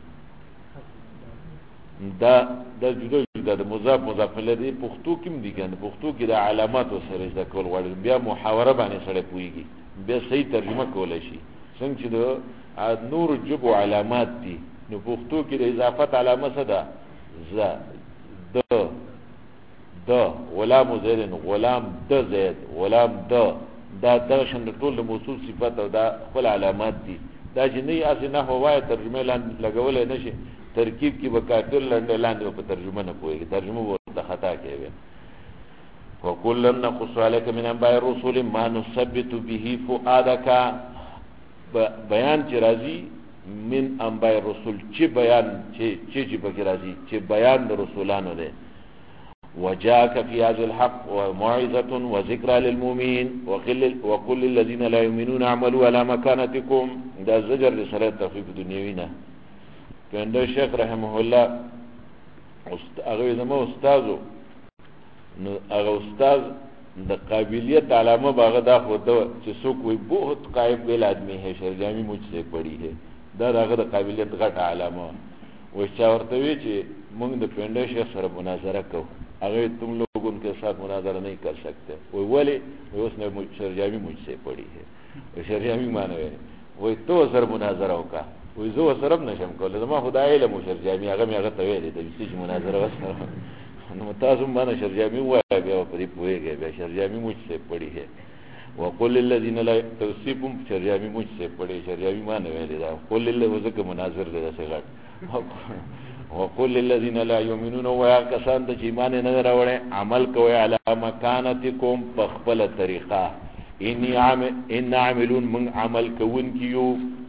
دا جدا د مضاف الیه پښتو کې مدي کنه پښتو کې د علامات سره ذکر غواړي بیا محاوره باندې سره کوي بیا صحیح ترجمه کولای شي څنګه چې د نور جبو علامات دي نو پښتو کې د اضافت علامه څه ده ز د غلام زید غلام د زید غلام دا شند ټول د موصول صفات او دا خپل علامات دي دا جنې اسنه هوايه ترجمه لاندې لګولې نشي ترکیب کې به کافر لاندې په ترجمه نه کوي ترجمه ورته خطا کوي وکلن نقص عليك من انباء الرسل ما نثبت به فؤادك بیان چې راځي من انباء الرسل چې بیان چې پکې راځي چې بیان د رسولانو دی وجاءك في هذا الحق وموعظة وذكرى للمؤمنين وقل للذين لا يؤمنون اعملوا على مكانتكم دا زجر لصلاة تخفيف دنیوینا پنده شیخ رحمه الله هغه زمو استادو نو هغه استاد د قابلیت علامه باغه دا خو د چې څوک وي بہت قائب بیل آدمی ہے شرجامی مجھ سے پڑھی ہے دا هغه د قابلیت غټه علامه و چې ورته وی چې موږ د پنده شیخ سره مناظره کوو اگر تم لوگ ان کے ساتھ مناظرہ نہیں کر سکتے وہ بولے اس نے شرجامی مجھ سے پڑھی ہے شرجامی مانے وہ تو اثر مناظرہ کا وہ زو اثرب نشم کو لما خدا علم شرجامی اگر میں اگر توے دے تبھی سے مناظرہ وسر متازم مانا شرجامی ہوا ہے بیا پری پوئے گئے بیا شرجامی مجھ سے پڑھی ہے وقل للذین لا توصیفم شرجامی مجھ سے پڑھی شرجامی مانے دا قل للذین مناظر دے سے غٹ وقل للذین لا یؤمنون ویا کسان د ایمان نه راوړي عمل کوي علی مکانتکم بخبل طریقه ان عاملون من عمل کوون کیو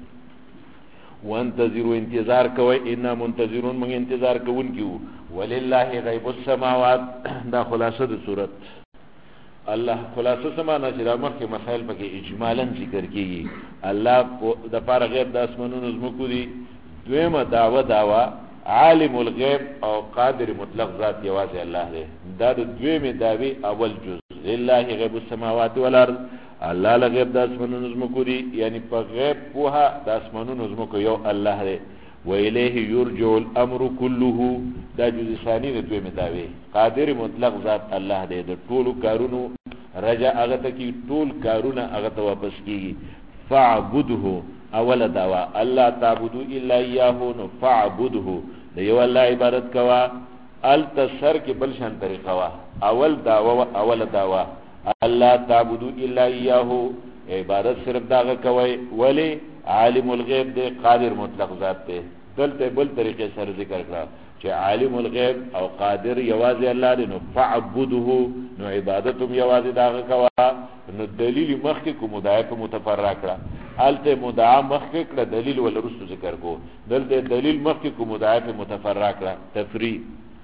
وانتظروا انتظار کوي ان منتظرون من انتظار کوون کیو ولله غیب السماوات دا خلاصه د صورت الله خلاصه سمانه چې مخکې مسائل پکې اجمالا ذکر کیږي الله د پاره غیب د اسمانونو زمکو دي دویمه داوا عالم الغیب او قادر مطلق ذات یوازې الله دی دا د دویمه داوی اول جزء لله غیب السماوات والارض الله له غیب د اسمانونو زمکو دي یعنی په غیب پوها د اسمانونو زمکو یو الله دی و الیه یرجع الامر كله دا جزء ثانی د دویمه داوی قادر مطلق ذات الله دی د ټول کارونو رجع هغه ته کی ټول کارونه هغه ته واپس کیږي فاعبده اول دعوا الله تعبدوا الا اياه فاعبده دیو الله عبادت کوا التسر کې بل شان طریقه وا اول دعوا الله تعبدوا الا اياه عبادت صرف داغه کوي ولی عالم الغیب دی قادر مطلق ذات دی دلته بل طریقې سره ذکر کړه چې عالم الغیب او قادر یوازې الله دی نو فعبده نو عبادتم یوازې داغه کوا نو دلیل مخکې کو مضاعف متفرع کړه الته مدعا مخکې کړه دلیل ول رسو ذکر کو دلته دلیل مخکې کو مضاعف متفرع کړه تفریع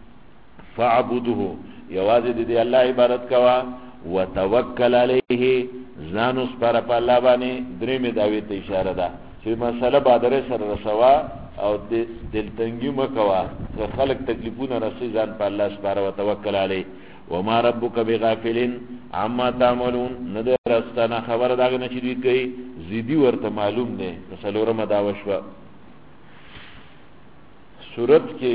فعبده یوازې دی الله عبادت کوا وتوکل علیه ځانوس پر الله باندې درې می داوی ته اشاره ده چې مسله بادره سره رسوا او دلتنګي مکوا خلق تکلیفونه رسي ځان په الله سبحانه وتوکل علیه وما ربک بغافل عما تعملون ندر استنا خبر داغه نشي دی کوي زیدی ورته معلوم نه مسلوره مداوه شو سورت کې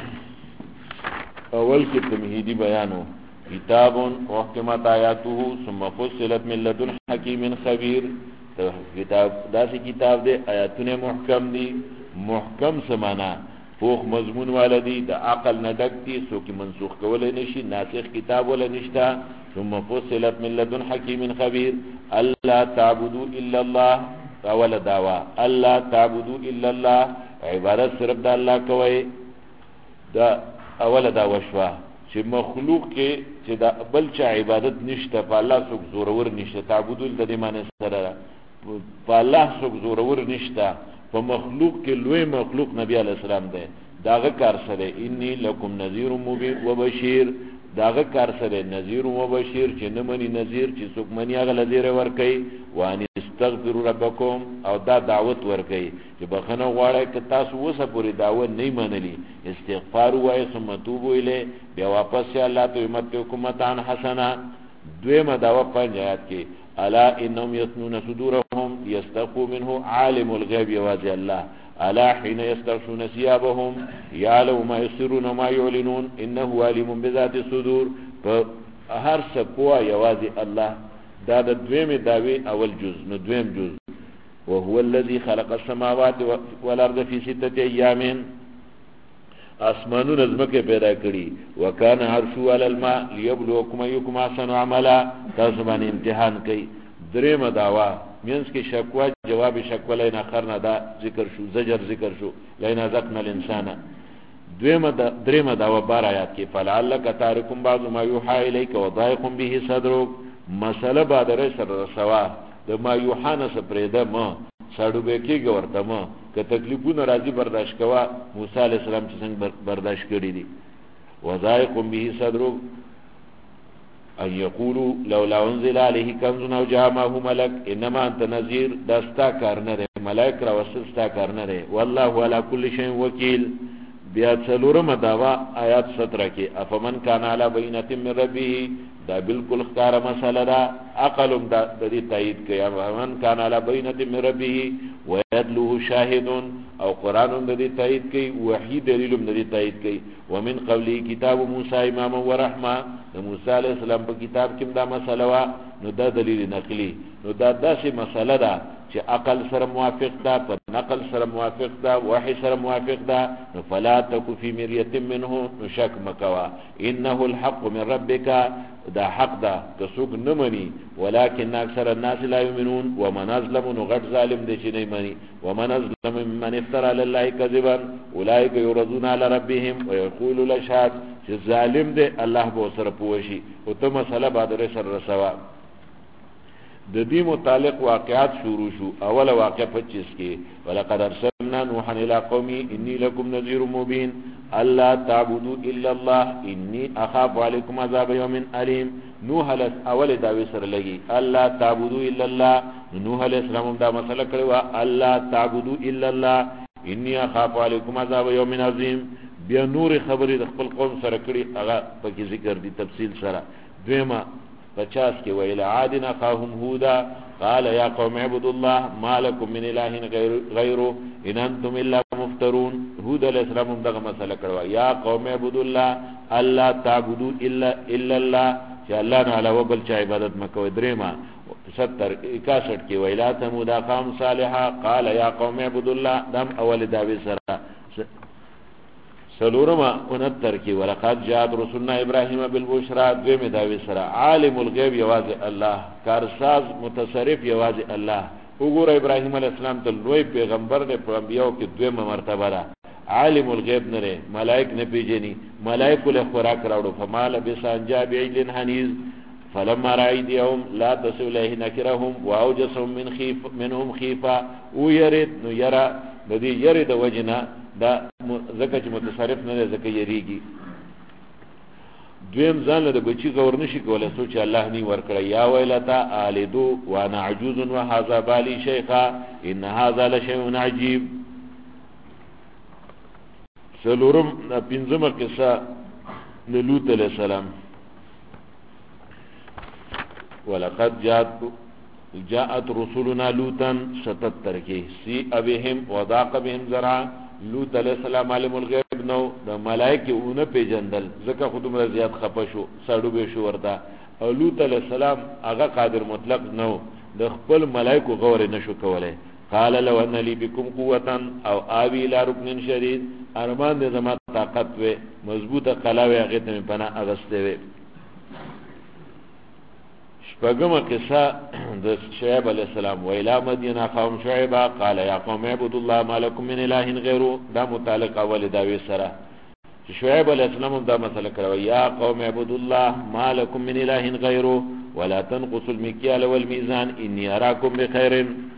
اول کې تمهیدی بیانو کتاب محکمات آیاته ثم فصلت من لدن حکیم خبیر کتاب داسې کتاب دی آیاتونه محکم دي محکم سمانا فوق مضمون والدی د عقل نه ډک دي سو کې منسوخ کول نشي ناسخ کتاب ولا نشتا ثم فصلت من لدن حکیم خبیر الله تعبدوا الا الله اول دعوا الله تعبدوا الا الله عبادت صرف د الله کوي دا اول دعوا شوا چې مخلوق کې چې دا بل چا عبادت نشته په الله څوک زورور نشته تعبدو د دې معنی سره په الله څوک زورور نشته په مخلوق کې لوی مخلوق نبی علی السلام دی داغه کار سره انی لکم نذیر مبین و بشیر داغه کار سره نذیر و بشیر چې نه منی نذیر چې څوک منی هغه نذیر ور کوي وان استغفروا ربکم او دا دعوت ور کوي چې بخنه غواړی که تاسو وسه پوری دعوت نه منلی استغفار وای ثم توبوا الیه بیا واپس الله ته حکومتان حسنه دویمه دعوه پنځات کې الا انهم يثنون صدورهم يستخفوا منه عالم الغيب يوازي الله الا حين يستغشون ثيابهم يعلم ما يسرون وما يعلنون انه عليم بذات الصدور هر څه پوهه یوازې الله دا د دویمه داوی اول جز نو دویم جز وهو الذي خلق السماوات والارض في 6 ايام اسمانو نظمکه پیدا کړي وکانه عرشو علی الماء ليبلوکم ايکم احسن عملا تاسو باندې امتحان کوي. درېمه داوا مینس کې شکوا جواب شکوا لین اخرنا دا ذکر شو زجر ذکر شو لین ذقنا الانسان. درېمه داوا بار آیات کې فلعلک تارکم بعض ما یوحى الیک وضایق به صدرک مساله بادره سره سوا د ما یوحنا سپریده ما ساړو به کېږي ورته ما که تکلیفونه راځي برداشت کوا موسی علیہ السلام چې څنګه برداشت کړی دي. وضایق به صدرک ان یقولوا لولا انزل عليه كنز او جاء معه ملك انما انت نذير دستا کار نه ره ملائک را وسستا کار نه ره والله على كل شيء وكيل. بیا څلورم داوا آیات 17 کې افمن كان على بينه من ربه دا بالکل ښکارا مساله دا عقلم دا د دې تایید کوي افمن كان على بينه من ربه ويدله شاهد او قران د دې تایید کوي وحی دلیلم د دې تایید کوي ومن قبله کتاب موسی اماما ورحمه د موسی علیہ السلام په کتاب کې دا مسله وا نو دا دلیل نقلی نو دا داسې مسله ده چې عقل سره موافق ده په نقل سره موافق ده وحی سره موافق ده نو فلا تک فی مریه منه نو شک مکوا انه الحق من ربک دا حق ده که څوک نه مني ولكن اکثر الناس لا يؤمنون ومن ظلم غټ ظالم دي چې نه مني ومن ظلم ممن افترى على الله كذبا اولئك يردون على ربهم ويقول الاشهاد چې ظالم دی الله به سره پوښي او ته مسله بادره سره رسوا. د دې متعلق واقعات شروع شو. اول واقع 25 کې ولقد ارسلنا نوحا الى قومه اني لكم نذير مبين الا تعبدوا الا الله اني اخاف عليكم عذاب يوم اليم. نوح علیہ اول داوی سره لګي الا تعبدوا الا الله. نوح علیہ السلام دا مسله کړو الا تعبدوا الا الله اني اخاف عليكم عذاب يوم عظيم. بیا نور خبرې د خپل قوم سره کړي هغه پکې ذکر دي تفصیل سره. دویمه 50 کې ویل عادنا قوم هودا قال يا قوم اعبدوا الله ما لكم من اله غيره ان انتم الا مفترون. هود علیہ السلام دغه مسله کړو یا قوم اعبدوا الله الا تعبدوا الا الله چې الله نه علاوه بل چا عبادت مکوئ. درېما 61 کې ویل ثمود قوم صالحا قال يا قوم اعبدوا الله دم اول داوی سره. سلورما 69 کې ولقد جاءت رسلنا ابراهيم بالبشرى دویم داوی سره عالم الغیب یواز الله کارساز متصرف یواز الله. وګوره ابراهيم عليه السلام ته لوی پیغمبر دی په انبیاء کې دویمه مرتبه ده. عالم الغیب نه لري ملائک نه پیژني ملائک له خوراک راوړو فمال بسانجا بعجل حنيز فلما رايدهم لا تسوله نكرهم واوجسهم منهم خيفه ويرد نو يرى بدي يرد وجنا دا زکه چې متصرف نه ده زکه یریږي. دویم ځان له بچی غور نشي کولای سوچ الله ني ورکړی یا ویلتا الدو وانا عجوز وهذا بالي شيخا ان هذا لشيء عجيب. سلورم پنځمه قصه لوط علیہ السلام ولقد جاءت رسلنا لوطا 77 کې سی ابهم وضاق بهم ذرعا. لوط علیہ السلام عالم الغیب نو د ملائکه اونه پیجندل زکه خودم زیات خپه شو سړو به شو ورته. او لوط علیہ السلام هغه قادر مطلق نو د خپل ملائکه غور نشو کوله. قال لو ان لي بكم قوه او اوي الى ركن شديد ارمان دې زما طاقت و مضبوطه قلاوه هغه ته پناه اغسته و. شپږمه قصه د شعیب علیہ السلام ویلا مدینه قوم شعیب قال يا قوم اعبدوا الله ما لكم من اله غیره. دا متعلق اول داوی سره شعیب علیہ السلام دا مسله کړو یا قوم اعبدوا الله ما لكم من اله غیره ولا تنقصوا المكيال والميزان اني اراكم بخير.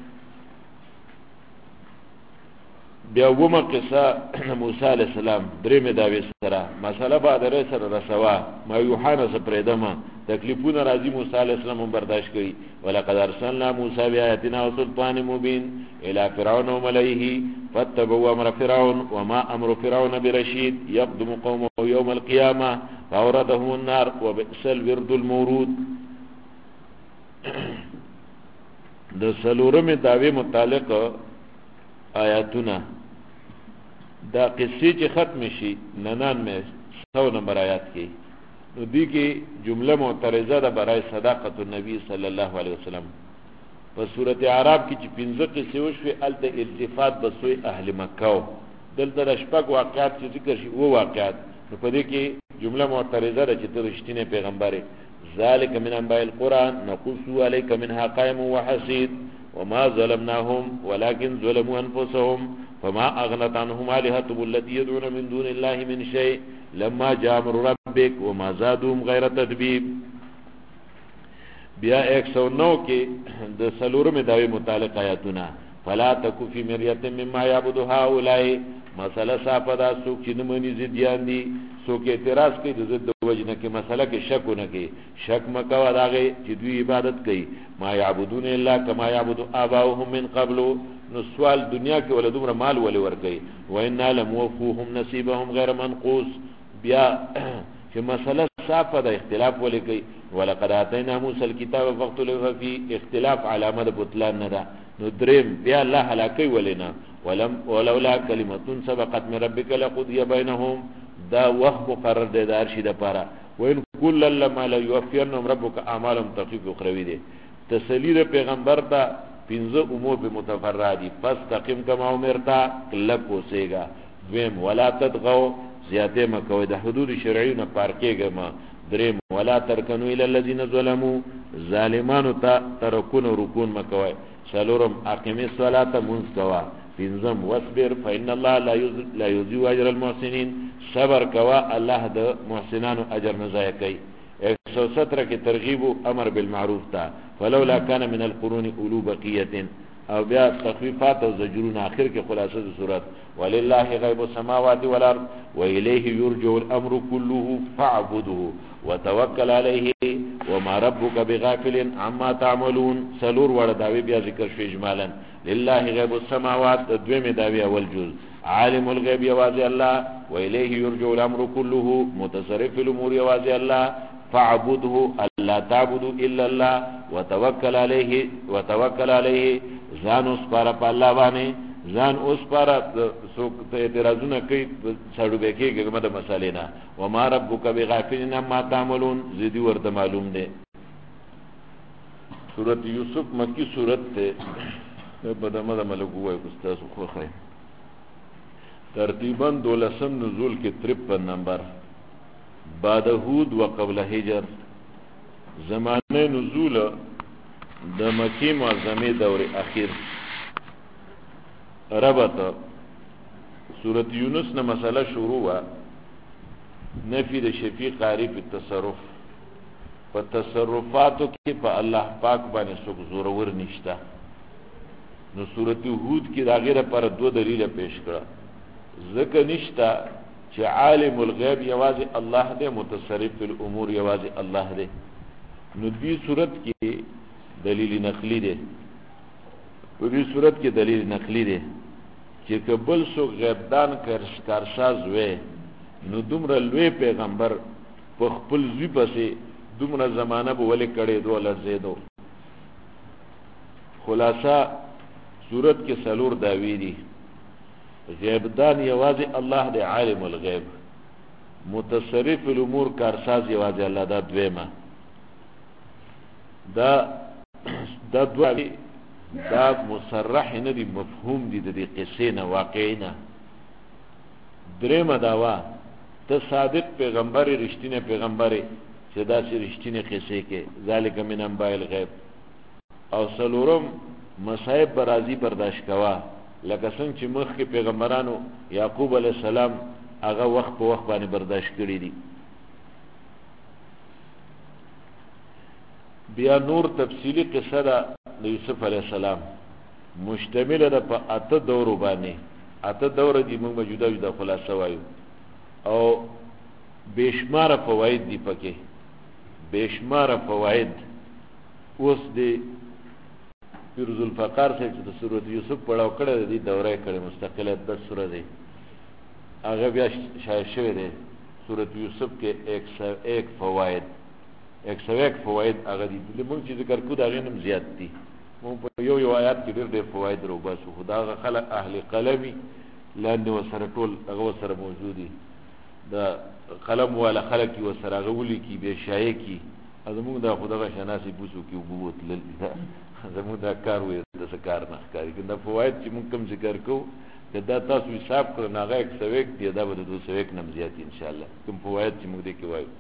بیا ومه قصه موسی علیہ السلام درېمه داوی سره مسله بادره سره رسوا ما یوحنا سپریدما تکلیفونه راځي موسی علیہ السلام برداشت کړي. ولقد ارسلنا موسی بآياتنا وسلطان مبين الى فرعون وملئه فاتبعوا امر فرعون وما امر فرعون برشيد يقدم قومه يوم القيامه فاوردهم النار وبئس الورد المورود. د سلورمه داوی متعلق آیاتونه دا قصې چې ختم شي 99 نمبر آیات کې نو دی کې جمله معترضه ده برای صداقت النبی صلی الله علیه وسلم. په سورۃ اعراف کې چې 15 قصې وشوي الته التفات بسوی اهل مکه دلته شپږ واقعات چې ذکر شي وو واقعات په دې کې جمله معترضه ده چې ته رښتینی پیغمبر ذالک من انباء القرآن نقص عليك منها قائم وحصيد وما ظلمناهم ولكن ظلموا انفسهم فما اغنت عنهم آلهتهم التي يدعون من دون الله من شيء لما جاء امر ربك وما زادهم غير تدبيب. بیا 109 کې د سلورم داوی متعلق آیاتونه فلا تکو فی مریه مما یعبد هؤلاء مساله صافدا سوک چې نمونی زیدیان دي سوک اعتراض کوي د ضد وجنه کې مساله کې شک نه کوي شک مکو داغه چې دوی عبادت کوي ما یعبدون الا کما یعبد آباؤهم من قبل. نو سوال دنیا کې ولدوم مال ولې ور کوي وإنا لموفوهم نصيبهم غیر منقوص. بیا چې مساله صافدا اختلاف ولې کوي ولقد اتینا موسی الكتاب فاختلف فيه اختلاف علامه د بطلان نه ده. نو دریم بیا الله هلاکي ولنا ولولا کلمه سبقت من ربك لقضي بينهم دا وخت مقرر دی دار شي د پاره وین کل لما لا يوفينهم ربك اعمالهم تخفيف اخروی دی تسلی د پیغمبر ته 15 امور به متفرادی پس تقیم کما امرتا لکو سیگا دویم ولا تدغوا زیاده مکوې د حدود شرعي نه پار کېږه ما دریم ولا ترکنوا الى الذين ظلموا ظالمانو ته ترکون رکون مکوې سلورم اقیم الصلاه منذ کوا پنځم واصبر فإن الله لا يضيع اجر المحسنين صبر کوا الله د محسنانو اجر نه ضایع کوي. 117 کې ترغیب امر بالمعروف تا فلولا كان من القرون اولو بقيه او بیا تخفیفات او زجرون اخر کې خلاصه د صورت ولله غیب السماوات والارض والیه یرجع الامر كله فاعبده وتوکل علیه وما ربك بغافل عما تعملون. سلور وړ داوی بیا ذکر شو اجمالا لله غیب السماوات دویمه داوی اول جز عالم الغیب یوازې الله والیه یرجع الامر كله متصرف الامور یوازې الله فاعبده الا تعبدوا الا الله وتوکل علیه ځان اوس پر الله باندې ځان اوس پر څوک ته اعتراضونه کوي سړو به کېږي د مسالې نه وما ربک بغافل عما تعملون زیدی ورته معلوم دی. سورۃ یوسف مکی سورۃ ته په دمه د ملګو وای استاد خو خای ترتیبا 12 نزول کې 53 نمبر بعد هود وقبل هجر زمانه نزول د مکی معظمه دور اخیر ربط سورۃ یونس نه مسله شروع وا نفی د شفیع قاری په تصرف په تصرفاتو کې په الله پاک باندې څوک زورور نشتا. نو سورۃ هود کې دا غیره پر دو دلیل پیش کړه ځکه نشتا چې عالم الغیب یوازې الله دې متصرف الامور یوازې الله دې. نو دې صورت کې دلیل نقلی دی په دې صورت کې دلیل نقلی دی چې قبل سو غیب دان کارساز وې نو دومره لوی پیغمبر په خپل ځی پسې دومره زمانہ به ولې کړي دوه لرزیدو. خلاصہ صورت کې سلور داوی دي غیب دان یوازې الله دی عالم الغیب متصرف الامور کارساز یوازې الله دا دویمه دا دوه دا مصرح نه دي مفهوم دي د دې قصې نه واقعینا. درېمه داوا ته صادق پیغمبر رښتینه پیغمبر چې دا چې رښتینه قصې کې ذالک من انباء الغیب. او سلورم مصائب برازي برداشت کوا لکه څنګه چې مخکې پیغمبرانو یعقوب علی السلام هغه وخت په وخت باندې برداشت کړی دي. بیا نور تفصیلی قصه ده د یوسف علیه السلام مشتمل ده په اته دورو باندې. اته دوره دي موږ موجوده جدا خلاصه وایو او بشمار فواید دي پکې بشمار فواید. اوس دی پیروز الفقار سے چې د سورۃ یوسف پڑھاو کړه دي دوره کړه مستقله د سورۃ دی هغه بیا شایع شوی دی سورۃ یوسف کې 101 فواید 101 فواید هغه دي موږ چې ذکر کو دا غنم زیات دي موږ په یو آیات کې ډېر فواید رو بس خدا خلق اهل قلمي لاندې وسره ټول هغه وسره موجودي دا قلم والا خلق کی وسره غولي کی به شایع کی از موږ دا خدای شناسي بوسو کی وګوت لل زموږ دا کار وي د څه کار نه ښکاري که دا فواید چې موږ کوم ذکر کوو که دا تاسو حساب کړو نو هغه 101 دی دا به د 201 نه هم زیات انشاءالله کوم فواید چې موږ دې کې وایو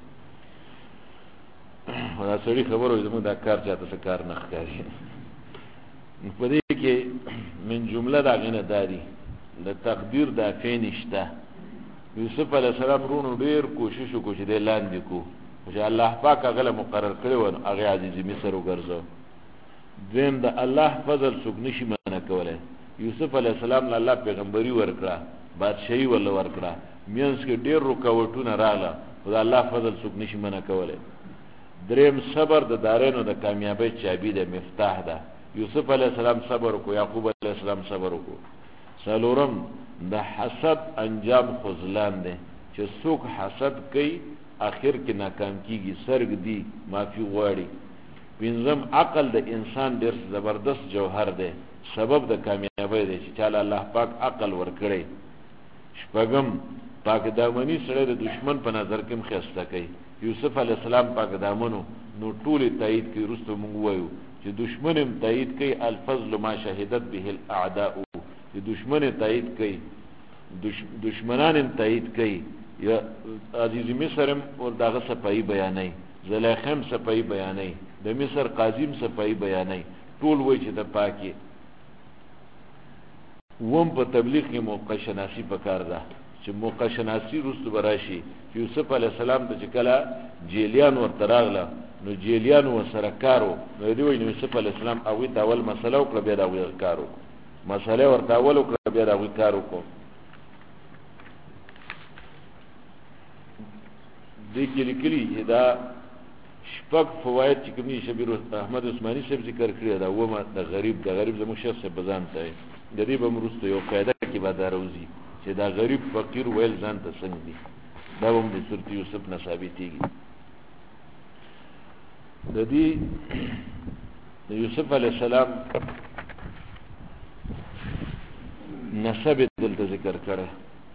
دا سړي خبر وي زموږ دا کار چاته څه کار نه ښکاري په دې کې من جمله د هغې نه دا دي د تقدیر دافع نشته یوسف علیه السلام رونو ډېر کوشش وکړو چې دی لاندې کړو چې الله پاک هغه له مقرر کړی و هغې عزیز مصر وګرځو دویم د الله فضل څوک نشي منع کولی یوسف علیه السلام له الله پیغمبري ورکړه بادشاهي ورله ورکړه منځ کې ډېر رکاوټونه راغله خو د الله فضل څوک نشي منع کولی دریم صبر د دارینو د کامیابۍ چابي ده مفتاح ده یوسف علیه السلام صبر وکړو یعقوب علیه السلام صبر وکړو څلورم د حسد انجام خذلان دی چې څوک حسد کوي اخر کې ناکام کیږي سرګ دی معافي غواړي پنځم عقل د انسان ډېر زبردست جوهر دی سبب د کامیابی دی چې چاله الله پاک عقل ورکړی شپږم پاک دامني سړی د دشمن په نظر کې هم ښایسته کوي یوسف علیه السلام پاک دامنو نو ټولې تایید کوي وروسته موږ وایو چې دشمن هم تایید کوي الفضل ما شهدت به الاعداء چې دشمن تایید کوي دشمنان هم تایید کوي یا عزیز مصر هم دغه صفایي بیانوي زلیخا هم صفایي بیانوي د مصر قاضي هم صفایي بیانوي ټول وایي چې د پاکي وم په تبلیغ کې موقع شناسی پکار ده چې موقع شناسی وروسته به راشي یوسف علیه السلام ته چې کله جیلیان ورته راغله نو جیلیان ورسره کار و نو دوی وایي یوسف علیه السلام هغوی ته اول مسله وکړه بیا د هغوی کار وکړو مسله ورته اول وکړه بیا د هغوی کار وکړو دې کې لیکلي چې دا شپږ فواید چې کوم دي شبیر احمد عثماني صاحب ذکر کړی دا اومه د غریب زموږ شخص صاحب ځان ته د دې به وروسته یو قاعده کې به دا راوځي چې دا غریب فقیر ویل ځان ته څنګه دي دا هم د سورت یوسف نه ثابتېږي د دې د یوسف علیه السلام نسب دلته ذکر کړی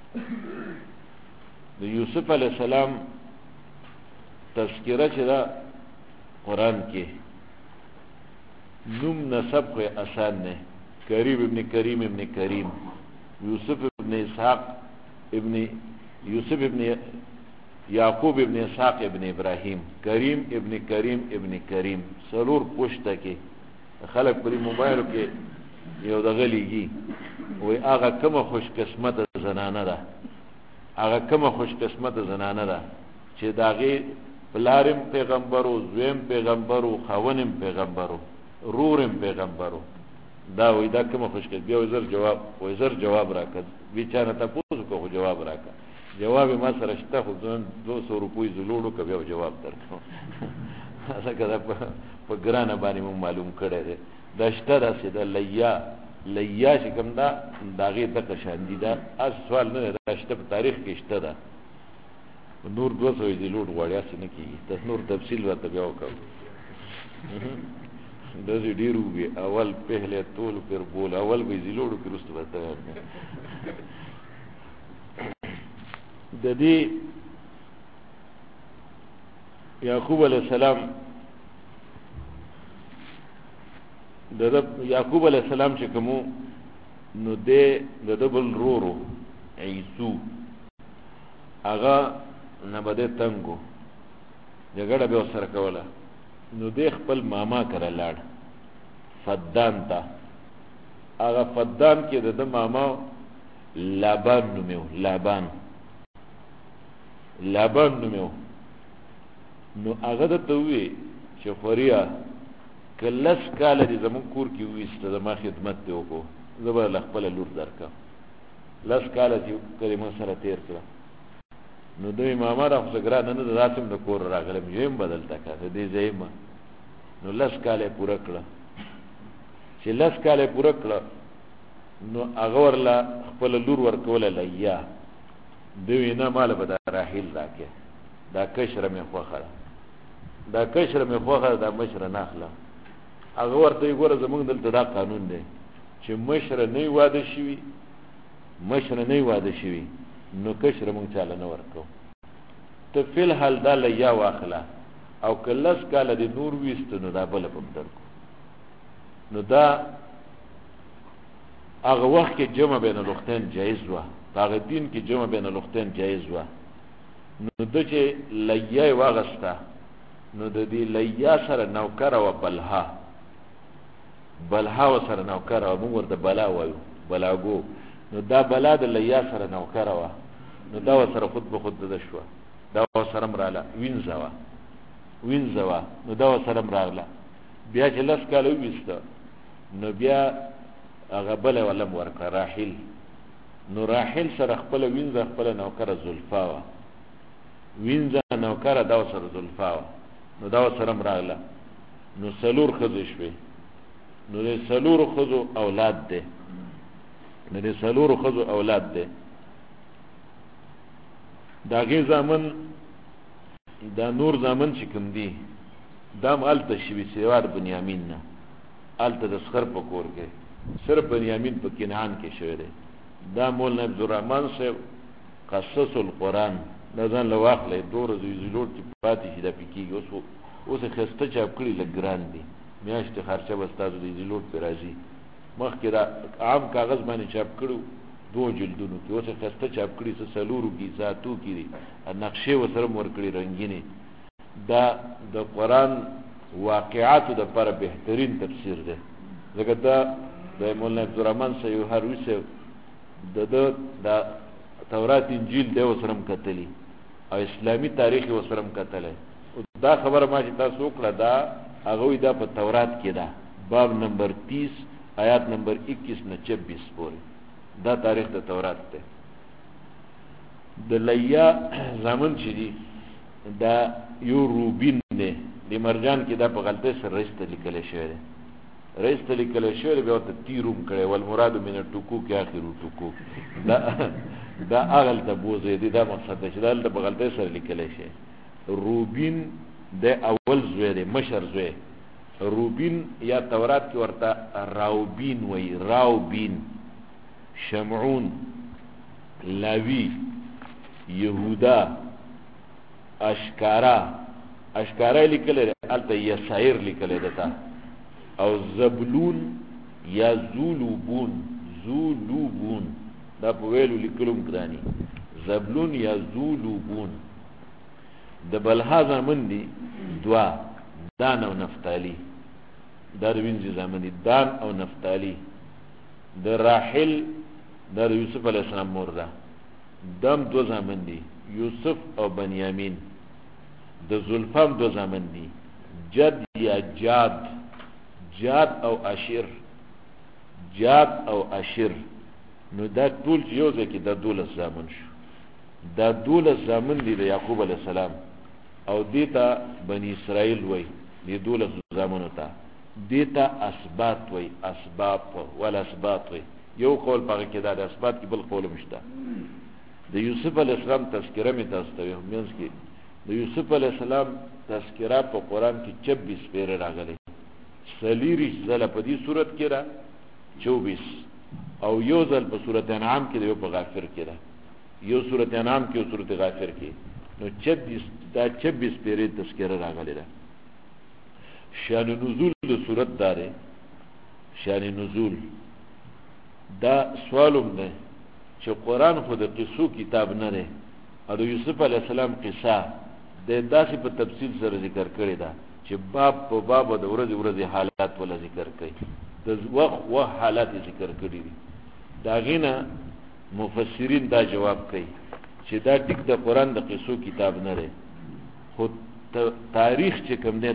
د یوسف علیه السلام تذکره چې دا قرآن کې نوم نسب خو آسان نه کریم ابن کریم ابن کریم یوسف ابن اسحاق ابن یوسف ابن یعقوب ابن اسحاق ابن ابراهیم کریم ابن کریم ابن کریم سرور پوشته کې خلق پرې موبایل کې یو دغه لیږي وای هغه کومه خوش قسمت زنانه ده هغه کومه خوش قسمت زنانه ده چې داغه پلارم پیغمبرو زویم پیغمبرو خاونم پیغمبرو رورم پیغمبرو دا وای دا کومه خوش قسمت بیا وزر جواب راکړ بیچاره تاسو کو جواب راکړ جواب ما سره شته خو ځون 200 روپۍ زلوړو کبه جواب درکو څنګه دا په ګرانه باندې مو معلوم کړی دی دا شته داسې د لیا چې کوم دا داغې دغه شان دي دا اس سوال نه دا شته په تاریخ کې شته ده نور 200 زلوړ غواړي اس نه کیږي تاسو نور تفصیل ورته بیا وکړو د دې ډیرو وی اول پهله طول پر بول اول به زلوړو کې رسته وته د دې یعقوب علیه السلام یعقوب علیه السلام چې کوم نو د دبل رورو عیسو هغه نه بده تنګو جګړه به سره کوله نو د خپل ماما کړه لاړ فدان تا هغه فدان کې د ماما لابان نومو لابان نومو نو هغه ته وی چې خوریا کلس کال دې زمون کور کې وېسته زما خدمت ته وکړو زبر خپل لور درکا لس کال چې کلمه سره تیر کړ نو دوی ماما را خسګرا نه د راتم د کور راغلم یم بدل تکا دې زېما نو لس کال پوره کړ چې لس کال پوره کړ نو هغه ورلا خپل لور ورکول لیا دوی نه مال به راحل راکې دا کشر مې خوخه دا مشر نه اخلا هغه ورته ګوره زمونږ دلته دا قانون دی چې مشر نه واده شوي نو کشر مونږ چاله نه ورکو ته فل حال دا لیا واخله او کلس کاله د نور ویست نو دا بل په درکو نو دا هغه وخت کې جمع بین الاختین جایز و، هغه دین کې جمع بین الاختین جایز و. نو د چې لیا واغسته نو د دې لیا سره نوکر او بلها و سره نوکر او موږ ورته بلا وایو بلاګو. نو دا بلا د لیا سره نوکر و، نو دا سره خود به خود د شو، دا سره مراله وینځوا نو دا سره مراله. بیا چې لس کاله وېسته نو بیا هغه بل ولم ورکړه راحل. نو راحل سره خپل وینځه خپل نوکر زلفا و، وینځه نوکر دا سره زلفا و، نو دا سره مراله. نو سلور خزې شوې، نو له سلور خزو اولاد ده، نو له سلور خزو اولاد ده. دا غي زمن دا نور زمن چې کوم دی دا مال ته شوی سیوار بنیامین نه آلته د سخر په کور کې صرف بنیامین په کنعان کې شوی دی. دا مولانا عبدالرحمن صاحب قصص القرآن دا ځان له واخلې دور د زیلوټ چې پاتې شي دا پکېږي. اوس خسته چاپ کړي لږ ګران دي، میاشتې خرچه به ستاسو د زیلوټ پې راځي. مخکې دا عام کاغذ باندې چاپ کړو 2 جلدونو کې، اوس خسته چاپ کړي څه څلورو کې ذاتو کې دي، نقشې ورسره ورکړي رنګینې. دا د قرآن واقعاتو د لپاره بهترین تفسیر دی، ځکه دا د مولانا عبدالرحمن صاحب هروي صاحب د تورات انجیل دی ورسره کتلی او اسلامي تاریخ ورسره کتلی. دا خبره ما چې تاسو وکړه دا هغه دا په تورات کې ده، باب نمبر 30 آیات نمبر 21 نه 26 پورې دا تاریخ د تورات دی. د لیا زمن چې دی دا یو روبین دی، د مرجان کې دا په غلطه سره رئیس لیکل شوی دی، رئیس لیکل شوی دی، بیا ته تیروم کړي ول مراد من ټکو کې اخرو ټکو دا اغل ته بوزي دی. دا مقصد دی چې دا په غلطه سره لیکل شي. روبین د اول زوی دی، مشر زوی. روبین یا تورات کې ورته راوبین وای، راوبین، شمعون، لاوی، یهودا، اشکارا لیکل دی، الته یسایر لیکل دی تا، او زبلون یا زولوبون دا په ویلو لیکلم کدانی، زبلون یا زولوبون. د بلها زامن دی دوا، دان او نفتالی، دا د وینځي زامن دی دان او نفتالی. د راحل دا د یوسف علیہ السلام مور ده، دم 2 زامن دی یوسف او بنیامین. د زلفام 2 زامن دی جد یا جاد او اشر. نو دا ټول یو ځکه د 12 زامن شو. دا 12 زامن دی د یعقوب علیہ السلام او دیتا بنی اسرائیل وای، دی 12 زامن ته دیتا اسباط وای، اسباط ولا اسباط وای. یو قول پاره کې دا د اسباط کې بل قول مشته. د یوسف علیہ السلام تذکرہ می تاسو ته همینځ کې د یوسف علیہ السلام تذکرہ په قران کې 26 پیره راغلي، سلیری زله په دې صورت کې را 24 او یو ځل په سورۃ انعام کې یو په غافر کې را، یو سورۃ انعام کې او سورۃ غافر کې. نو 26 پیره تذکرہ راغلي ده. شان نزول د سورۃ داره، شان نزول دا سوالوم ده چې قرآن خو د قصو کتاب نه دی او د یوسف علیہ السلام قصه د داسې په تفصیل سره ذکر کړی ده چې باب په باب د ورځې حالات ولا ذکر کوي، د وخت حالات ذکر کړی دي. دا غینه مفسرین دا جواب کوي چې دا ټیک د قرآن د قصو کتاب نه دی، خو تاریخ چې کوم دی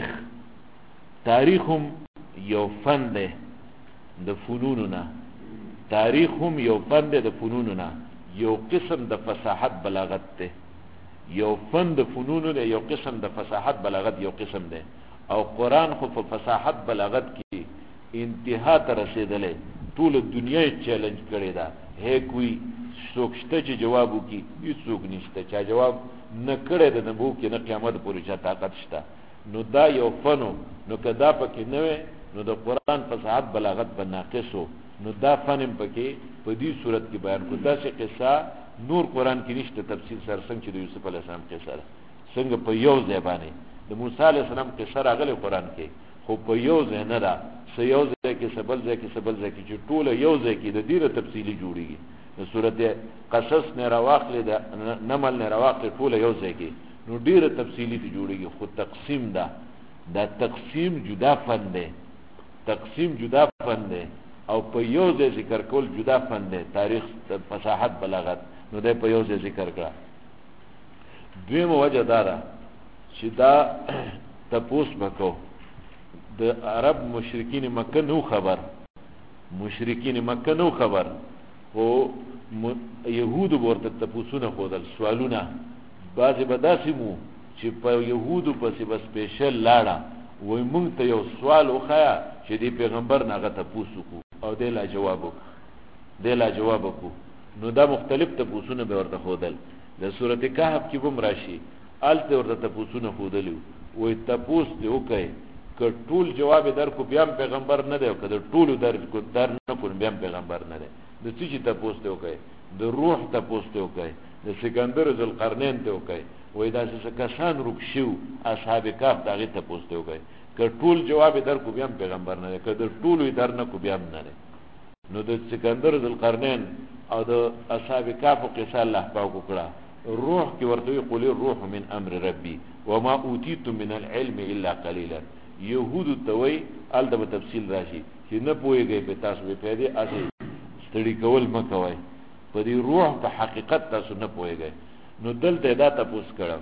تاریخ هم یو فن دی د فنونو نه، تاریخ هم یو فن دی د فنونو نه، یو قسم د فصاحت بلاغت دی، یو فن د فنونو دی، یو قسم د فصاحت بلاغت یو قسم دی. او قرآن خو په فصاحت بلاغت کې انتها ته رسیدلی، ټول دنیا یې چیلنج کړی ده. هی کوئی څوک شته چې جواب وکړي؟ هېڅوک نشته چا جواب نه کړی ده، نه به وکړي، نه قیامت پورې چا طاقت شته. نو دا یو فنو، نو که دا پکې نه وی نو د قرآن فصاحت بلاغت به ناقص و. نو دا فن هم پکې په دې صورت کې بیان کړو. داسې قصه نور قرآن کې نشته تفصیل سره، څنګه چې د یوسف علیہ السلام قصه ده، څنګه په یو ځای باندې د موسی علیہ السلام قصه راغلی قرآن کې، خو په یو ځای نه ده سيو ځای کې سبل ځای کې سبل ځای کې چې ټول یو ځای کې د ډیره تفصیلی جوړیږي د سورته قصص نه راواخلې د نمل نه راواخلې ټول یو ځای کې نو ډیره تفصیلی ته جوړیږي خو تقسیم ده دا تقسیم جدا فن دی تقسیم جدا فن دی او په یو ځای ذکر کول جدا فن دی تاریخ فصاحت بلاغت نو دی په یو ځای ذکر کړه دویمه وجه دا ده چې دا تپوس بکو د عرب مشرکین مکه نو خبر مشرکین مکه نو خبر او يهود ورته تپوسونه خودل سوالونه بعضی بداسي مو چې په يهودو پسې بس سپیشل لاړه وای مونږ ته یو سوال وخایا چې دی پیغمبر ناغه تپوسو کو او دی لا جواب کو نو دا مختلف تپوسونه به ورته خودل د سورته کهف کې بم راشي آلته ورته تپوسونه خودلو وای تپوس دی وکي که ټول جواب در کو بیا پیغمبر نه دی او که ټول در نه کو بیا پیغمبر نه دی د څه تپوس دی وکي د روح تپوس دی وکي د سکندر ذوالقرنین ته وکي وای دا څه کسان رکشو اصحاب کهف دغه تپوس دی وکي که ټول جواب در کو بیا پیغمبر نه دی که ټول در نه کو بیا نه دی نو د سکندر ذوالقرنین او د اصحاب کهف قصه الله پاک وکړه روح کی ورته یقول الروح من امر ربي وما اوتيتم من العلم الا قليلا يهود توي الته تفصیل راشي چې نه پويږي په تاسو په پیدا اسی ستړي کول مکوای په دې روح په حقیقت تاسو نه پويږي نو دلته دا تاسو کړه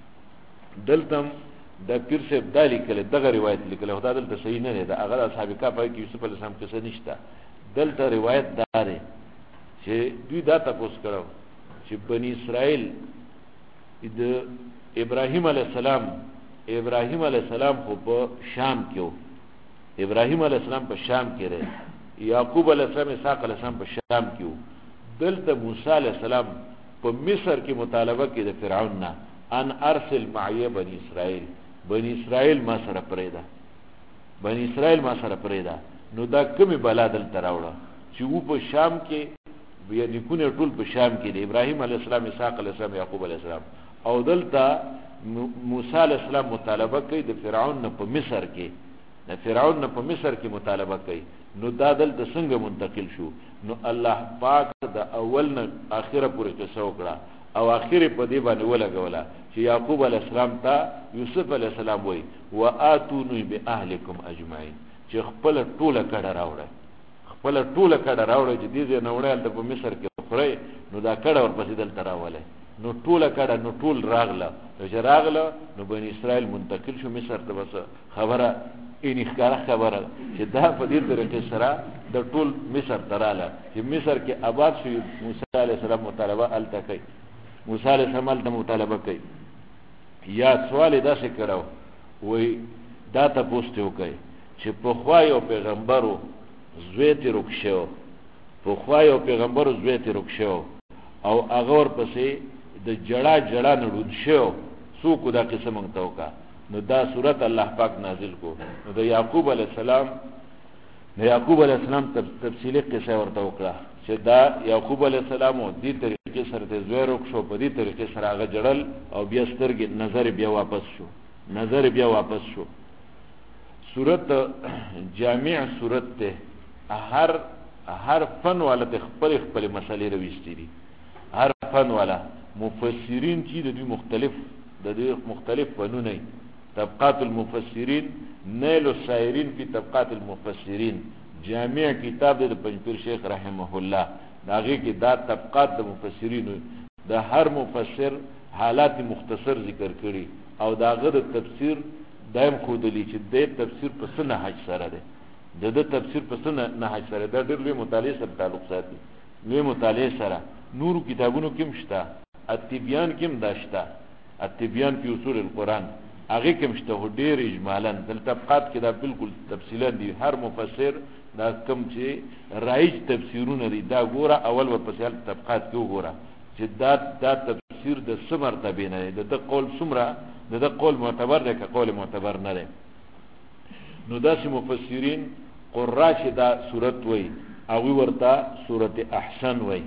دلته د پیر صاحب دالی کله دغه روایت لیکل خدای دلته صحیح نه ده هغه اصحاب کهف کې یوسف علیه السلام کیسه نشته دلته روایت دار چې دوی دا تاسو کړه چې بنی اسرائیل د ابراهیم علیه السلام خو په شام کې و ابراهیم علیه السلام په شام کې رہے یعقوب علیه السلام اسحاق علیه السلام په شام کې و دلته موسی علیه السلام په مصر کې مطالبه کې د فرعون نه ان ارسل معي بني اسرائیل ما سره پرېدا نو دا کومه بلا دلته راوړه چې و په شام کې بیا نیکونه ټول په شام کې دی ابراهیم علیه السلام اسحاق علیه السلام یعقوب علیه السلام او دلته موسی علیه السلام مطالبه کوي د فرعون نه په مصر کې مطالبه کوي نو دا دلته څنګه منتقل شو نو الله پاک د اول نه اخره پورې قصه وکړه او اخره په دې باندې ولګوله چې یعقوب علیه السلام ته یوسف علیه السلام وایي واتونی باهلکم اجمعین چې خپل ټوله کډه راوړه چې دې نه وړل د په مصر کې خوري نو دا کډه ورپسې دلته راولې نو ټوله کډه نو ټول راغله نو بنی اسرائیل منتقل شو مصر ته بس خبره ان ښکارا خبره چې دا په دې طریقې سره د ټول مصر تراله چې مصر کې آباد شو موسی علیه السلام مطالبه الته کوي موسی علیه السلام الته مطالبه کوي یا سوال داسې کړو وای دا تاسو ته وکي چې په خوا یو پیغمبرو زویتی رکشو په خوا یو پیغمبرو زویتی رکشو او هغه ورپسې د جړه نړون شو څوک دا قسم مونږ وکا نو دا سورۃ الله پاک نازل کو نو د یعقوب علی السلام تفصیلی قصه ورته وکړه چې دا یعقوب علی السلام دې طریقې سره د زوی رکشو په دې طریقې سره هغه جړل او بیا سترګې نظر بیا واپس شو سورۃ جامع سورۃ ته هر فن والا خپل مسئلې رويستي دي هر فن والا مفسرین چې د مختلف فنونه طبقات المفسرین نیل السائرین فی طبقات المفسرین جامع کتاب د پنځپیر شیخ رحمه الله داغه کې دا طبقات د مفسرین د هر مفسر حالات مختصر ذکر کړي او داغه د تفسیر دایم خودلی چې د تفسیر په سنه حج سره ده د تفسیر په سنه نه حج سره دا ډېر لوی مطالعه سره تعلق ساتي لوی مطالعه سره نور کتابونو کې مشته التبیان کې مداشته التبیان فی اصول القرآن هغه کې مشته ډېر اجمالاً د طبقات کې دا بالکل تفصیلا دي هر مفسر دا کوم چې رایج تفسیرونه دي دا ګوره اول ورپسې طبقات کې وګوره چې دا تفسیر د څمر تبع نه دی د قول څمره د قول معتبر دی که قول معتبر نه دی نو داسې مفسرین قرا چې دا صورت وای او ورته صورت احسن وای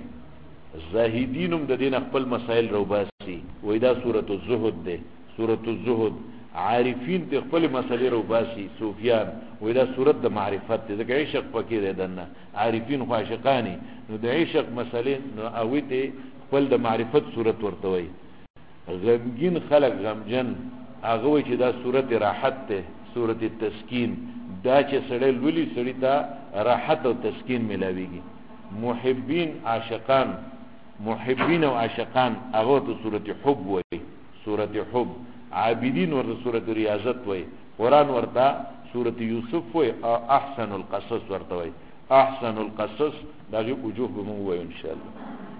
زاهدینم د دین خپل مسائل روباسي وای دا صورت الزهد ده صورت الزهد عارفین ته خپل مسلې رو باسي صوفیان وې دا صورت د معرفت ده ځکه عشق پکې ده دنه عارفین خو عاشقانی نو د عشق مسلې نو اوی ته خپل د معرفت صورت ورته وي غمگین خلق غمجن هغه وې چې دا صورت راحت ته صورت تسکین دا چې سړی لولي سړی ته راحت او تسکین ملاويږي محبین عاشقان محبین او عاشقان هغه ته صورت حب وي صورت حب عابدین ورته صورت ریاضت وي قران ورته صورت یوسف وي او احسن القصص ورته وي احسن القصص دغه وجوه به مو وي ان شاء الله